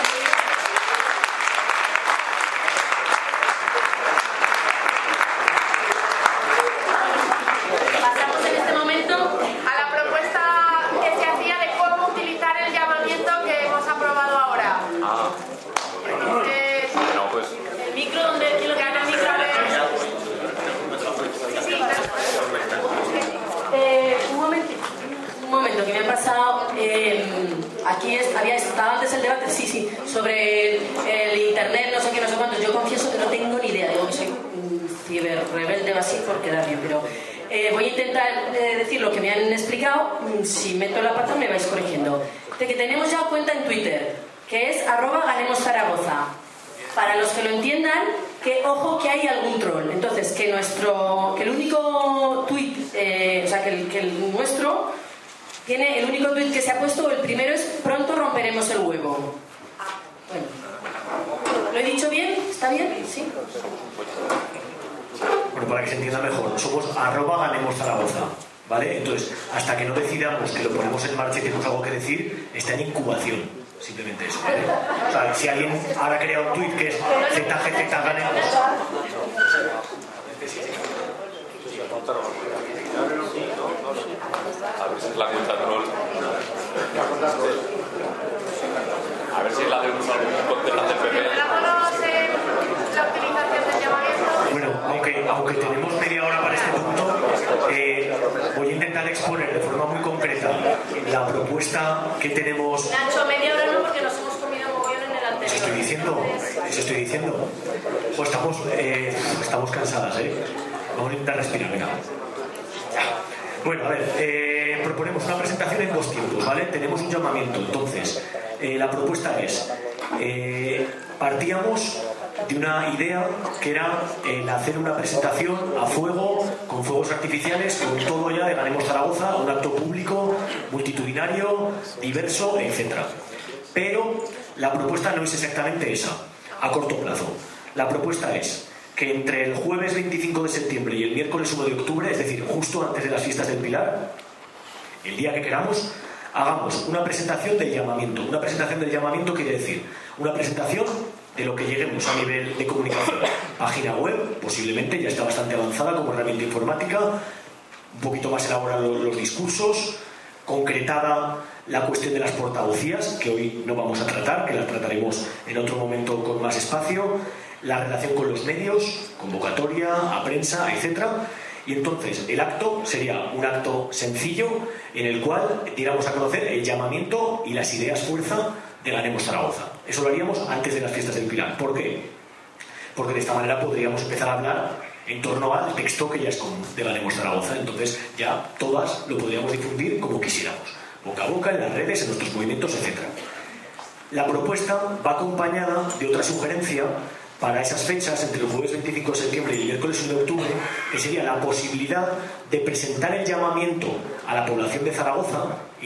[SPEAKER 3] Que me ha pasado aquí estaba antes el debate sobre el internet, no sé qué, no sé cuánto. Yo confieso que no tengo ni idea, digo que soy ciberrebelde o así por quedar bien, pero voy a intentar decir lo que me han explicado. Si meto la pata me vais corrigiendo. De que tenemos ya cuenta en Twitter, que es @GanemosZaragoza. Para los que lo entiendan, que ojo que hay algún troll. Entonces, que el único tweet, o sea, que el nuestro tiene el único tweet que se ha puesto, el primero es "pronto romperemos el huevo". Bueno, ¿lo he dicho bien? ¿Está bien? ¿Sí?
[SPEAKER 11] Bueno, para que se entienda mejor, somos @GanemosZaragoza, ¿vale? Entonces, hasta que no decidamos que lo ponemos en marcha y tenemos algo que decir, está en incubación. Simplemente eso, ¿vale? O sea, si alguien ahora crea un tweet que es ZGZ Ganemos.
[SPEAKER 9] A ver si es la cuenta troll. A ver si es la de un concejal del PP.
[SPEAKER 12] La utilización del llamamiento.
[SPEAKER 11] Bueno, aunque tenemos media hora para este punto, voy a intentar exponer de forma muy concreta la propuesta que tenemos.
[SPEAKER 3] Nacho, media hora no, porque nos hemos comido mogollón en el anterior.
[SPEAKER 11] Eso estoy diciendo. Pues estamos cansadas, ¿eh? Vamos a intentar respirar, venga. Bueno, a ver, proponemos una presentación en 2 tiempos, ¿vale? Tenemos un llamamiento, entonces, la propuesta es, partíamos de una idea que era el hacer una presentación a fuego, con fuegos artificiales, con todo ya de Ganemos Zaragoza, un acto público, multitudinario, diverso, etc. Pero la propuesta no es exactamente esa, a corto plazo. La propuesta es que entre el jueves 25 de septiembre y el miércoles 1 de octubre, es decir, justo antes de las fiestas del Pilar, el día que queramos, hagamos una presentación del llamamiento. Una presentación del llamamiento quiere decir una presentación de lo que lleguemos a nivel de comunicación. Página web, posiblemente, ya está bastante avanzada como herramienta informática, un poquito más elaborados los discursos, concretada la cuestión de las portavocías, que hoy no vamos a tratar, que las trataremos en otro momento con más espacio, la relación con los medios, convocatoria, a prensa, etc. Y entonces el acto sería un acto sencillo en el cual diéramos a conocer el llamamiento y las ideas fuerza de Ganemos Zaragoza. Eso lo haríamos antes de las fiestas del Pilar. ¿Por qué? Porque de esta manera podríamos empezar a hablar en torno al texto que ya es común de Ganemos Zaragoza. Entonces ya todas lo podríamos difundir como quisiéramos, boca a boca, en las redes, en nuestros movimientos, etc. La propuesta va acompañada de otra sugerencia para esas fechas, entre el jueves 25 de septiembre y el miércoles 1 de octubre, que sería la posibilidad de presentar el llamamiento a la población de Zaragoza,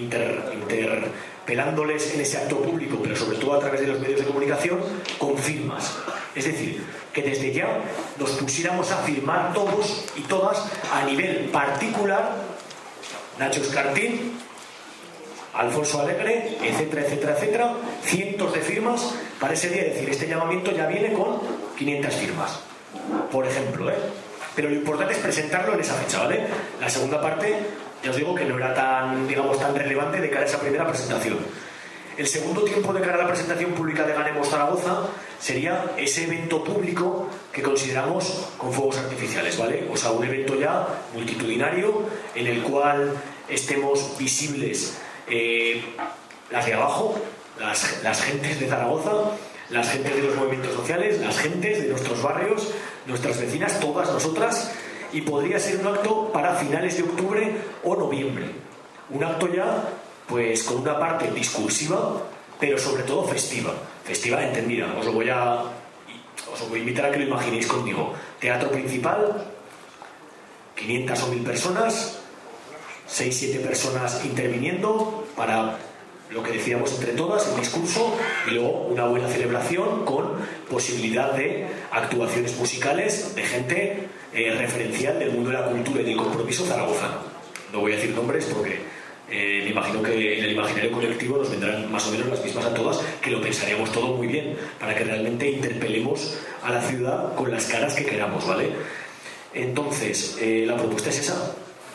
[SPEAKER 11] interpelándoles en ese acto público, pero sobre todo a través de los medios de comunicación, con firmas. Es decir, que desde ya nos pusiéramos a firmar todos y todas a nivel particular, Nacho Escartín, Alfonso Alegre, etcétera, etcétera, etcétera, cientos de firmas para ese día. Es decir, este llamamiento ya viene con 500 firmas, por ejemplo, Pero lo importante es presentarlo en esa fecha, ¿vale? La segunda parte, ya os digo que no era tan, digamos, tan relevante de cara a esa primera presentación. El segundo tiempo de cara a la presentación pública de Ganemos Zaragoza sería ese evento público que consideramos con fuegos artificiales, ¿vale? O sea, un evento ya multitudinario en el cual estemos visibles las de abajo, las gentes de Zaragoza, las gentes de los movimientos sociales, las gentes de nuestros barrios, nuestras vecinas, todas nosotras, y podría ser un acto para finales de octubre o noviembre. Un acto ya, pues, con una parte discursiva, pero sobre todo festiva. Festiva entendida. Os voy a invitar a que lo imaginéis conmigo. Teatro principal, 500 o 1000 personas, 6-7 personas interviniendo para lo que decíamos entre todas, el discurso, y luego una buena celebración con posibilidad de actuaciones musicales de gente referencial del mundo de la cultura y del compromiso zaragozano. No voy a decir nombres porque me imagino que en el imaginario colectivo nos vendrán más o menos las mismas a todas, que lo pensaríamos todo muy bien para que realmente interpelemos a la ciudad con las caras que queramos, ¿vale? Entonces, la propuesta es esa.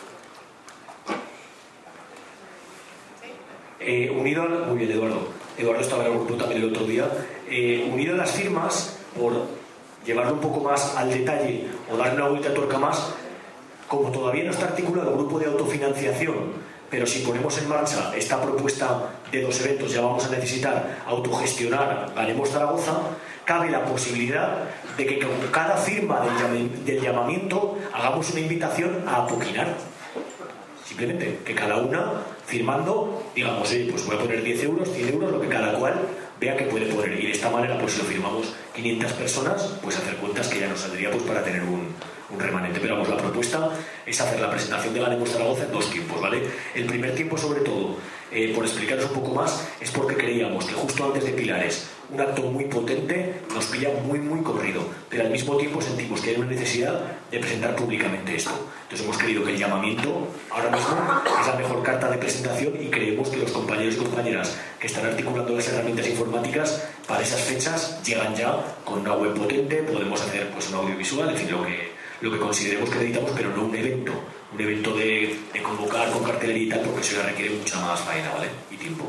[SPEAKER 11] Unido al... Muy bien, Eduardo estaba en el grupo también el otro día. Unido a las firmas, por llevarlo un poco más al detalle o darle una vuelta de tuerca más, como todavía no está articulado el grupo de autofinanciación, pero si ponemos en marcha esta propuesta de 2 eventos ya vamos a necesitar autogestionar Ganemos Zaragoza, cabe la posibilidad de que con cada firma del llamamiento hagamos una invitación a apoquinar. Simplemente que cada una, firmando, digamos, pues voy a poner 10 euros, 100 euros, lo que cada cual vea que puede poner. Y de esta manera, pues si lo firmamos 500 personas, pues hacer cuentas que ya nos saldría pues para tener un remanente. Pero vamos, la propuesta es hacer la presentación de Ganemos Zaragoza en 2 tiempos, ¿vale? El primer tiempo, sobre todo, por explicaros un poco más, es porque creíamos que justo antes de Pilares, un acto muy potente nos pilla muy, muy corrido, pero al mismo tiempo sentimos que hay una necesidad de presentar públicamente esto. Entonces hemos creído que el llamamiento ahora mismo es la mejor carta de presentación y creemos que los compañeros y compañeras que están articulando las herramientas informáticas para esas fechas llegan ya con una web potente, podemos hacer pues un audiovisual, en fin, lo que consideremos que necesitamos, pero no un evento de convocar con cartelería y tal, porque eso ya requiere mucha más faena, ¿vale? Y tiempo.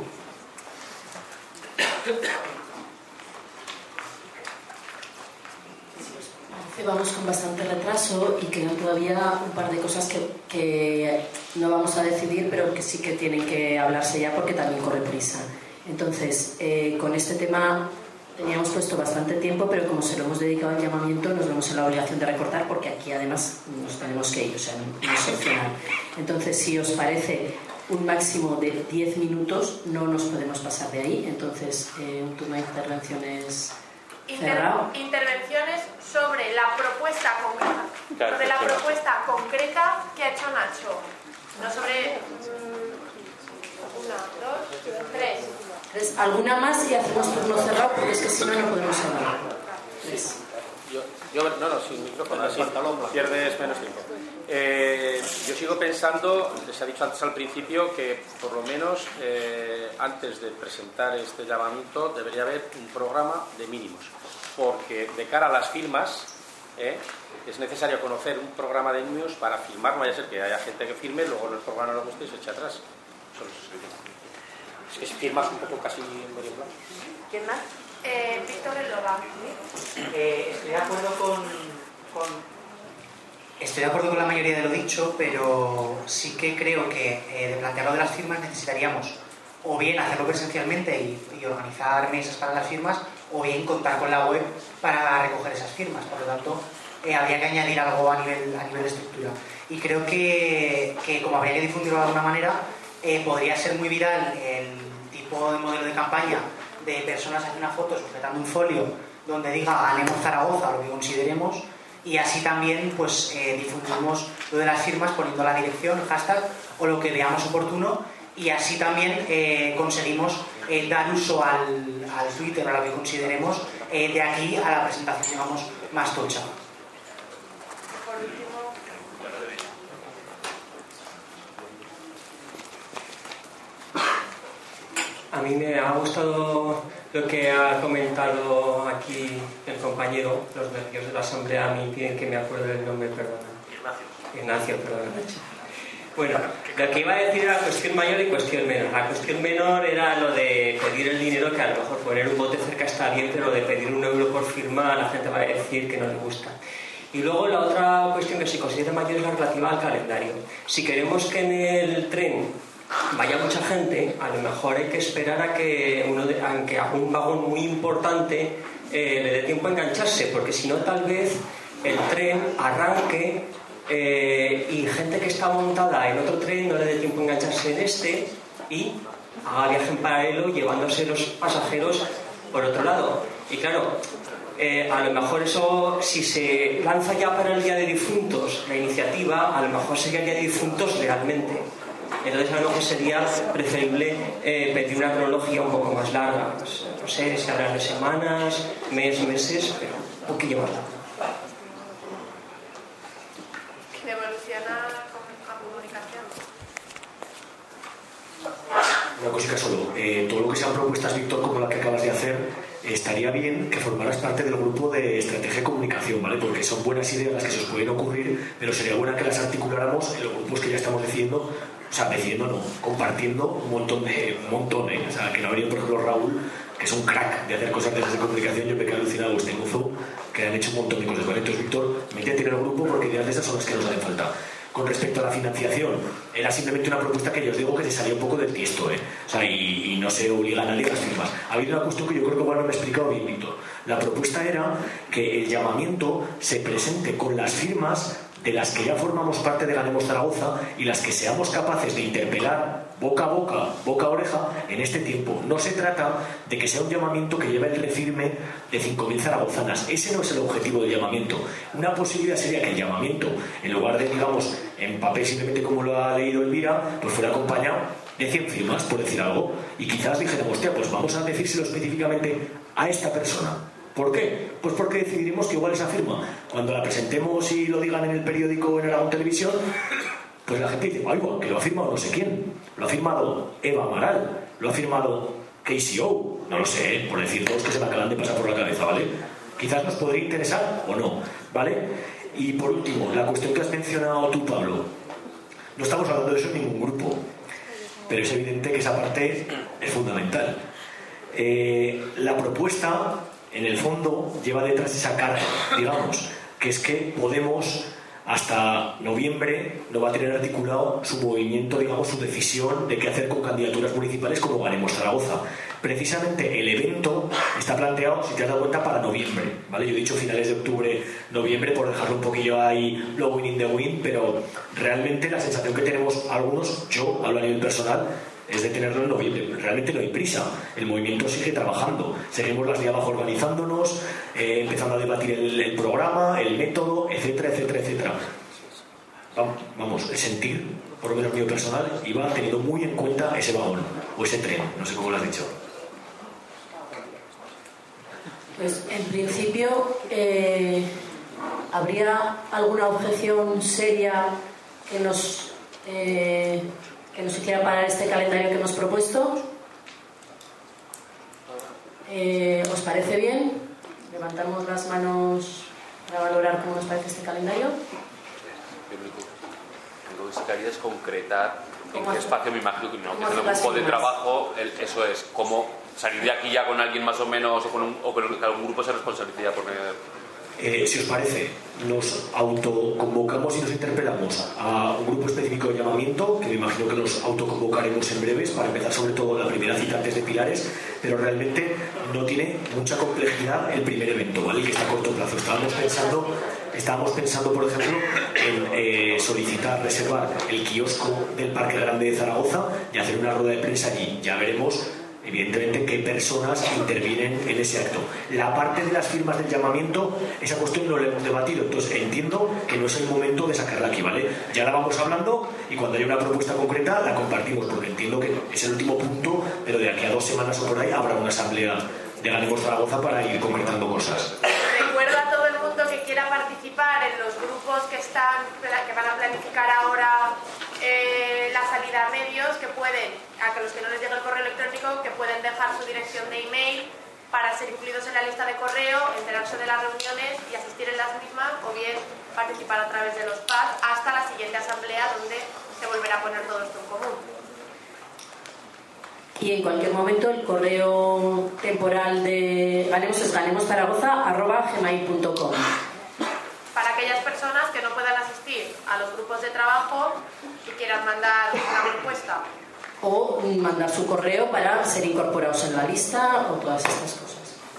[SPEAKER 3] Vamos con bastante retraso y quedan todavía un par de cosas que no vamos a decidir, pero que sí que tienen que hablarse ya porque también corre prisa. Entonces, con este tema teníamos puesto bastante tiempo, pero como se lo hemos dedicado al llamamiento, nos vemos en la obligación de recortar porque aquí además nos tenemos que ir, o sea, no es opcional. Entonces, si os parece un máximo de 10 minutos, no nos podemos pasar de ahí. Entonces, un turno de intervenciones
[SPEAKER 12] intervenciones sobre la propuesta concreta que ha hecho Nacho. No sobre... 1, 2, 3.
[SPEAKER 3] ¿Alguna más y hacemos turno cerrado? Porque es que si no, no podemos hablar. 3.
[SPEAKER 2] No, sin micrófono, así pierdes menos tiempo. Yo sigo pensando, les he dicho antes al principio, que por lo menos antes de presentar este llamamiento debería haber un programa de mínimos, porque de cara a las firmas es necesario conocer un programa de mínimos para firmar. No vaya a ser que haya gente que firme, luego el programa no lo guste y se eche atrás. Es que si firmas un poco casi en medio plazo.
[SPEAKER 12] ¿Quién más? Víctor Eloba.
[SPEAKER 5] Estoy de acuerdo con la mayoría de lo dicho, pero sí que creo que de plantearlo de las firmas necesitaríamos o bien hacerlo presencialmente y organizar mesas para las firmas, o bien contar con la web para recoger esas firmas. Por lo tanto, habría que añadir algo a nivel de estructura. Y creo que como habría que difundirlo de alguna manera, podría ser muy viral el tipo de modelo de campaña de personas haciendo una foto sujetando un folio donde diga ganemos Zaragoza, lo que consideremos, y así también pues difundimos lo de las firmas poniendo la dirección, el hashtag o lo que veamos oportuno, y así también conseguimos dar uso al Twitter o a lo que consideremos de aquí a la presentación, digamos, más tocha.
[SPEAKER 13] A mí me ha gustado lo que ha comentado aquí el compañero. Los nervios de la asamblea a mí piden que me acuerde del nombre, perdona. Ignacio, perdona. Bueno, lo que iba a decir era cuestión mayor y cuestión menor. La cuestión menor era lo de pedir el dinero, que a lo mejor poner un bote cerca está bien, pero lo de pedir €1 por firma la gente va a decir que no le gusta. Y luego la otra cuestión que se considera mayor es la relativa al calendario. Si queremos que en el tren vaya mucha gente, a lo mejor hay que esperar a que aunque a un vagón muy importante le dé tiempo a engancharse, porque si no tal vez el tren arranque y gente que está montada en otro tren no le dé tiempo a engancharse en este y haga viaje en paralelo llevándose los pasajeros por otro lado. Y claro, a lo mejor eso, si se lanza ya para el Día de Difuntos la iniciativa, a lo mejor sería el Día de Difuntos realmente. Entonces a lo mejor sería preferible pedir una cronología un poco más larga. Pues, no sé si hablar de semanas, meses, pero un poquillo más largo.
[SPEAKER 12] ¿Que evoluciona a comunicación?
[SPEAKER 11] Una cosita solo. Todo lo que sean propuestas, Víctor, como la que acabas de hacer, estaría bien que formaras parte del grupo de estrategia de comunicación, ¿vale? Porque son buenas ideas las que se os pueden ocurrir, pero sería buena que las articuláramos en los grupos que ya estamos compartiendo un montón, o sea, que no habría, por ejemplo, Raúl, que es un crack de hacer cosas de comunicación. Yo me quedé alucinado este mozo, que han hecho un montón de cosas, ¿vale? Entonces, Víctor, métete en el grupo porque ideas de esas son las que nos hacen falta. Con respecto a la financiación, era simplemente una propuesta que yo os digo que se salía un poco del tiesto, O sea, y no se obliga a nadie a las firmas. Ha habido una cuestión que yo creo que igual no me he explicado bien, Víctor. La propuesta era que el llamamiento se presente con las firmas de las que ya formamos parte de Ganemos Zaragoza y las que seamos capaces de interpelar boca a boca, boca a oreja en este tiempo. No se trata de que sea un llamamiento que lleve el refirme de 5.000 zaragozanas. Ese no es el objetivo del llamamiento. Una posibilidad sería que el llamamiento, en lugar de, digamos, en papel simplemente como lo ha leído Elvira, pues fuera acompañado de 100 firmas, por decir algo, y quizás dijéramos, hostia, pues vamos a decírselo específicamente a esta persona. ¿Por qué? Pues porque decidiremos que igual esa firma, cuando la presentemos y lo digan en el periódico o en Aragón Televisión, pues la gente dice, ay, que lo ha firmado no sé quién, lo ha firmado Eva Amaral, lo ha firmado KCO, no lo sé, por decir dos que se me acaban de pasar por la cabeza, ¿vale? Quizás nos podría interesar o no, ¿vale? Y por último, la cuestión que has mencionado tú, Pablo, no estamos hablando de eso en ningún grupo, pero es evidente que esa parte es fundamental. La propuesta, en el fondo, lleva detrás esa carga, digamos, que es que Podemos hasta noviembre no va a tener articulado su movimiento, digamos, su decisión de qué hacer con candidaturas municipales como Ganemos Zaragoza. Precisamente el evento está planteado, si te has dado cuenta, para noviembre, ¿vale? Yo he dicho finales de octubre, noviembre, por dejarlo un poquillo ahí, lo win in the win, pero realmente la sensación que tenemos algunos, yo hablo a nivel personal, es de tenerlo en noviembre. Realmente no hay prisa, el movimiento sigue trabajando, seguimos las de abajo organizándonos, empezando a debatir el programa, el método, etcétera, etcétera, etcétera. Vamos, el sentir, por lo menos mío personal, iba teniendo muy en cuenta ese vagón o ese tren, no sé cómo lo has dicho.
[SPEAKER 3] Pues en principio, ¿habría alguna objeción seria que nos hiciera parar este calendario que hemos propuesto? ¿Os parece bien? Levantamos las manos para valorar cómo nos parece este calendario.
[SPEAKER 9] Lo que sí que haría es concretar en qué espacio, me imagino que no, que es el grupo de trabajo, eso es, cómo salir de aquí ya con alguien más o menos, o que algún grupo se responsabilice ya por
[SPEAKER 11] si os parece, nos autoconvocamos y nos interpelamos a un grupo específico de llamamiento, que me imagino que nos autoconvocaremos en breves, para empezar sobre todo la primera cita antes de Pilares, pero realmente no tiene mucha complejidad el primer evento, ¿vale? Que está a corto plazo. Estábamos pensando, por ejemplo, en solicitar, reservar el kiosco del Parque Grande de Zaragoza y hacer una rueda de prensa allí. Ya veremos, evidentemente, qué personas intervienen en ese acto. La parte de las firmas del llamamiento, esa cuestión no la hemos debatido, entonces entiendo que no es el momento de sacarla aquí, ¿vale? Ya la vamos hablando y cuando haya una propuesta concreta la compartimos, porque entiendo que es el último punto, pero de aquí a 2 semanas o por ahí habrá una asamblea de Ganemos Zaragoza para ir concretando cosas.
[SPEAKER 12] Recuerdo a todo el mundo que quiera participar en los grupos que van a planificar ahora la salida a medios, que pueden, a los que no les llegue el correo electrónico, que pueden dejar su dirección de email para ser incluidos en la lista de correo, enterarse de las reuniones y asistir en las mismas, o bien participar a través de los PAD hasta la siguiente asamblea, donde se volverá a poner todo esto en común.
[SPEAKER 3] Y en cualquier momento el correo temporal de Ganemos es ganemosZaragoza@gmail.com.
[SPEAKER 12] Para aquellas personas que no puedan asistir a los grupos de trabajo y quieran mandar una propuesta.
[SPEAKER 3] O mandar su correo para ser incorporados en la lista o todas estas cosas.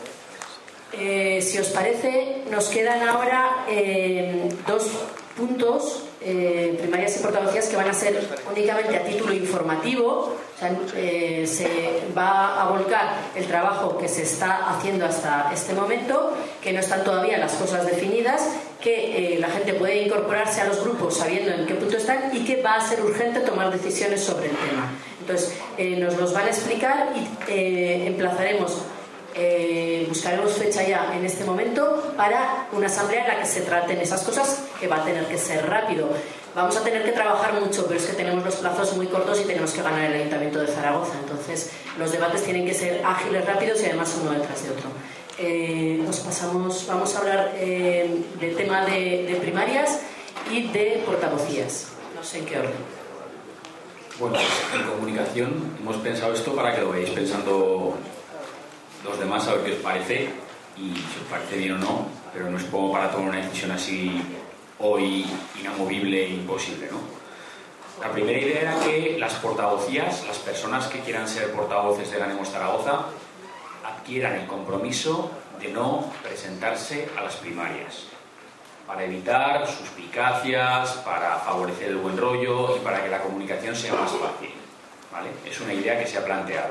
[SPEAKER 3] Si os parece, nos quedan ahora 2 puntos, primarias y portavocías, que van a ser únicamente a título informativo. O sea, se va a volcar el trabajo que se está haciendo hasta este momento, que no están todavía las cosas definidas, que la gente puede incorporarse a los grupos sabiendo en qué punto están y que va a ser urgente tomar decisiones sobre el tema. Entonces, nos los van a explicar y emplazaremos, buscaremos fecha ya en este momento para una asamblea en la que se traten esas cosas, que va a tener que ser rápido. Vamos a tener que trabajar mucho, pero es que tenemos los plazos muy cortos y tenemos que ganar el Ayuntamiento de Zaragoza. Entonces, los debates tienen que ser ágiles, rápidos y además uno detrás de otro. Vamos a hablar del tema de primarias y de portavocías. No sé en qué orden.
[SPEAKER 14] Bueno, en comunicación hemos pensado esto para que lo veáis pensando los demás, a ver qué os parece y si os parece bien o no, pero no es como para tomar una decisión así hoy inamovible e imposible, ¿no? La primera idea era que las portavocías, las personas que quieran ser portavoces de Ganemos Zaragoza, adquieran el compromiso de no presentarse a las primarias, para evitar suspicacias, para favorecer el buen rollo y para que la comunicación sea más fácil, ¿vale? Es una idea que se ha planteado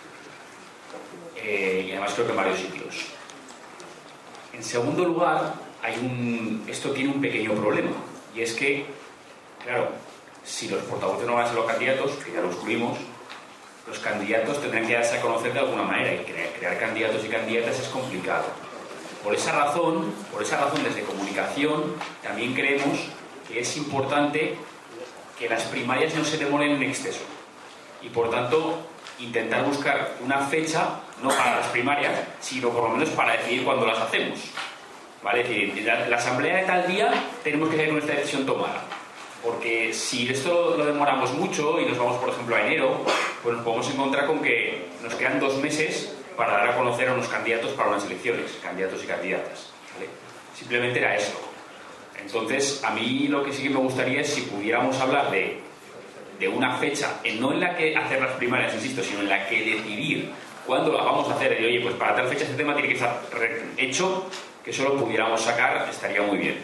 [SPEAKER 14] y además creo que en varios sitios. En segundo lugar, esto tiene un pequeño problema, y es que, claro, si los portavoces no van a ser los candidatos, que ya lo excluimos, los candidatos tendrán que darse a conocer de alguna manera, y crear candidatos y candidatas es complicado. Por esa razón, desde comunicación, también creemos que es importante que las primarias no se demoren en exceso, y por tanto intentar buscar una fecha, no para las primarias, sino por lo menos para decidir cuándo las hacemos, ¿vale? Es decir, la asamblea de tal día tenemos que tener nuestra decisión tomada, porque si esto lo demoramos mucho y nos vamos, por ejemplo, a enero, pues nos podemos encontrar con que nos quedan 2 meses para dar a conocer a unos candidatos para unas elecciones, candidatos y candidatas, ¿vale? Simplemente era esto. Entonces, a mí lo que sí que me gustaría es si pudiéramos hablar de una fecha, no en la que hacer las primarias, insisto, sino en la que decidir cuándo las vamos a hacer, y oye, pues para tal fecha este tema tiene que estar hecho, que eso lo pudiéramos sacar, estaría muy bien.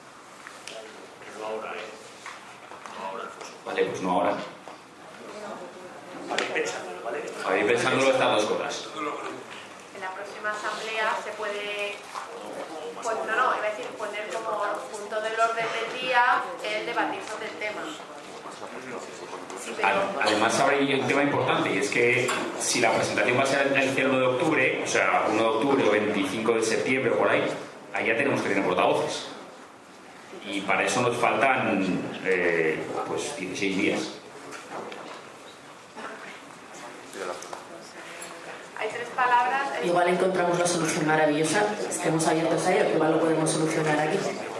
[SPEAKER 15] No ahora, no ahora.
[SPEAKER 14] Vale, pues no ahora.
[SPEAKER 15] ¿vale?
[SPEAKER 14] Ahí pensándolo estas 2 cosas.
[SPEAKER 12] En la próxima asamblea se puede, pues iba a decir, poner como punto del orden del día el debatir sobre el tema. Sí, pero...
[SPEAKER 14] Además habrá un tema importante, y es que si la presentación va a ser el 1 de octubre, o sea, 1 de octubre o 25 de septiembre o por ahí ya tenemos que tener portavoces. Y para eso nos faltan pues 16 días.
[SPEAKER 12] Hay 3 palabras.
[SPEAKER 3] Igual encontramos la solución maravillosa, estemos abiertos a ello, que igual lo podemos solucionar aquí.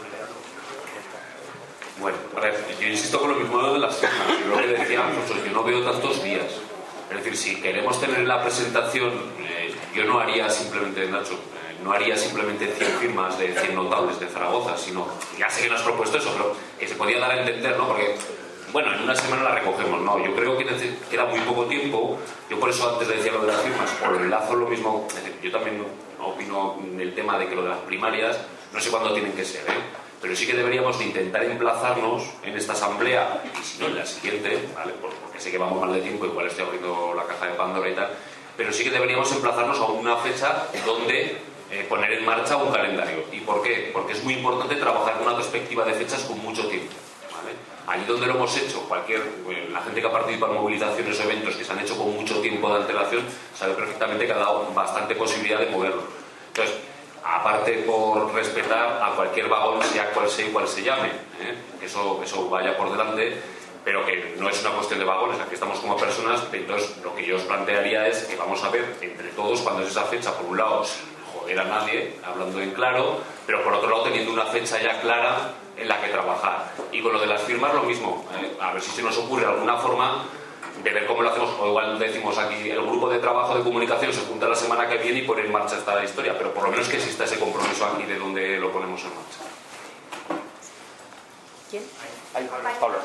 [SPEAKER 16] Bueno, a ver, yo insisto con lo mismo de las firmas. Yo lo que decía Alfonso, yo no veo tantos días. Es decir, si queremos tener la presentación, yo no haría simplemente, Nacho, no haría simplemente 100 firmas de 100 notables de Zaragoza, sino, ya sé que no has propuesto eso, pero que se podía dar a entender, ¿no? Porque, bueno, en una semana la recogemos, ¿no? Yo creo que queda muy poco tiempo. Yo por eso antes decía lo de las firmas, o lo enlazo lo mismo. Es decir, yo también opino en el tema de que lo de las primarias, no sé cuándo tienen que ser, pero sí que deberíamos de intentar emplazarnos en esta asamblea, y si no en la siguiente, ¿vale? Porque sé que vamos mal de tiempo, igual estoy abriendo la caja de Pandora y tal, pero sí que deberíamos emplazarnos a una fecha donde poner en marcha un calendario. ¿Y por qué? Porque es muy importante trabajar con una perspectiva de fechas con mucho tiempo, ¿vale? Allí donde lo hemos hecho, la gente que ha participado en movilizaciones o eventos que se han hecho con mucho tiempo de antelación, sabe perfectamente que ha dado bastante posibilidad de moverlo. Entonces, aparte por respetar a cualquier vagón, sea cual sea y cual se llame, que eso vaya por delante, pero que no es una cuestión de vagones, aquí estamos como personas. Entonces lo que yo os plantearía es que vamos a ver entre todos cuándo es esa fecha, por un lado sin joder a nadie, hablando en claro, pero por otro lado teniendo una fecha ya clara en la que trabajar. Y con lo de las firmas lo mismo, a ver si se nos ocurre alguna forma de ver cómo lo hacemos, o igual decimos aquí, el grupo de trabajo de comunicación se junta la semana que viene y pone en marcha esta historia, pero por lo menos que exista ese compromiso aquí de donde lo ponemos en marcha.
[SPEAKER 12] ¿Quién?
[SPEAKER 2] Ahí, Pablo.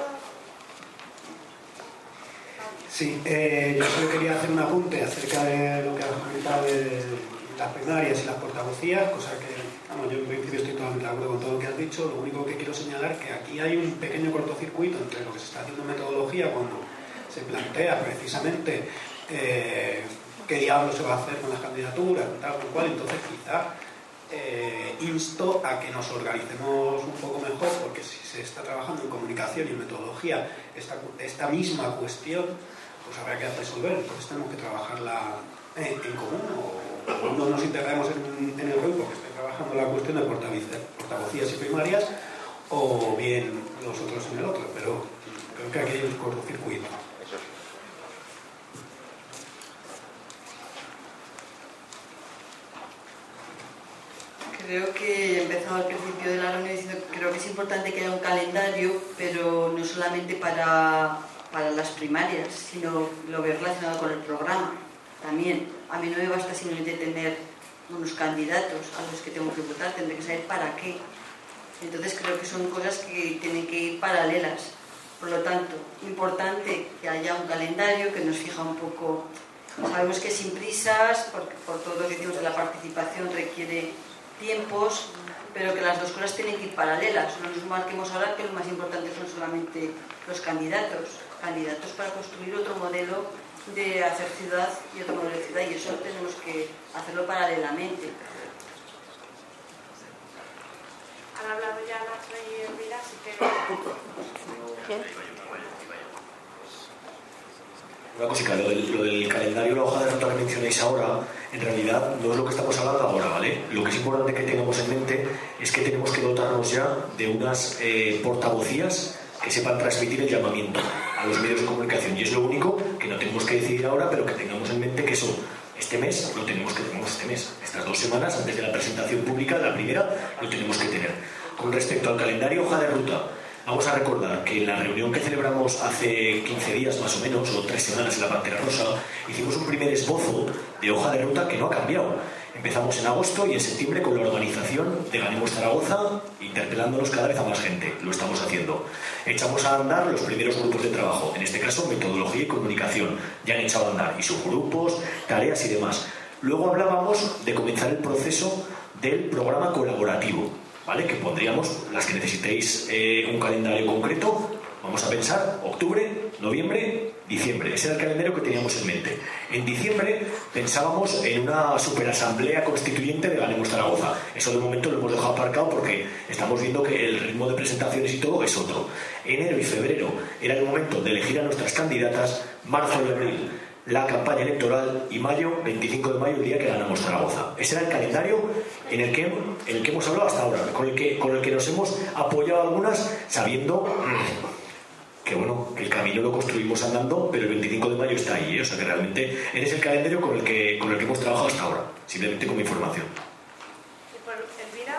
[SPEAKER 6] Sí, yo solo quería hacer un apunte acerca de lo que has comentado de las primarias y las portavocías, cosa que, yo en principio estoy totalmente de acuerdo con todo lo que has dicho. Lo único que quiero señalar es que aquí hay un pequeño cortocircuito entre lo que se está haciendo en metodología cuando se plantea precisamente qué diablos se va a hacer con las candidaturas, tal cual. Entonces quizá insto a que nos organicemos un poco mejor, porque si se está trabajando en comunicación y en metodología esta misma cuestión, pues habrá que resolver. Entonces tenemos que trabajarla en común, o no nos integremos en el grupo que esté trabajando la cuestión de portavocías y primarias, o bien los otros en el otro, pero creo que aquí hay un cortocircuito.
[SPEAKER 18] Creo que he empezado al principio de la reunión diciendo que creo que es importante que haya un calendario, pero no solamente para las primarias, sino lo veo relacionado con el programa también. A mí no me basta simplemente tener unos candidatos a los que tengo que votar, tendré que saber para qué. Entonces creo que son cosas que tienen que ir paralelas. Por lo tanto, importante que haya un calendario que nos fija un poco. Sabemos que sin prisas, porque por todo lo que decimos de la participación requiere tiempos, pero que las dos cosas tienen que ir paralelas. No nos marquemos ahora que lo más importante son solamente los candidatos para construir otro modelo de hacer ciudad y otro modelo de ciudad, y eso tenemos que hacerlo paralelamente.
[SPEAKER 12] Han hablado ya Nacho y Elvira, así que... ¿Quién?
[SPEAKER 11] Una cosita, lo del calendario, la hoja de ruta que mencionáis ahora, en realidad no es lo que estamos hablando ahora, ¿vale? Lo que es importante que tengamos en mente es que tenemos que dotarnos ya de unas portavocías que sepan transmitir el llamamiento a los medios de comunicación, y es lo único que no tenemos que decidir ahora, pero que tengamos en mente que eso, este mes, lo tenemos que tener este mes. Estas 2 semanas, antes de la presentación pública, la primera, lo tenemos que tener. Con respecto al calendario, hoja de ruta, vamos a recordar que en la reunión que celebramos hace 15 días más o menos, o 3 semanas en la Pantera Rosa, hicimos un primer esbozo de hoja de ruta que no ha cambiado. Empezamos en agosto y en septiembre con la organización de Ganemos Zaragoza, interpelándonos cada vez a más gente. Lo estamos haciendo. Echamos a andar los primeros grupos de trabajo, en este caso metodología y comunicación. Ya han echado a andar y subgrupos, tareas y demás. Luego hablábamos de comenzar el proceso del programa colaborativo, ¿vale? Que pondríamos las que necesitéis un calendario concreto. Vamos a pensar octubre, noviembre, Diciembre, ese era el calendario que teníamos en mente. En diciembre pensábamos en una superasamblea constituyente de Ganemos Zaragoza. Eso de momento lo hemos dejado aparcado porque estamos viendo que el ritmo de presentaciones y todo es otro. Enero y febrero era el momento de elegir a nuestras candidatas, marzo y abril la campaña electoral y mayo, 25 de mayo, el día que ganamos Zaragoza. Ese era el calendario en el que hemos hablado hasta ahora, con el que nos hemos apoyado algunas sabiendo que bueno, que el camino lo construimos andando, pero el 25 de mayo está ahí, ¿eh? O sea que realmente eres el calendario con el que hemos trabajado hasta ahora, simplemente como información.
[SPEAKER 12] ¿Y por Elvira?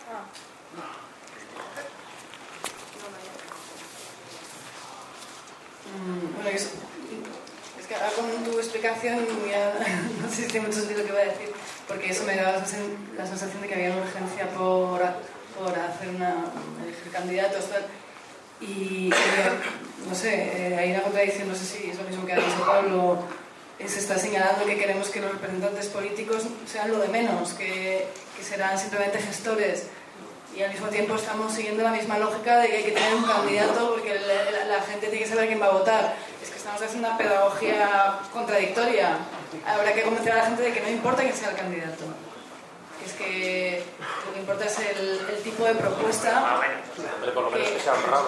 [SPEAKER 10] Bueno, es que ahora con tu explicación ya no sé si tiene mucho sentido lo que voy a decir, porque eso me da la sensación de que había una urgencia por elegir candidatos, tal. Y no sé, hay una contradicción, no sé si es lo mismo que ha dicho Pablo, se está señalando que queremos que los representantes políticos sean lo de menos, que serán simplemente gestores, y al mismo tiempo estamos siguiendo la misma lógica de que hay que tener un candidato porque la gente tiene que saber quién va a votar. Es que estamos haciendo una pedagogía contradictoria. Habrá que convencer a la gente de que no importa quién sea el candidato. Es que lo que importa es el tipo de propuesta.
[SPEAKER 2] Por lo menos que sea honrado.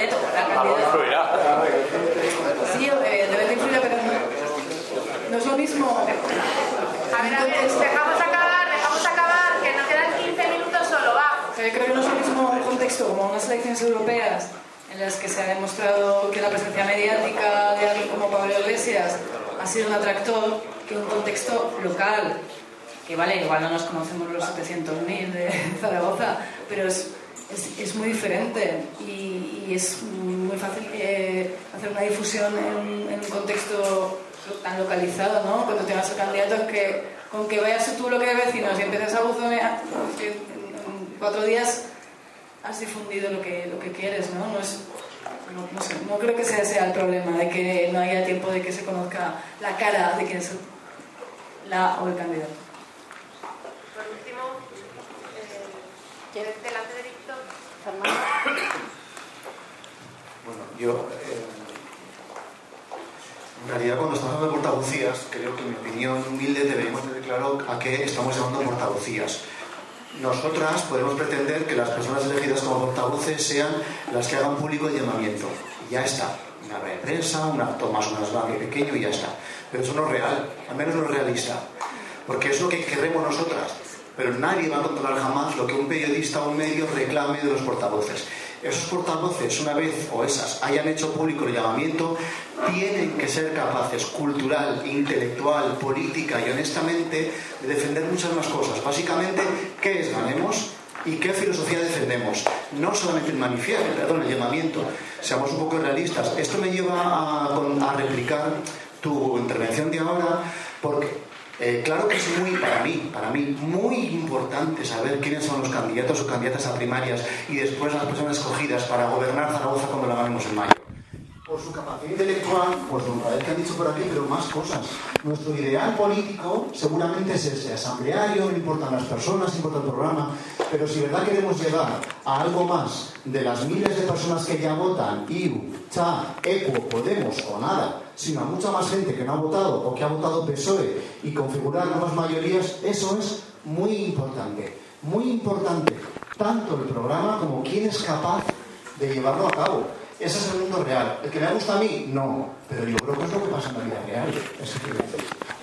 [SPEAKER 10] Sí, debe de influir, pero no es lo mismo.
[SPEAKER 12] A ver, dejamos acabar, que nos quedan 15 minutos solo, va.
[SPEAKER 10] Yo creo que no es lo mismo un contexto como unas elecciones europeas en las que se ha demostrado que la presencia mediática de alguien como Pablo Iglesias ha sido un atractor, que un contexto local. Que vale, igual no nos conocemos los 700.000 de Zaragoza, pero es muy diferente y es muy fácil hacer una difusión en un contexto tan localizado, ¿no? Cuando tengas a candidatos que con que vayas tú lo que de vecinos y empieces a buzonear, en 4 días has difundido lo que quieres, ¿no? No sé, no creo que ese sea el problema, de que no haya tiempo de que se conozca la cara de quién es la o el candidato.
[SPEAKER 12] Por último, delante de Víctor.
[SPEAKER 7] Bueno, yo en realidad cuando estamos hablando de portavocías, creo que en mi opinión humilde deberíamos tener claro a qué estamos llamando portavocías. Nosotras podemos pretender que las personas elegidas como portavoces sean las que hagan público el llamamiento. Y ya está. Una rueda de prensa, un acto más o menos grande y pequeño y ya está. Pero eso no es real, al menos no es realista. Porque es lo que queremos nosotras. Pero nadie va a controlar jamás lo que un periodista o un medio reclame de los portavoces. Esos portavoces, una vez o esas hayan hecho público el llamamiento, tienen que ser capaces, cultural, intelectual, política y honestamente, de defender muchas más cosas. Básicamente, ¿qué es Ganemos y qué filosofía defendemos? No solamente el manifiesto, el llamamiento. Seamos un poco realistas. Esto me lleva a replicar tu intervención de ahora, porque claro que es para mí, muy importante saber quiénes son los candidatos o candidatas a primarias y después las personas escogidas para gobernar Zaragoza cuando la ganemos en mayo. Por su capacidad intelectual, pues lo que han dicho por aquí, pero más cosas. Nuestro ideal político seguramente es ese, asambleario, no importan las personas, no importa el programa, pero si de verdad queremos llegar a algo más de las miles de personas que ya votan, IU, CHA, ECO, Podemos o nada, sino a mucha más gente que no ha votado o que ha votado PSOE y configurar nuevas mayorías, eso es muy importante, tanto el programa como quién es capaz de llevarlo a cabo. Ese es el mundo real. ¿El que me gusta a mí? No, pero yo creo que es lo que pasa en la vida real. Eso quiero decir.